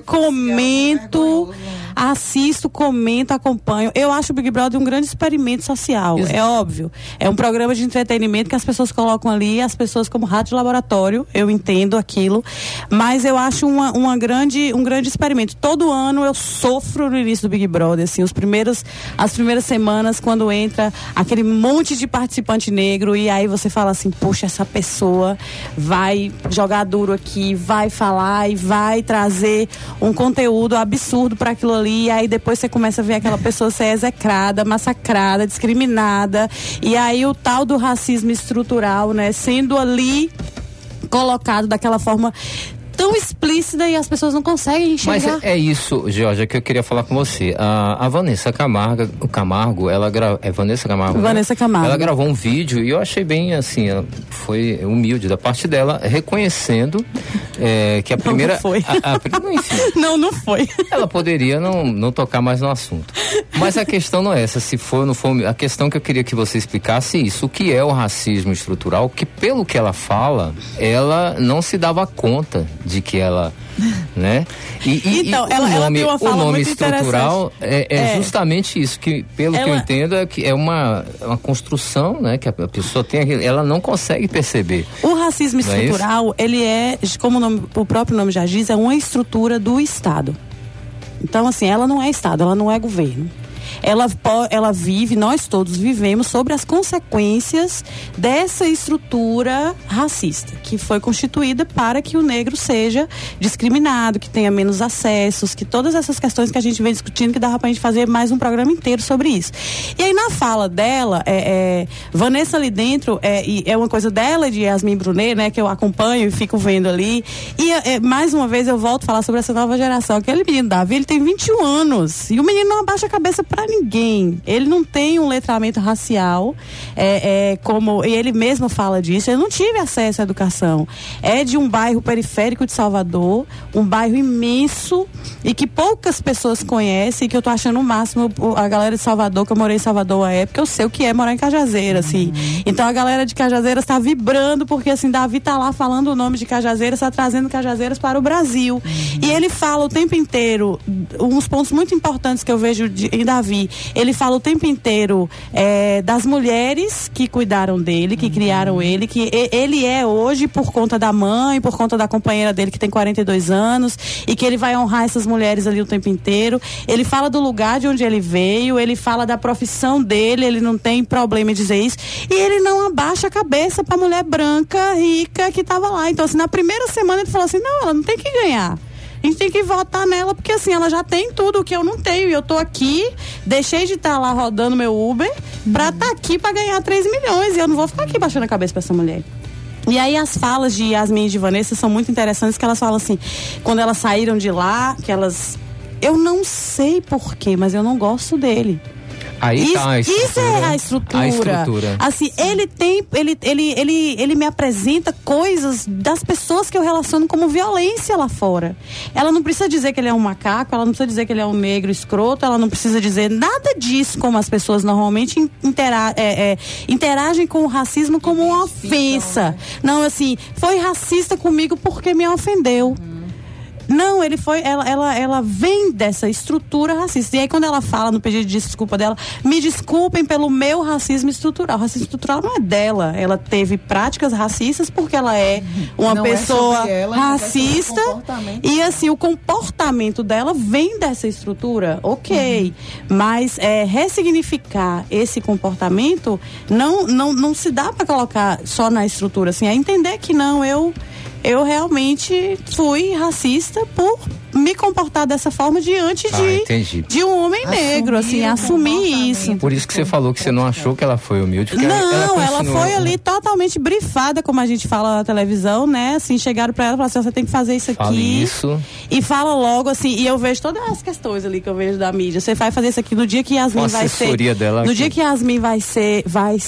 comento, acompanho. Eu acho o Big Brother um grande experimento social, é óbvio. É um programa de entretenimento que as pessoas colocam ali, as pessoas como rato de laboratório, eu entendo aquilo, mas eu acho um grande experimento. Todo ano eu sofro no início do Big Brother, assim, as primeiras semanas, quando entra aquele monte de participante negro, e aí você fala assim, poxa, essa pessoa vai jogar duro aqui, vai falar e vai trazer um conteúdo absurdo para aquilo ali, e aí depois você começa a ver aquela pessoa ser execrada, massacrada, discriminada, e aí o tal do racismo estrutural, né, sendo ali colocado daquela forma tão explícita e as pessoas não conseguem enxergar. Mas é isso, Georgia, que eu queria falar com você. A Vanessa Camargo, Vanessa Camargo. Vanessa Camargo. Ela gravou um vídeo e eu achei bem assim, foi humilde da parte dela, reconhecendo que a primeira... Não foi. Enfim, não foi. Ela poderia não tocar mais no assunto. Mas a questão não é essa, se foi ou não foi. A questão que eu queria que você explicasse isso, o que é o racismo estrutural, que pelo que ela fala, ela não se dava conta de que ela, né? Então, ela tem uma fala o nome muito estrutural é justamente isso, que pelo que eu entendo é uma construção, né? Que a pessoa tem, ela não consegue perceber. O racismo estrutural, ele como o próprio nome já diz, é uma estrutura do Estado. Então, assim, ela não é Estado, ela não é governo. Ela vive, nós todos vivemos sobre as consequências dessa estrutura racista, que foi constituída para que o negro seja discriminado, que tenha menos acessos, que todas essas questões que a gente vem discutindo, que dava pra gente fazer mais um programa inteiro sobre isso. E aí na fala dela, Vanessa ali dentro, é uma coisa dela e de Yasmin Brunet, né, que eu acompanho e fico vendo ali, e mais uma vez eu volto a falar sobre essa nova geração. Aquele menino Davi, ele tem 21 anos, e o menino não abaixa a cabeça pra ninguém. Ele não tem um letramento racial, e ele mesmo fala disso. Eu não tive acesso à educação. É de um bairro periférico de Salvador, um bairro imenso e que poucas pessoas conhecem, que eu tô achando o máximo. A galera de Salvador, que eu morei em Salvador à época, eu sei o que é morar em Cajazeiras, assim. Então a galera de Cajazeiras está vibrando porque, assim, Davi tá lá falando o nome de Cajazeiras, está trazendo Cajazeiras para o Brasil. E ele fala o tempo inteiro, uns pontos muito importantes que eu vejo em Davi. Ele fala o tempo inteiro das mulheres que cuidaram dele, que criaram ele, que ele é hoje por conta da mãe, por conta da companheira dele que tem 42 anos, e que ele vai honrar essas mulheres ali o tempo inteiro. Ele fala do lugar de onde ele veio, ele fala da profissão dele, ele não tem problema em dizer isso, e ele não abaixa a cabeça pra mulher branca, rica, que tava lá. Então, assim, na primeira semana ele falou assim, não, ela não tem que ganhar. A gente tem que votar nela, porque assim, ela já tem tudo o que eu não tenho, e eu tô aqui, deixei de estar lá rodando meu Uber pra estar aqui pra ganhar 3 milhões, e eu não vou ficar aqui baixando a cabeça pra essa mulher. E aí as falas de Yasmin e de Vanessa são muito interessantes, que elas falam assim, quando elas saíram de lá, que elas... Eu não sei porquê, mas eu não gosto dele. Aí isso, tá isso é a estrutura. Assim, ele me apresenta coisas das pessoas que eu relaciono como violência lá fora. Ela não precisa dizer que ele é um macaco, ela não precisa dizer que ele é um negro escroto, ela não precisa dizer nada disso, como as pessoas normalmente interagem com o racismo como uma ofensa. Não, assim, foi racista comigo porque me ofendeu. Não, ela vem dessa estrutura racista. E aí quando ela fala no pedido de desculpa dela, me desculpem pelo meu racismo estrutural. O racismo estrutural não é dela. Ela teve práticas racistas porque ela é uma pessoa racista. E assim, o comportamento dela vem dessa estrutura, ok. Mas ressignificar esse comportamento não se dá para colocar só na estrutura. Assim, é entender que não, eu realmente fui racista por me comportar dessa forma diante de um homem negro, assim, assumir isso. Por isso que você falou que você não achou que ela foi humilde. Não, ela foi ali totalmente brifada, como a gente fala na televisão, né? Assim, chegaram pra ela e falaram assim, você tem que fazer isso aqui. Fale isso. E fala logo, assim, e eu vejo todas as questões ali que eu vejo da mídia. Você vai fazer isso aqui no dia que Yasmin vai ser... No dia que Yasmin vai ser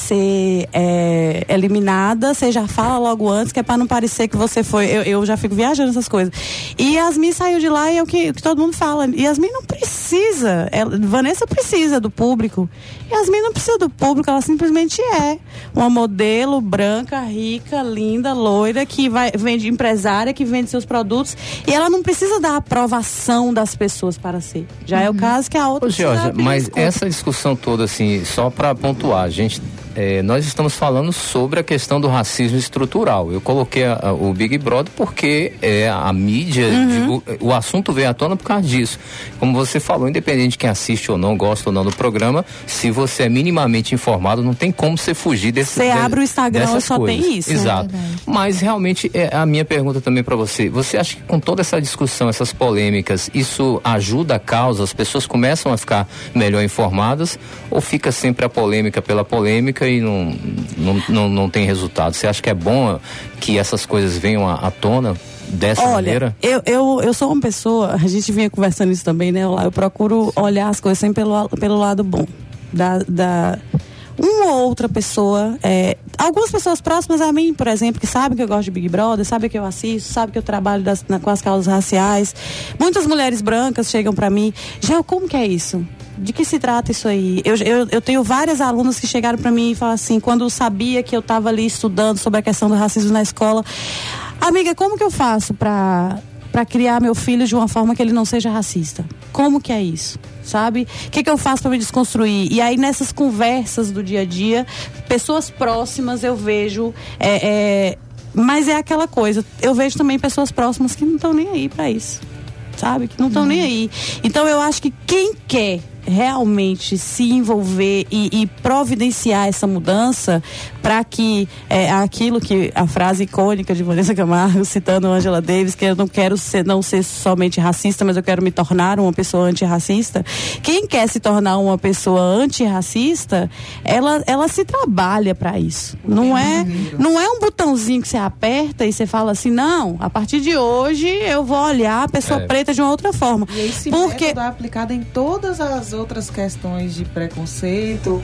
eliminada, você já fala logo antes, que é pra não parecer que você foi... Eu já fico viajando essas coisas. E Yasmin saiu de lá e é o que todo mundo fala. Yasmin não precisa precisa, Vanessa precisa do público. Yasmin não precisa do público, ela simplesmente é uma modelo branca, rica, linda, loira, que vende, empresária, que vende seus produtos, e ela não precisa da aprovação das pessoas para ser. Já é o caso que a outra... Ô, Georgia, mas essa discussão toda, assim, só para pontuar, nós estamos falando sobre a questão do racismo estrutural. Eu coloquei o Big Brother porque a mídia, o assunto veio à tona por causa disso. Como você falou, independente de quem assiste ou não, gosta ou não do programa, se você é minimamente informado, não tem como você fugir desse. Você abre o Instagram e só tem isso. Exato. Mas realmente, a minha pergunta também para você, você acha que com toda essa discussão, essas polêmicas, isso ajuda a causa? As pessoas começam a ficar melhor informadas ou fica sempre a polêmica pela polêmica e não tem resultado? Você acha que é bom que essas coisas venham à tona dessa maneira? Eu sou uma pessoa, a gente vinha conversando isso também, né? Eu procuro olhar as coisas sempre pelo lado bom. Uma ou outra pessoa, algumas pessoas próximas a mim, por exemplo, que sabem que eu gosto de Big Brother, sabem que eu assisto, sabem que eu trabalho com as causas raciais. Muitas mulheres brancas chegam pra mim, Gel, como que é isso? De que se trata isso aí? Eu tenho várias alunas que chegaram pra mim e falaram assim, quando sabia que eu estava ali estudando sobre a questão do racismo na escola, amiga, como que eu faço pra criar meu filho de uma forma que ele não seja racista? Como que é isso? Sabe? O que eu faço para me desconstruir? E aí nessas conversas do dia a dia, pessoas próximas eu vejo, mas é aquela coisa, eu vejo também pessoas próximas que não estão nem aí para isso, sabe? Que não estão nem aí. Então eu acho que quem quer realmente se envolver e providenciar essa mudança para que aquilo que a frase icônica de Vanessa Camargo, citando Angela Davis, que eu não quero não ser somente racista, mas eu quero me tornar uma pessoa antirracista. Quem quer se tornar uma pessoa antirracista, ela se trabalha para isso. Não é um botãozinho que você aperta e você fala assim, não, a partir de hoje eu vou olhar a pessoa preta de uma outra forma. E esse método é aplicado em todas as outras questões de preconceito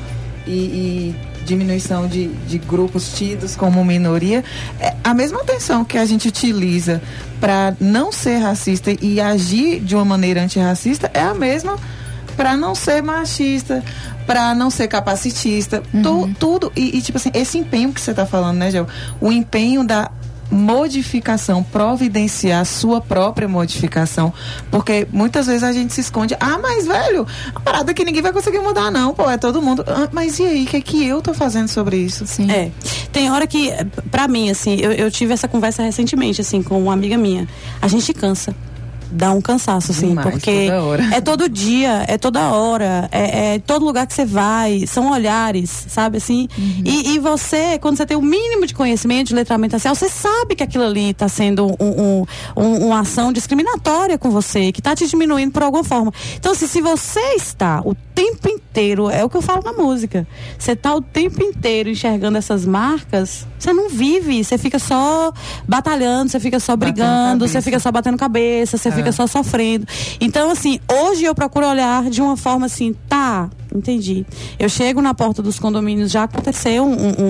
e diminuição de grupos tidos como minoria. A mesma atenção que a gente utiliza para não ser racista e agir de uma maneira antirracista é a mesma para não ser machista, para não ser capacitista, tudo, e tipo assim, esse empenho que você está falando, né, Gel? O empenho da modificação, providenciar a sua própria modificação, porque muitas vezes a gente se esconde, mas velho, a parada que ninguém vai conseguir mudar não, pô, é todo mundo, mas e aí, o que é que eu tô fazendo sobre isso? Sim. Tem hora que, pra mim, assim, eu tive essa conversa recentemente, assim, com uma amiga minha, a gente cansa. Dá um cansaço, assim, demais, porque é todo dia, é toda hora, é todo lugar que você vai, são olhares, sabe, assim, e você, quando você tem o mínimo de conhecimento, de letramento racial, você sabe que aquilo ali está sendo uma ação discriminatória com você, que está te diminuindo por alguma forma. Então, assim, se você está o tempo inteiro, é o que eu falo na música, você está o tempo inteiro enxergando essas marcas, você não vive, você fica só batalhando, você fica só brigando, você fica só batendo cabeça, você fica só sofrendo. Então, assim, hoje eu procuro olhar de uma forma assim, entendi. Eu chego na porta dos condomínios, já aconteceu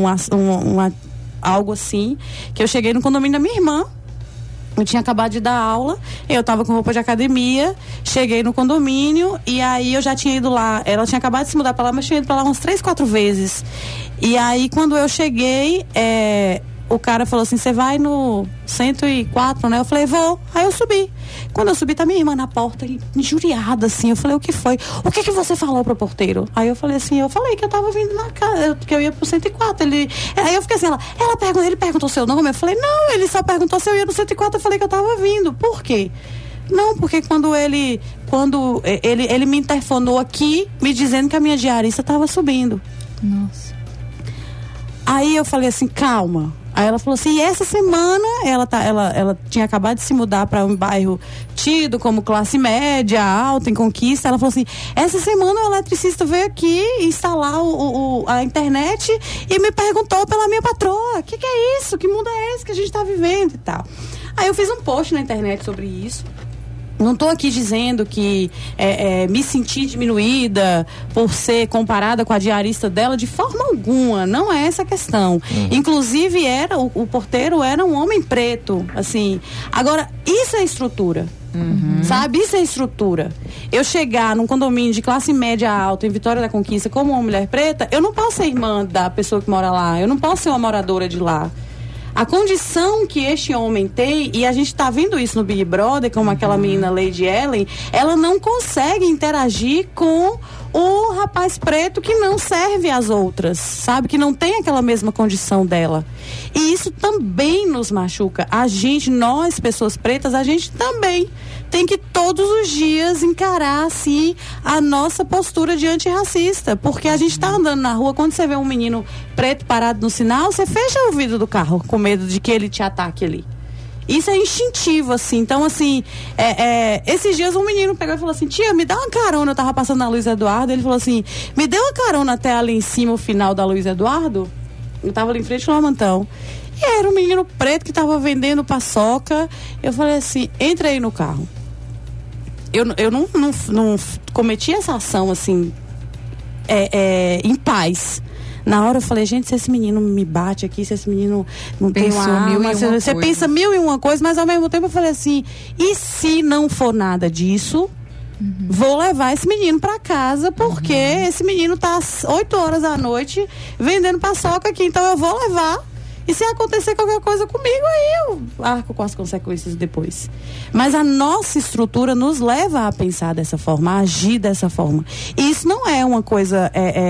algo assim, que eu cheguei no condomínio da minha irmã, eu tinha acabado de dar aula, eu tava com roupa de academia, cheguei no condomínio e aí eu já tinha ido lá, ela tinha acabado de se mudar pra lá, mas tinha ido pra lá umas 3, 4 vezes. E aí quando eu cheguei, o cara falou assim, você vai no 104, né? Eu falei, vou. Aí eu subi. Quando eu subi, tá minha irmã na porta, injuriada, assim. Eu falei, o que foi? O que você falou pro porteiro? Aí eu falei assim, eu falei que eu tava vindo na casa, que eu ia pro 104. Aí eu fiquei assim, ele perguntou seu nome? Eu falei, não, ele só perguntou se eu ia no 104. Eu falei que eu tava vindo. Por quê? Não, porque quando ele me interfonou aqui, me dizendo que a minha diarista tava subindo. Nossa. Aí eu falei assim, calma. Aí ela falou assim, e essa semana ela tinha acabado de se mudar para um bairro tido como classe média, alta, em Conquista. Ela falou assim, essa semana o eletricista veio aqui instalar a internet e me perguntou pela minha patroa, o que é isso? Que mundo é esse que a gente tá vivendo e tal? Aí eu fiz um post na internet sobre isso. Não estou aqui dizendo que me senti diminuída por ser comparada com a diarista dela, de forma alguma, não é essa a questão. Inclusive o porteiro era um homem preto, assim. Agora, isso é estrutura. Sabe? Isso é estrutura. Eu chegar num condomínio de classe média alta em Vitória da Conquista como uma mulher preta, eu não posso ser irmã da pessoa que mora lá, eu não posso ser uma moradora de lá. A condição que este homem tem, e a gente está vendo isso no Big Brother, como aquela menina Lady Ellen, ela não consegue interagir com o rapaz preto que não serve às outras, sabe? Que não tem aquela mesma condição dela. E isso também nos machuca. A gente, nós, pessoas pretas, a gente também tem que todos os dias encarar, assim, a nossa postura de antirracista. Porque a gente está andando na rua, quando você vê um menino preto parado no sinal, você fecha o vidro do carro com medo de que ele te ataque ali. Isso é instintivo, assim. Então, assim, esses dias um menino pegou e falou assim: tia, me dá uma carona. Eu tava passando na Luiz Eduardo, ele falou assim: me dê uma carona até ali em cima, o final da Luiz Eduardo. Eu tava ali em frente ao Amantão. E era um menino preto que tava vendendo paçoca. Eu falei assim: entra aí no carro. Eu não cometi essa ação, assim, em paz. Na hora eu falei: gente, se esse menino me bate aqui, se esse menino não tem uma arma, você pensa mil e uma coisa, mas ao mesmo tempo eu falei assim: e se não for nada disso, vou levar esse menino pra casa, porque esse menino tá às 8 horas da noite vendendo paçoca aqui, então eu vou levar. E se acontecer qualquer coisa comigo, aí eu arco com as consequências depois. Mas a nossa estrutura nos leva a pensar dessa forma, a agir dessa forma. E isso não é uma coisa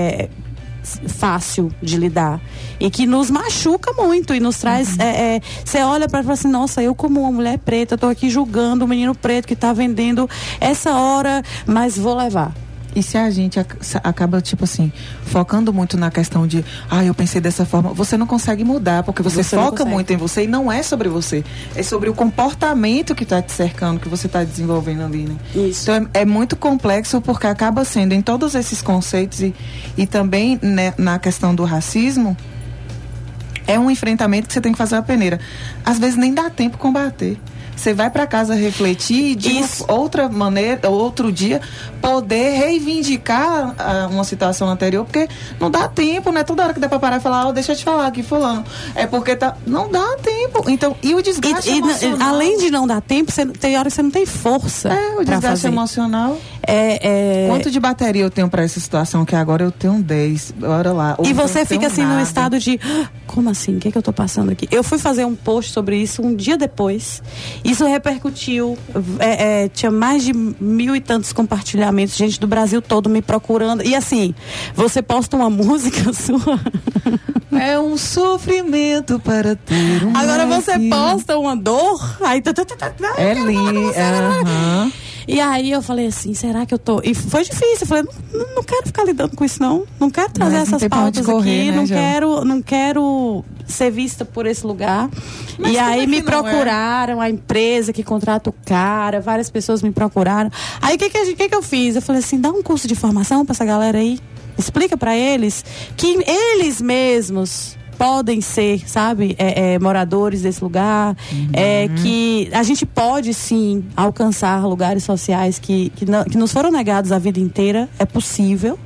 fácil de lidar. E que nos machuca muito e nos traz... Você olha para falar assim: nossa, eu como uma mulher preta, tô aqui julgando o menino preto que tá vendendo essa hora, mas vou levar. E se a gente acaba, tipo assim, focando muito na questão de, eu pensei dessa forma, você não consegue mudar, porque você foca muito em você e não é sobre você. É sobre o comportamento que está te cercando, que você está desenvolvendo ali, né? Isso. Então é muito complexo, porque acaba sendo em todos esses conceitos e também, né, na questão do racismo, é um enfrentamento que você tem que fazer a peneira. Às vezes nem dá tempo combater. Você vai para casa refletir e de outra maneira, outro dia, poder reivindicar uma situação anterior, porque não dá tempo, né? Toda hora que dá para parar e falar: deixa eu te falar aqui, fulano. É porque não dá tempo. Então, e o desgaste emocional? Além de não dar tempo, tem hora que você não tem força. O desgaste emocional. Quanto de bateria eu tenho para essa situação, que agora eu tenho 10, bora lá. E você fica assim num estado de: como assim? O que eu tô passando aqui? Eu fui fazer um post sobre isso um dia depois. Isso repercutiu, tinha mais de 1.000 e tantos compartilhamentos, gente do Brasil todo me procurando. E assim, você posta uma música sua. É um sofrimento para ter um. Agora você posta uma dor, aí é lindo. E aí eu falei assim: será que eu tô... E foi difícil, eu falei: não quero ficar lidando com isso, não quero trazer essas pautas aqui, né, não quero ser vista por esse lugar. Mas e aí me procuraram, a empresa que contrata o cara, várias pessoas me procuraram. Aí o que eu fiz? Eu falei assim: dá um curso de formação pra essa galera aí, explica pra eles que eles mesmos podem ser, sabe, moradores desse lugar, que a gente pode sim alcançar lugares sociais que nos foram negados a vida inteira. É possível,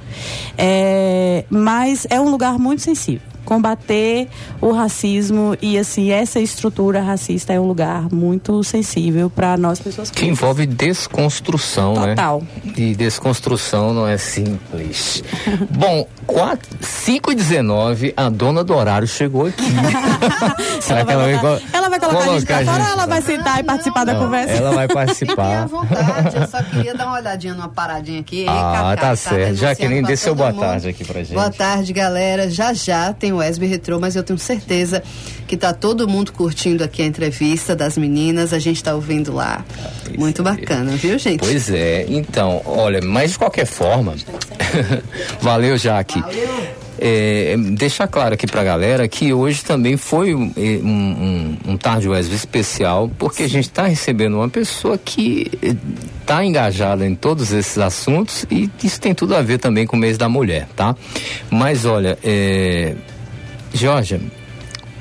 mas é um lugar muito sensível. Combater o racismo e assim, essa estrutura racista é um lugar muito sensível para nós pessoas que envolve desconstrução, total, né? E desconstrução não é simples. Bom, 5h19, a dona do horário chegou aqui. Ela vai colocar a gente pra fora, ou ela vai sentar e participar da conversa? Ela vai participar. Fiquem à vontade, eu só queria dar uma olhadinha numa paradinha aqui. Tá certo. Jaqueline, dê seu boa tarde aqui pra gente. Boa tarde, galera. Já tem o Wesb Retrô, mas eu tenho certeza que tá todo mundo curtindo aqui a entrevista das meninas. A gente tá ouvindo lá. Muito bacana, viu, gente? Pois é. Então, olha, mas de qualquer forma, valeu, Jaque. Deixar claro aqui pra galera que hoje também foi um Tarde Wesb especial, porque a gente tá recebendo uma pessoa que tá engajada em todos esses assuntos, e isso tem tudo a ver também com o mês da mulher, tá? Mas olha, Georgia,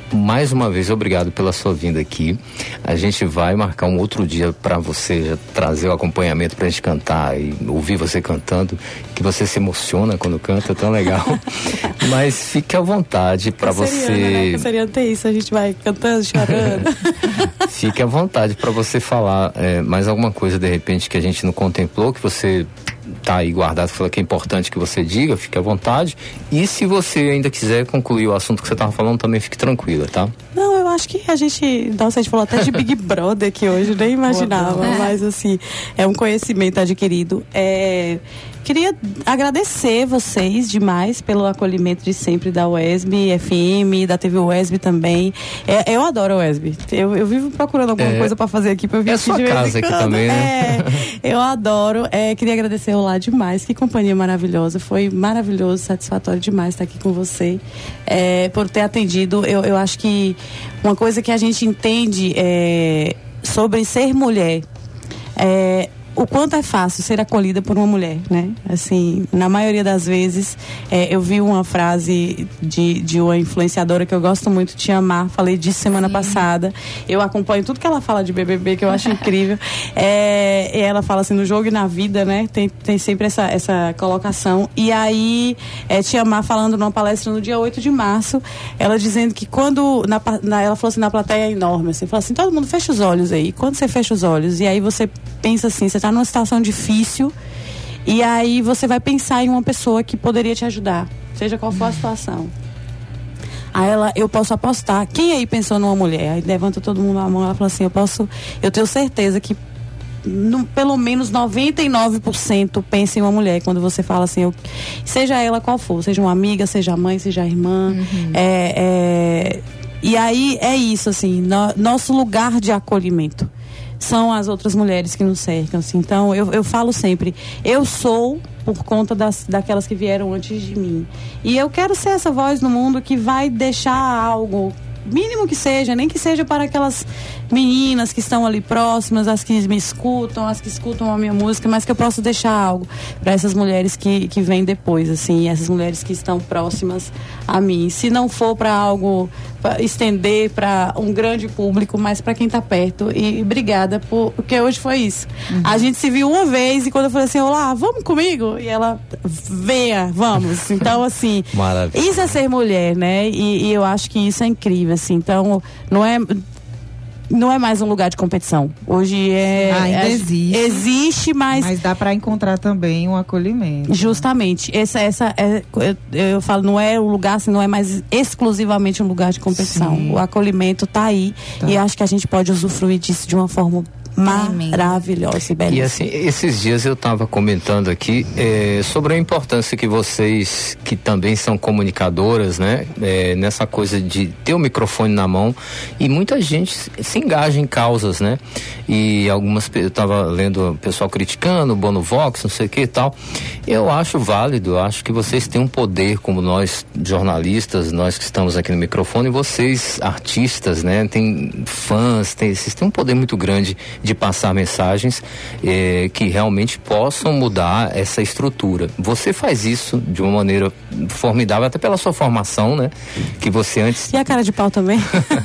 mais uma vez, obrigado pela sua vinda aqui. A gente vai marcar um outro dia para você já trazer o acompanhamento pra gente cantar e ouvir você cantando, que você se emociona quando canta, é tão legal. Mas fique à vontade para você... Seria ter isso, a gente vai cantando, chorando. Fique à vontade para você falar mais alguma coisa, de repente, que a gente não contemplou, que você tá aí guardado, que é importante que você diga, fique à vontade. E se você ainda quiser concluir o assunto que você estava falando, também fique tranquila, tá? Não, eu acho que a gente falou até de Big Brother aqui hoje, nem imaginava, mas assim, é um conhecimento adquirido. Queria agradecer vocês demais pelo acolhimento de sempre da UESB FM, da TV UESB também. Eu adoro a UESB. Eu vivo procurando alguma coisa para fazer aqui para eu vir aqui de vez em quando. É sua casa aqui também, né? Eu adoro. Queria agradecer o Lá demais. Que companhia maravilhosa. Foi maravilhoso, satisfatório demais estar aqui com você. Por ter atendido. Eu acho que uma coisa que a gente entende sobre ser mulher o quanto é fácil ser acolhida por uma mulher, né? Assim, na maioria das vezes, eu vi uma frase de uma influenciadora que eu gosto muito, Tia Mar, falei disso semana passada. Eu acompanho tudo que ela fala de BBB, que eu acho incrível. E ela fala assim, no jogo e na vida, né? Tem sempre essa colocação. E aí, Tia Mar falando numa palestra no dia 8 de março, ela dizendo que quando, ela falou assim, na plateia é enorme, assim, falou assim, todo mundo fecha os olhos aí. Quando você fecha os olhos, e aí você pensa assim, você está numa situação difícil e aí você vai pensar em uma pessoa que poderia te ajudar, seja qual for a situação. Aí eu posso apostar, quem aí pensou numa mulher? Aí levanta todo mundo a mão, ela fala assim, eu tenho certeza que pelo menos 99% pensa em uma mulher quando você fala assim, seja ela qual for, seja uma amiga, seja a mãe, seja a irmã. E aí é isso, assim, nosso lugar de acolhimento são as outras mulheres que nos cercam, assim. Então eu falo sempre, eu sou por conta daquelas que vieram antes de mim, e eu quero ser essa voz no mundo que vai deixar algo, mínimo que seja, nem que seja para aquelas meninas que estão ali próximas, as que me escutam, as que escutam a minha música, mas que eu posso deixar algo para essas mulheres que vêm depois, assim, essas mulheres que estão próximas a mim. Se não for para algo, pra estender para um grande público, mas para quem está perto. E obrigada, porque hoje foi isso. A gente se viu uma vez e quando eu falei assim, olá, vamos comigo? E ela, venha, vamos. Então, assim, isso é ser mulher, né? E eu acho que isso é incrível, assim. Então, não é mais um lugar de competição. Hoje ainda existe. Existe, mas dá para encontrar também um acolhimento. Justamente. Eu falo, não é um lugar, assim, não é mais exclusivamente um lugar de competição. Sim. O acolhimento tá aí. Tá. E acho que a gente pode usufruir disso de uma forma maravilhosa e belíssima. E assim, esses dias eu estava comentando aqui sobre a importância que vocês, que também são comunicadoras, né, nessa coisa de ter o microfone na mão, e muita gente se engaja em causas, né, e algumas, eu estava lendo o pessoal criticando o Bono Vox, não sei o que e tal. Eu acho válido, eu acho que vocês têm um poder, como nós jornalistas, nós que estamos aqui no microfone, e vocês artistas, né, tem fãs, vocês têm um poder muito grande de passar mensagens que realmente possam mudar essa estrutura. Você faz isso de uma maneira formidável, até pela sua formação, né? Que você antes... E a cara de pau também?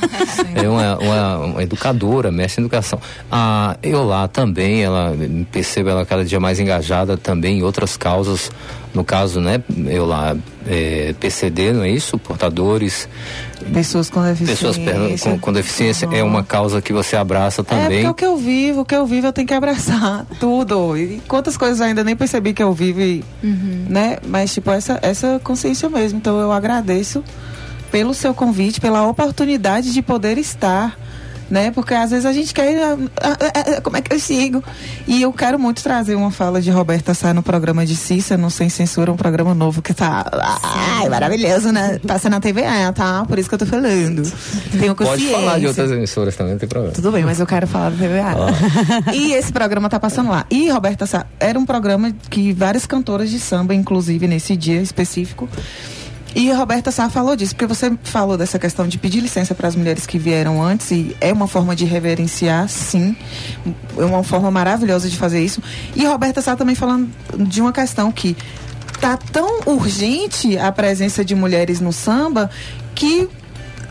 É uma educadora, mestre em educação. A Eolá também, ela percebe ela cada dia mais engajada também em outras causas. No caso, né, PCD, não é isso? Portadores. Pessoas com deficiência. Pessoas com deficiência é uma causa que você abraça também. Porque o que eu vivo eu tenho que abraçar tudo. E quantas coisas eu ainda nem percebi que eu vivo, né? Mas, tipo, essa consciência mesmo. Então, eu agradeço pelo seu convite, pela oportunidade de poder estar, né? Porque às vezes a gente quer como é que eu sigo? E eu quero muito trazer uma fala de Roberta Sá no programa de Cissa, no Sem Censura, um programa novo que tá maravilhoso, né? Passa na TVA, tá? Por isso que eu tô falando. Tenho consciência. Pode falar de outras emissoras também, não tem problema. Tudo bem, mas eu quero falar da TVA. E esse programa tá passando lá. E Roberta Sá era um programa que várias cantoras de samba, inclusive nesse dia específico, e a Roberta Sá falou disso, porque você falou dessa questão de pedir licença para as mulheres que vieram antes, e é uma forma de reverenciar, sim, é uma forma maravilhosa de fazer isso. E a Roberta Sá também falando de uma questão que tá tão urgente a presença de mulheres no samba, que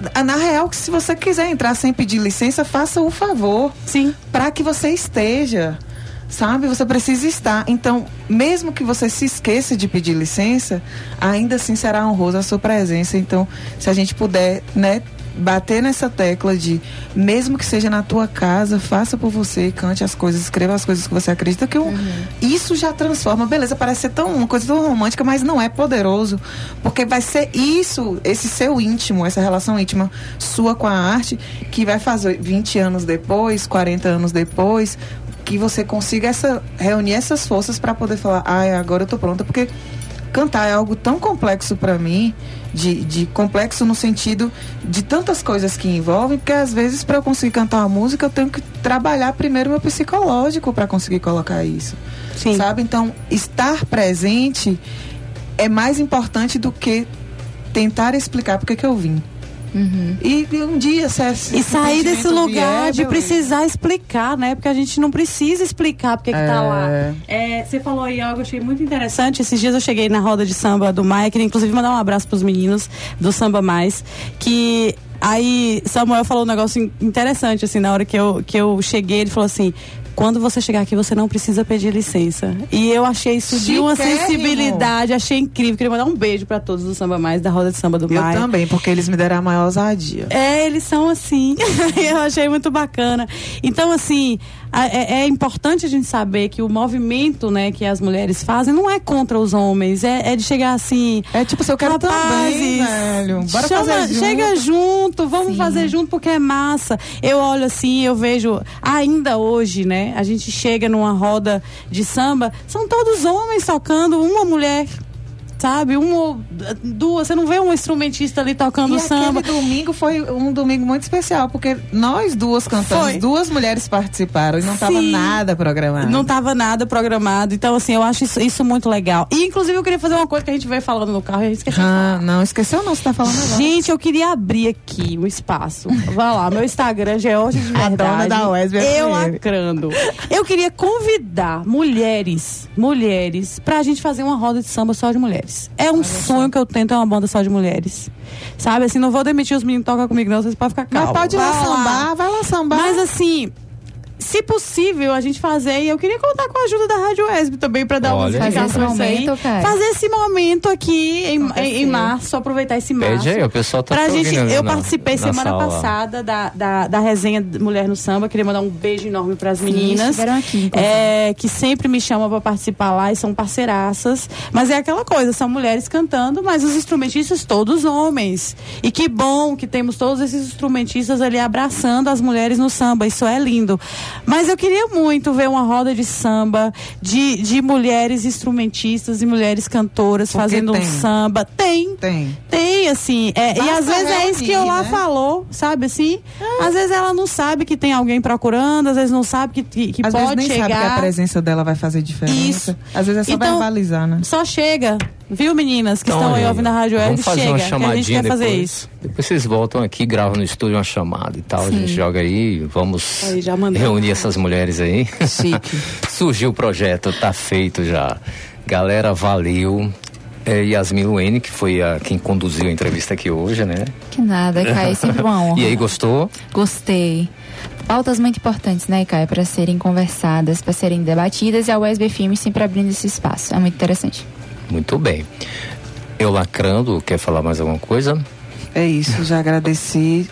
na real, que se você quiser entrar sem pedir licença, faça o favor. Sim. Para que você esteja, sabe? Você precisa estar. Então, mesmo que você se esqueça de pedir licença, ainda assim será honrosa a sua presença. Então, se a gente puder, né, bater nessa tecla de, mesmo que seja na tua casa, faça por você, cante as coisas, escreva as coisas que você acredita, que isso já transforma. Beleza, parece ser uma coisa tão romântica, mas não é poderoso, porque vai ser isso, esse seu íntimo, essa relação íntima sua com a arte, que vai fazer 20 anos depois, 40 anos depois, que você consiga reunir essas forças para poder falar, agora eu tô pronta, porque cantar é algo tão complexo para mim, de complexo no sentido de tantas coisas que envolvem, porque às vezes para eu conseguir cantar uma música eu tenho que trabalhar primeiro meu psicológico para conseguir colocar isso. Sim. Sabe? Então, estar presente é mais importante do que tentar explicar porque que eu vim. E um dia e sair desse lugar de precisar explicar, né? Porque a gente não precisa explicar porque que tá lá. Você falou aí algo que eu achei muito interessante. Esses dias eu cheguei na roda de samba do Maia, queria inclusive mandar um abraço pros meninos do Samba Mais, que aí Samuel falou um negócio interessante, assim, na hora que eu cheguei, ele falou assim: quando você chegar aqui, você não precisa pedir licença. E eu achei isso de uma sensibilidade, achei incrível. Queria mandar um beijo pra todos do Samba Mais, da roda de samba do Maia. Eu também, porque eles me deram a maior ousadia. Eles são assim. Eu achei muito bacana. Então, assim, é importante a gente saber que o movimento, né, que as mulheres fazem não é contra os homens, é de chegar assim... É tipo, se eu quero também, velho. Bora fazer junto. Chega junto, vamos fazer junto porque é massa. Eu olho assim, eu vejo, ainda hoje, né, a gente chega numa roda de samba, são todos homens tocando, uma mulher, sabe? Uma ou duas, você não vê um instrumentista ali tocando samba. Aquele domingo foi um domingo muito especial, porque nós duas cantamos, duas mulheres participaram e não estava nada programado. Não estava nada programado, então assim, eu acho isso muito legal. E inclusive eu queria fazer uma coisa que a gente veio falando no carro e a gente esqueceu. Não, esqueceu não, você tá falando agora. Gente, eu queria abrir aqui o espaço. Vai lá, meu Instagram, George de Verdade. A dona da UESB. Eu lacrando. Eu queria convidar mulheres, pra gente fazer uma roda de samba só de mulheres. É um sonho que eu tento, é uma banda só de mulheres. Sabe, assim, não vou demitir os meninos que tocam comigo, não, vocês podem ficar calmos. Mas pode ir lá sambar, vai lá sambar. Mas assim, se possível, a gente fazer, e eu queria contar com a ajuda da Rádio UESB também pra dar uma fazer esse momento aqui em março, aproveitar esse março. Pede aí, o pessoal tá eu participei semana passada da resenha Mulher no Samba, queria mandar um beijo enorme pras meninas, que sempre me chamam pra participar lá e são parceiraças, mas é aquela coisa, são mulheres cantando, mas os instrumentistas todos homens, e que bom que temos todos esses instrumentistas ali abraçando as mulheres no samba, isso é lindo. Mas eu queria muito ver uma roda de samba de mulheres instrumentistas e mulheres cantoras fazendo um samba. Tem, assim. E às vezes é isso que o Lá falou, sabe assim? Às vezes ela não sabe que tem alguém procurando, às vezes não sabe que às pode vezes nem chegar. Sabe que a presença dela vai fazer diferença. Isso. Às vezes é só verbalizar, né? Só chega. Viu, meninas que estão aí ouvindo a Rádio Web? Chega, que a gente quer fazer isso. Depois vocês voltam aqui, gravam no estúdio uma chamada e tal. Sim. A gente joga aí, vamos reunir essas mulheres aí. Chique. Surgiu o projeto, tá feito já. Galera, valeu. Yasmin Luene, que foi quem conduziu a entrevista aqui hoje, né? Que nada, Caio, sempre uma honra. E aí, gostou? Gostei. Pautas muito importantes, né, Caio, para serem conversadas, para serem debatidas, e a UESB FM sempre abrindo esse espaço. É muito interessante. Muito bem. Eu lacrando, quer falar mais alguma coisa? É isso, já agradeci.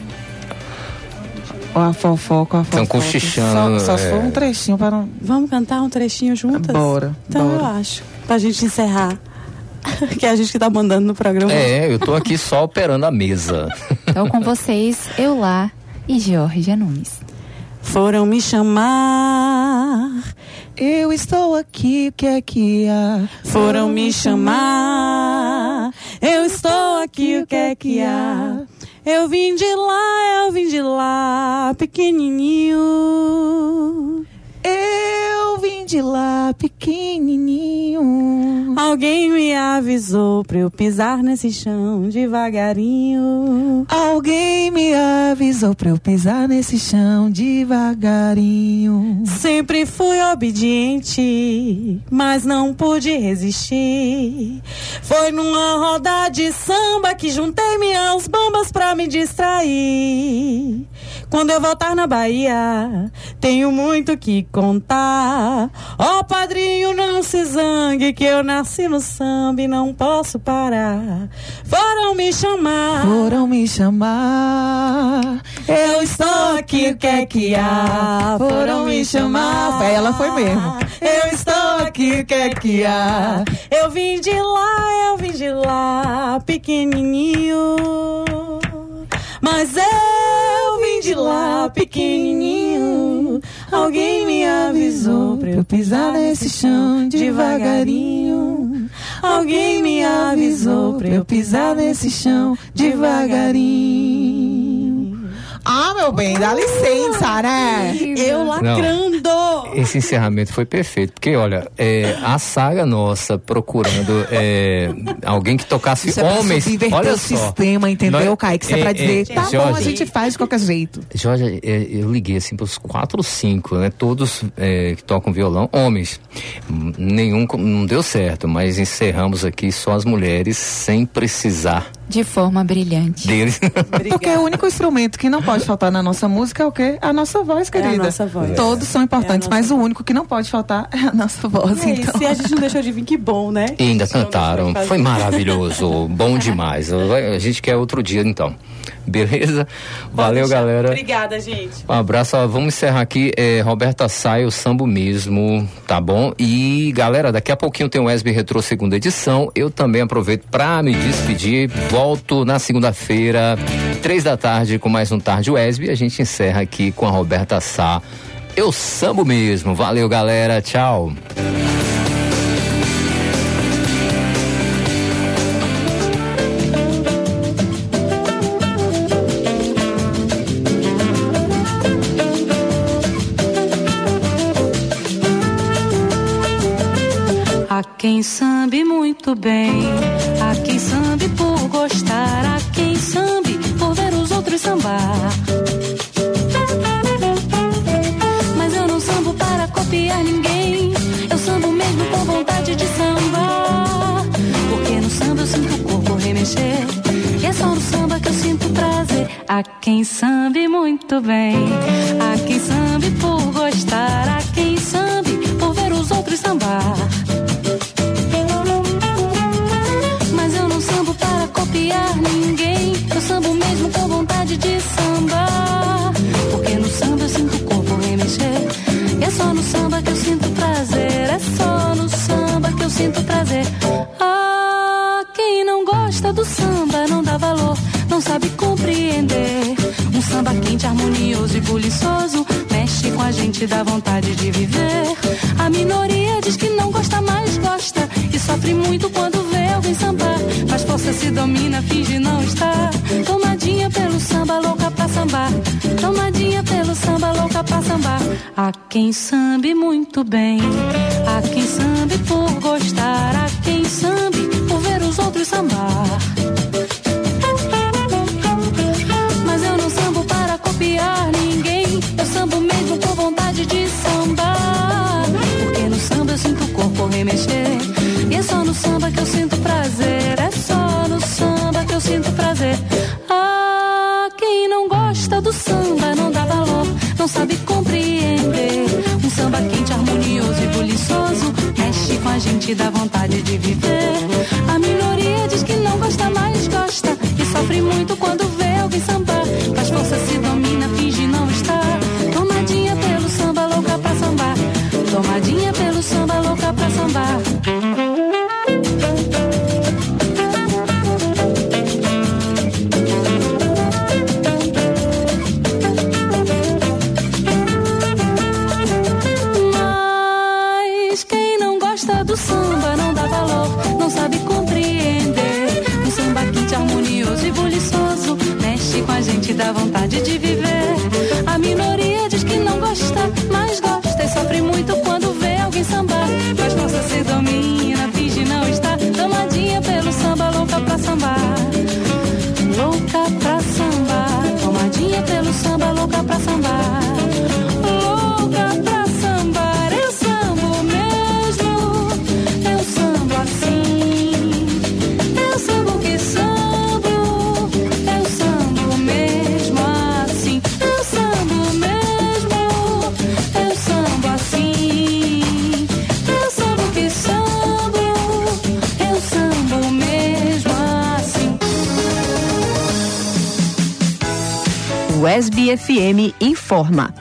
A fofoca. Estão cochichando. Só foi um trechinho para não... Vamos cantar um trechinho juntas? Bora. Então eu acho. Pra gente encerrar. Que é a gente que tá mandando no programa. Eu tô aqui só operando a mesa. Então com vocês, eu lá e Georgia Nunes. Foram me chamar, eu estou aqui, o que é que há? Foram me chamar, eu estou aqui, o que é que há? Eu vim de lá, pequenininho. Eu vim de lá, pequenininho. Alguém me avisou pra eu pisar nesse chão devagarinho. Alguém me avisou pra eu pisar nesse chão devagarinho. Sempre fui obediente, mas não pude resistir. Foi numa roda de samba que juntei minhas bambas pra me distrair. Quando eu voltar na Bahia, tenho muito que contar. Ó, padrinho, não se zangue que eu nasci no samba e não posso parar. Foram me chamar, eu estou aqui, o que é que há? Foram me chamar, ela foi mesmo. Eu estou aqui, o que é que há? Eu vim de lá, pequenininho. Mas eu vim de lá, pequenininho. Alguém me avisou pra eu pisar nesse chão devagarinho. Alguém me avisou pra eu pisar nesse chão devagarinho. Ah, meu bem, dá licença, né? Eu lacrando. Não, esse encerramento foi perfeito, porque olha, a saga nossa procurando alguém que tocasse isso homens. Olha o sistema, entendeu, Kaique? Isso é pra dizer, tá Jorge, bom, a gente faz de qualquer jeito. Jorge, eu liguei assim pros 4 ou 5, né? Todos que tocam violão, homens. Nenhum não deu certo, mas encerramos aqui só as mulheres, sem precisar. De forma brilhante. Deles. Porque o único instrumento que não pode faltar na nossa música é o quê? A nossa voz, querida. É a nossa voz. Todos são importantes, mas o único que não pode faltar é a nossa voz. Então. Se a gente não deixou de vir, que bom, né? E ainda cantaram. Foi maravilhoso. Bom demais. A gente quer outro dia, então. Beleza? Valeu, galera. Obrigada, gente. Um abraço. Vamos encerrar aqui. Roberta Sai, o Sambo mesmo, tá bom? E, galera, daqui a pouquinho tem o Wesley Retrô segunda edição. Eu também aproveito pra me despedir. Volto na segunda-feira, 3 da tarde, com mais um Tarde Wesley. A gente encerra aqui com a Roberta Sá. Eu sambo mesmo. Valeu, galera. Tchau. Há quem sambe muito bem, há quem sambe por gostar, há quem sambe por ver os outros sambar. Mas eu não sambo para copiar ninguém, eu sambo mesmo com vontade de sambar. Porque no samba eu sinto o corpo remexer, e é só no samba que eu sinto prazer. Há quem sambe muito bem, há quem sambe por gostar, há quem sambe por ver os outros sambar. Copiar ninguém, eu sambo mesmo com vontade de sambar. Porque no samba eu sinto o corpo remexer, e é só no samba que eu sinto prazer, é só no samba que eu sinto prazer. Ah, quem não gosta do samba não dá valor, não sabe compreender. Um samba quente, harmonioso e buliçoso mexe com a gente, dá vontade de viver. A minoria diz que não gosta, mas gosta, e sofre muito quando vê alguém sambar. Mas força se domina, finge não estar. Tomadinha pelo samba, louca pra sambar. Tomadinha pelo samba, louca pra sambar. Há quem sambe muito bem, há quem sambe por gostar, há quem sambe por ver os outros sambar. Mas eu não sambo para copiar ninguém, eu sambo mesmo com vontade de sambar. Porque no samba eu sinto o corpo remexer, e é só no samba que eu sinto prazer, é só no samba que eu sinto prazer. Ah, quem não gosta do samba não dá valor, não sabe compreender. Um samba quente, harmonioso e buliçoso mexe com a gente, dá vontade de viver. A minoria diz que não gosta, mas gosta, e sofre muito quando vê alguém sambar. Faz força, se domina, finge não estar. Tomadinha pelo samba, louca pra sambar. Tomadinha pelo samba, louca pra sambar. Mas quem não gosta do samba não dá valor, não sabe compreender. Um samba quente, harmonioso e buliçoso mexe com a gente, dá vontade de viver. A minoria diz que não gosta, mas gosta, e sofre muito quando vê alguém UESB FM informa.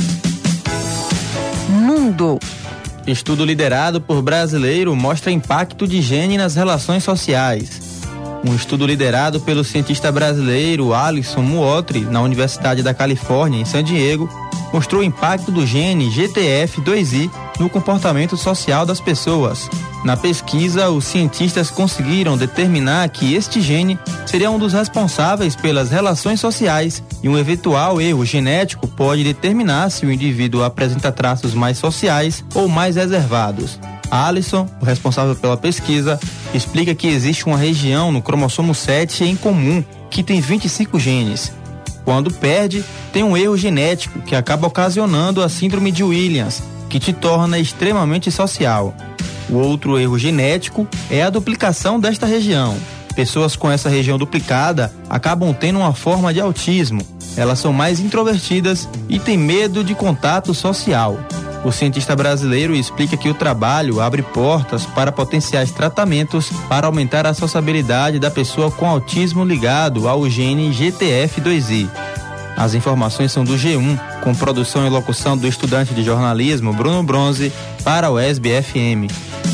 Mundo. Estudo liderado por brasileiro mostra impacto de gene nas relações sociais. Um estudo liderado pelo cientista brasileiro Alisson Muotri, na Universidade da Califórnia, em San Diego, mostrou o impacto do gene GTF2I no comportamento social das pessoas. Na pesquisa, os cientistas conseguiram determinar que este gene seria um dos responsáveis pelas relações sociais e um eventual erro genético pode determinar se o indivíduo apresenta traços mais sociais ou mais reservados. Alisson, o responsável pela pesquisa, explica que existe uma região no cromossomo 7 em comum, que tem 25 genes. Quando perde, tem um erro genético que acaba ocasionando a síndrome de Williams, que te torna extremamente social. O outro erro genético é a duplicação desta região. Pessoas com essa região duplicada acabam tendo uma forma de autismo. Elas são mais introvertidas e têm medo de contato social. O cientista brasileiro explica que o trabalho abre portas para potenciais tratamentos para aumentar a sociabilidade da pessoa com autismo ligado ao gene GTF2I. As informações são do G1, com produção e locução do estudante de jornalismo Bruno Bronze para o UESB FM.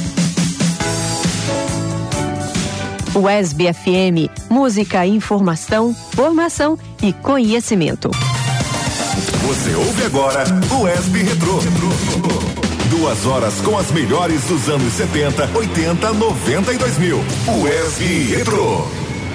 UESB FM, música, informação, formação e conhecimento. Você ouve agora o UESB Retrô. 2 horas com as melhores dos anos 70, 80, 90 e 2000. UESB Retrô.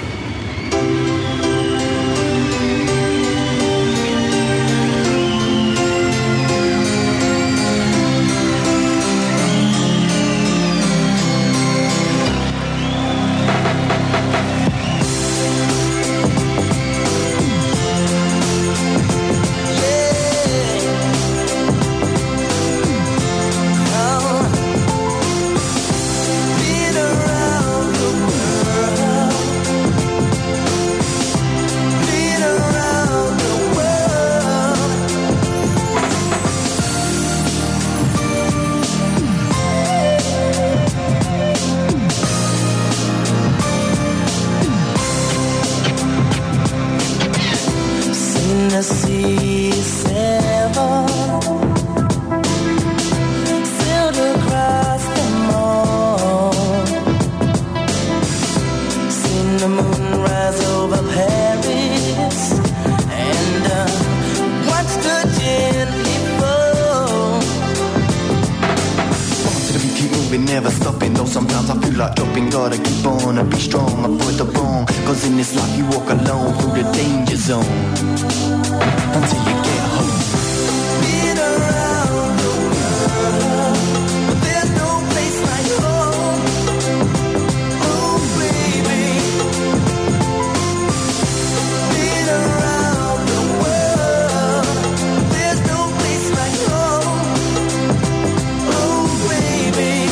Never stopping, though sometimes I feel like dropping. Gotta keep on and be strong, avoid the wrong. Cause in this life you walk alone through the danger zone until you get home. Been around the world, but there's no place like home. Oh baby. Been around the world, but there's no place like home. Oh baby.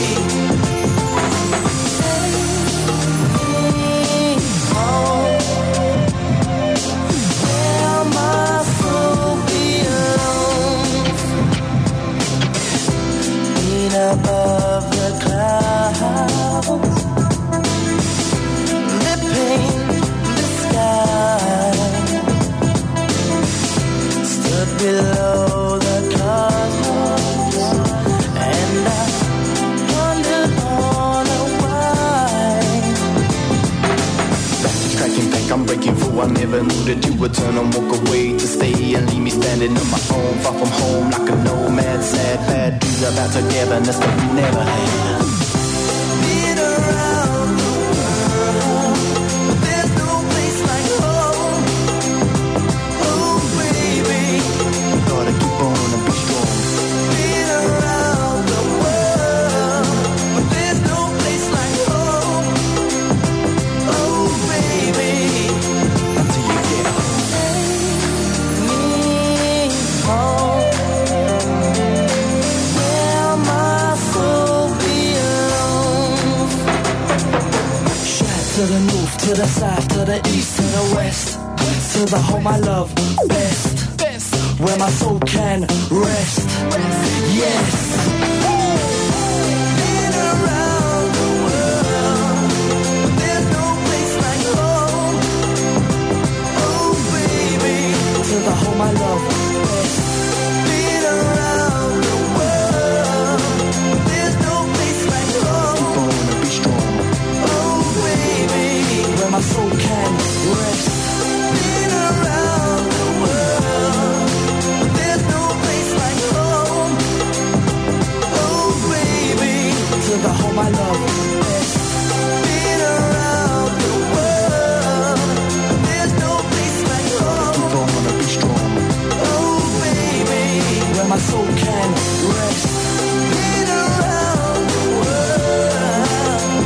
Above the clouds, they paint the sky. Stood below the clouds, and I wondered on a why. Back to tracking back, I'm breaking through. I never knew that you would turn and walk away to stay and leave me standing on my own, far from home, like a nomad, sad, bad dreams about togetherness that we never had. Been around the world, but there's no place like home. Oh baby, gotta keep on and be strong. Been around the world, but there's no place like home. Oh baby, until you get home. Take me home. To the north, to the south, to the east, to the west, to the home I love best, where my soul can rest. Yes. Been around the world, but there's no place like home. Oh baby, to the home the home I love. Been around the world, there's no place like home. Keep on, wanna be strong. Oh baby, where my soul can rest. Been around the world,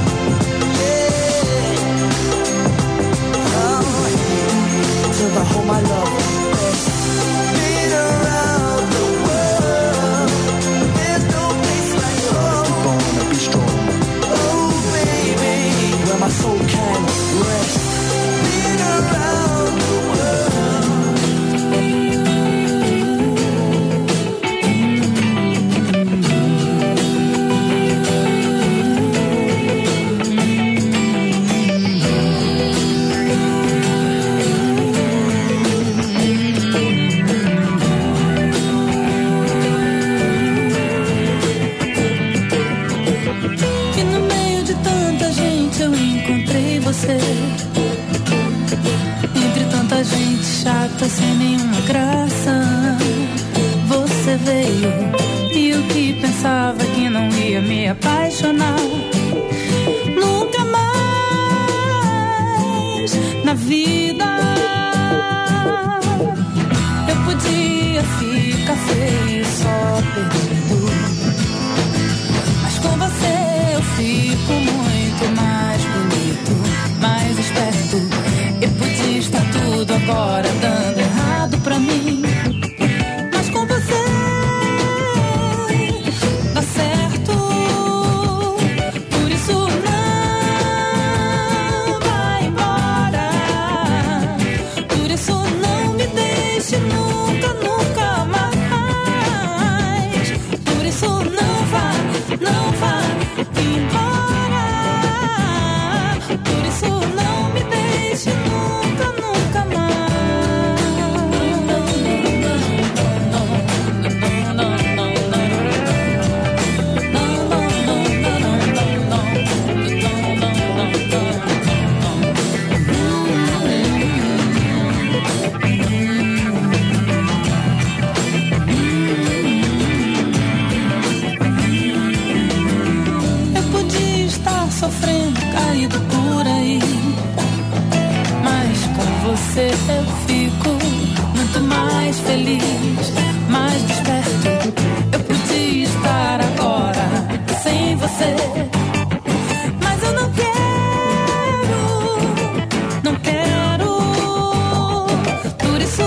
yeah. Oh, to the home I love. Been around the world, there's no place like home. Keep on, wanna be strong. Oh baby, where my soul can rest. Been around the E no meio de tanta gente eu encontrei você. Entre tanta gente chata sem nenhuma graça, você veio. E eu que pensava que não ia me apaixonar nunca mais na vida. Eu podia ficar feio, só perdido, mas com você eu fico muito mais bonito, mais esperto. Eu podia estar tudo agora dando errado pra mim, mas com você dá certo. Por isso não vai embora, por isso não me deixe nunca, nunca mais. Por isso não vá embora. Por isso não me deixe nunca, nunca mais. Eu podia estar sofrendo, caído por aí, mas com você eu fico muito mais feliz, mais desperto. Eu podia estar agora sem você, mas eu não quero, não quero. Por isso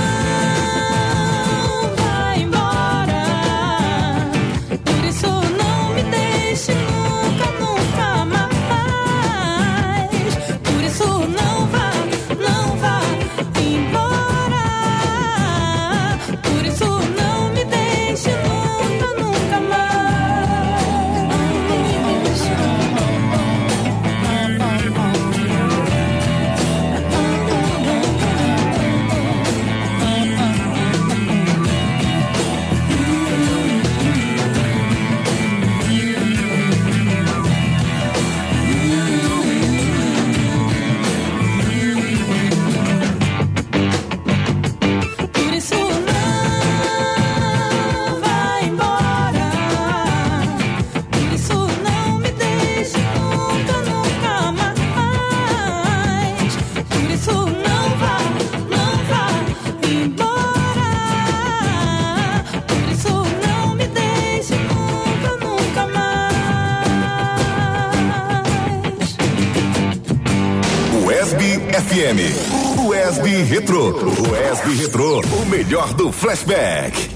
não vai embora. Por isso não me deixe nunca, nunca mais. Por isso não vá embora. Por isso não me deixe nunca, nunca mais. Por isso não vai embora. Por isso não me deixe nunca, nunca mais. Por isso não vá embora. Por isso não me deixe nunca, nunca mais. USB FM. USB Retro. USB Retro. O melhor do flashback.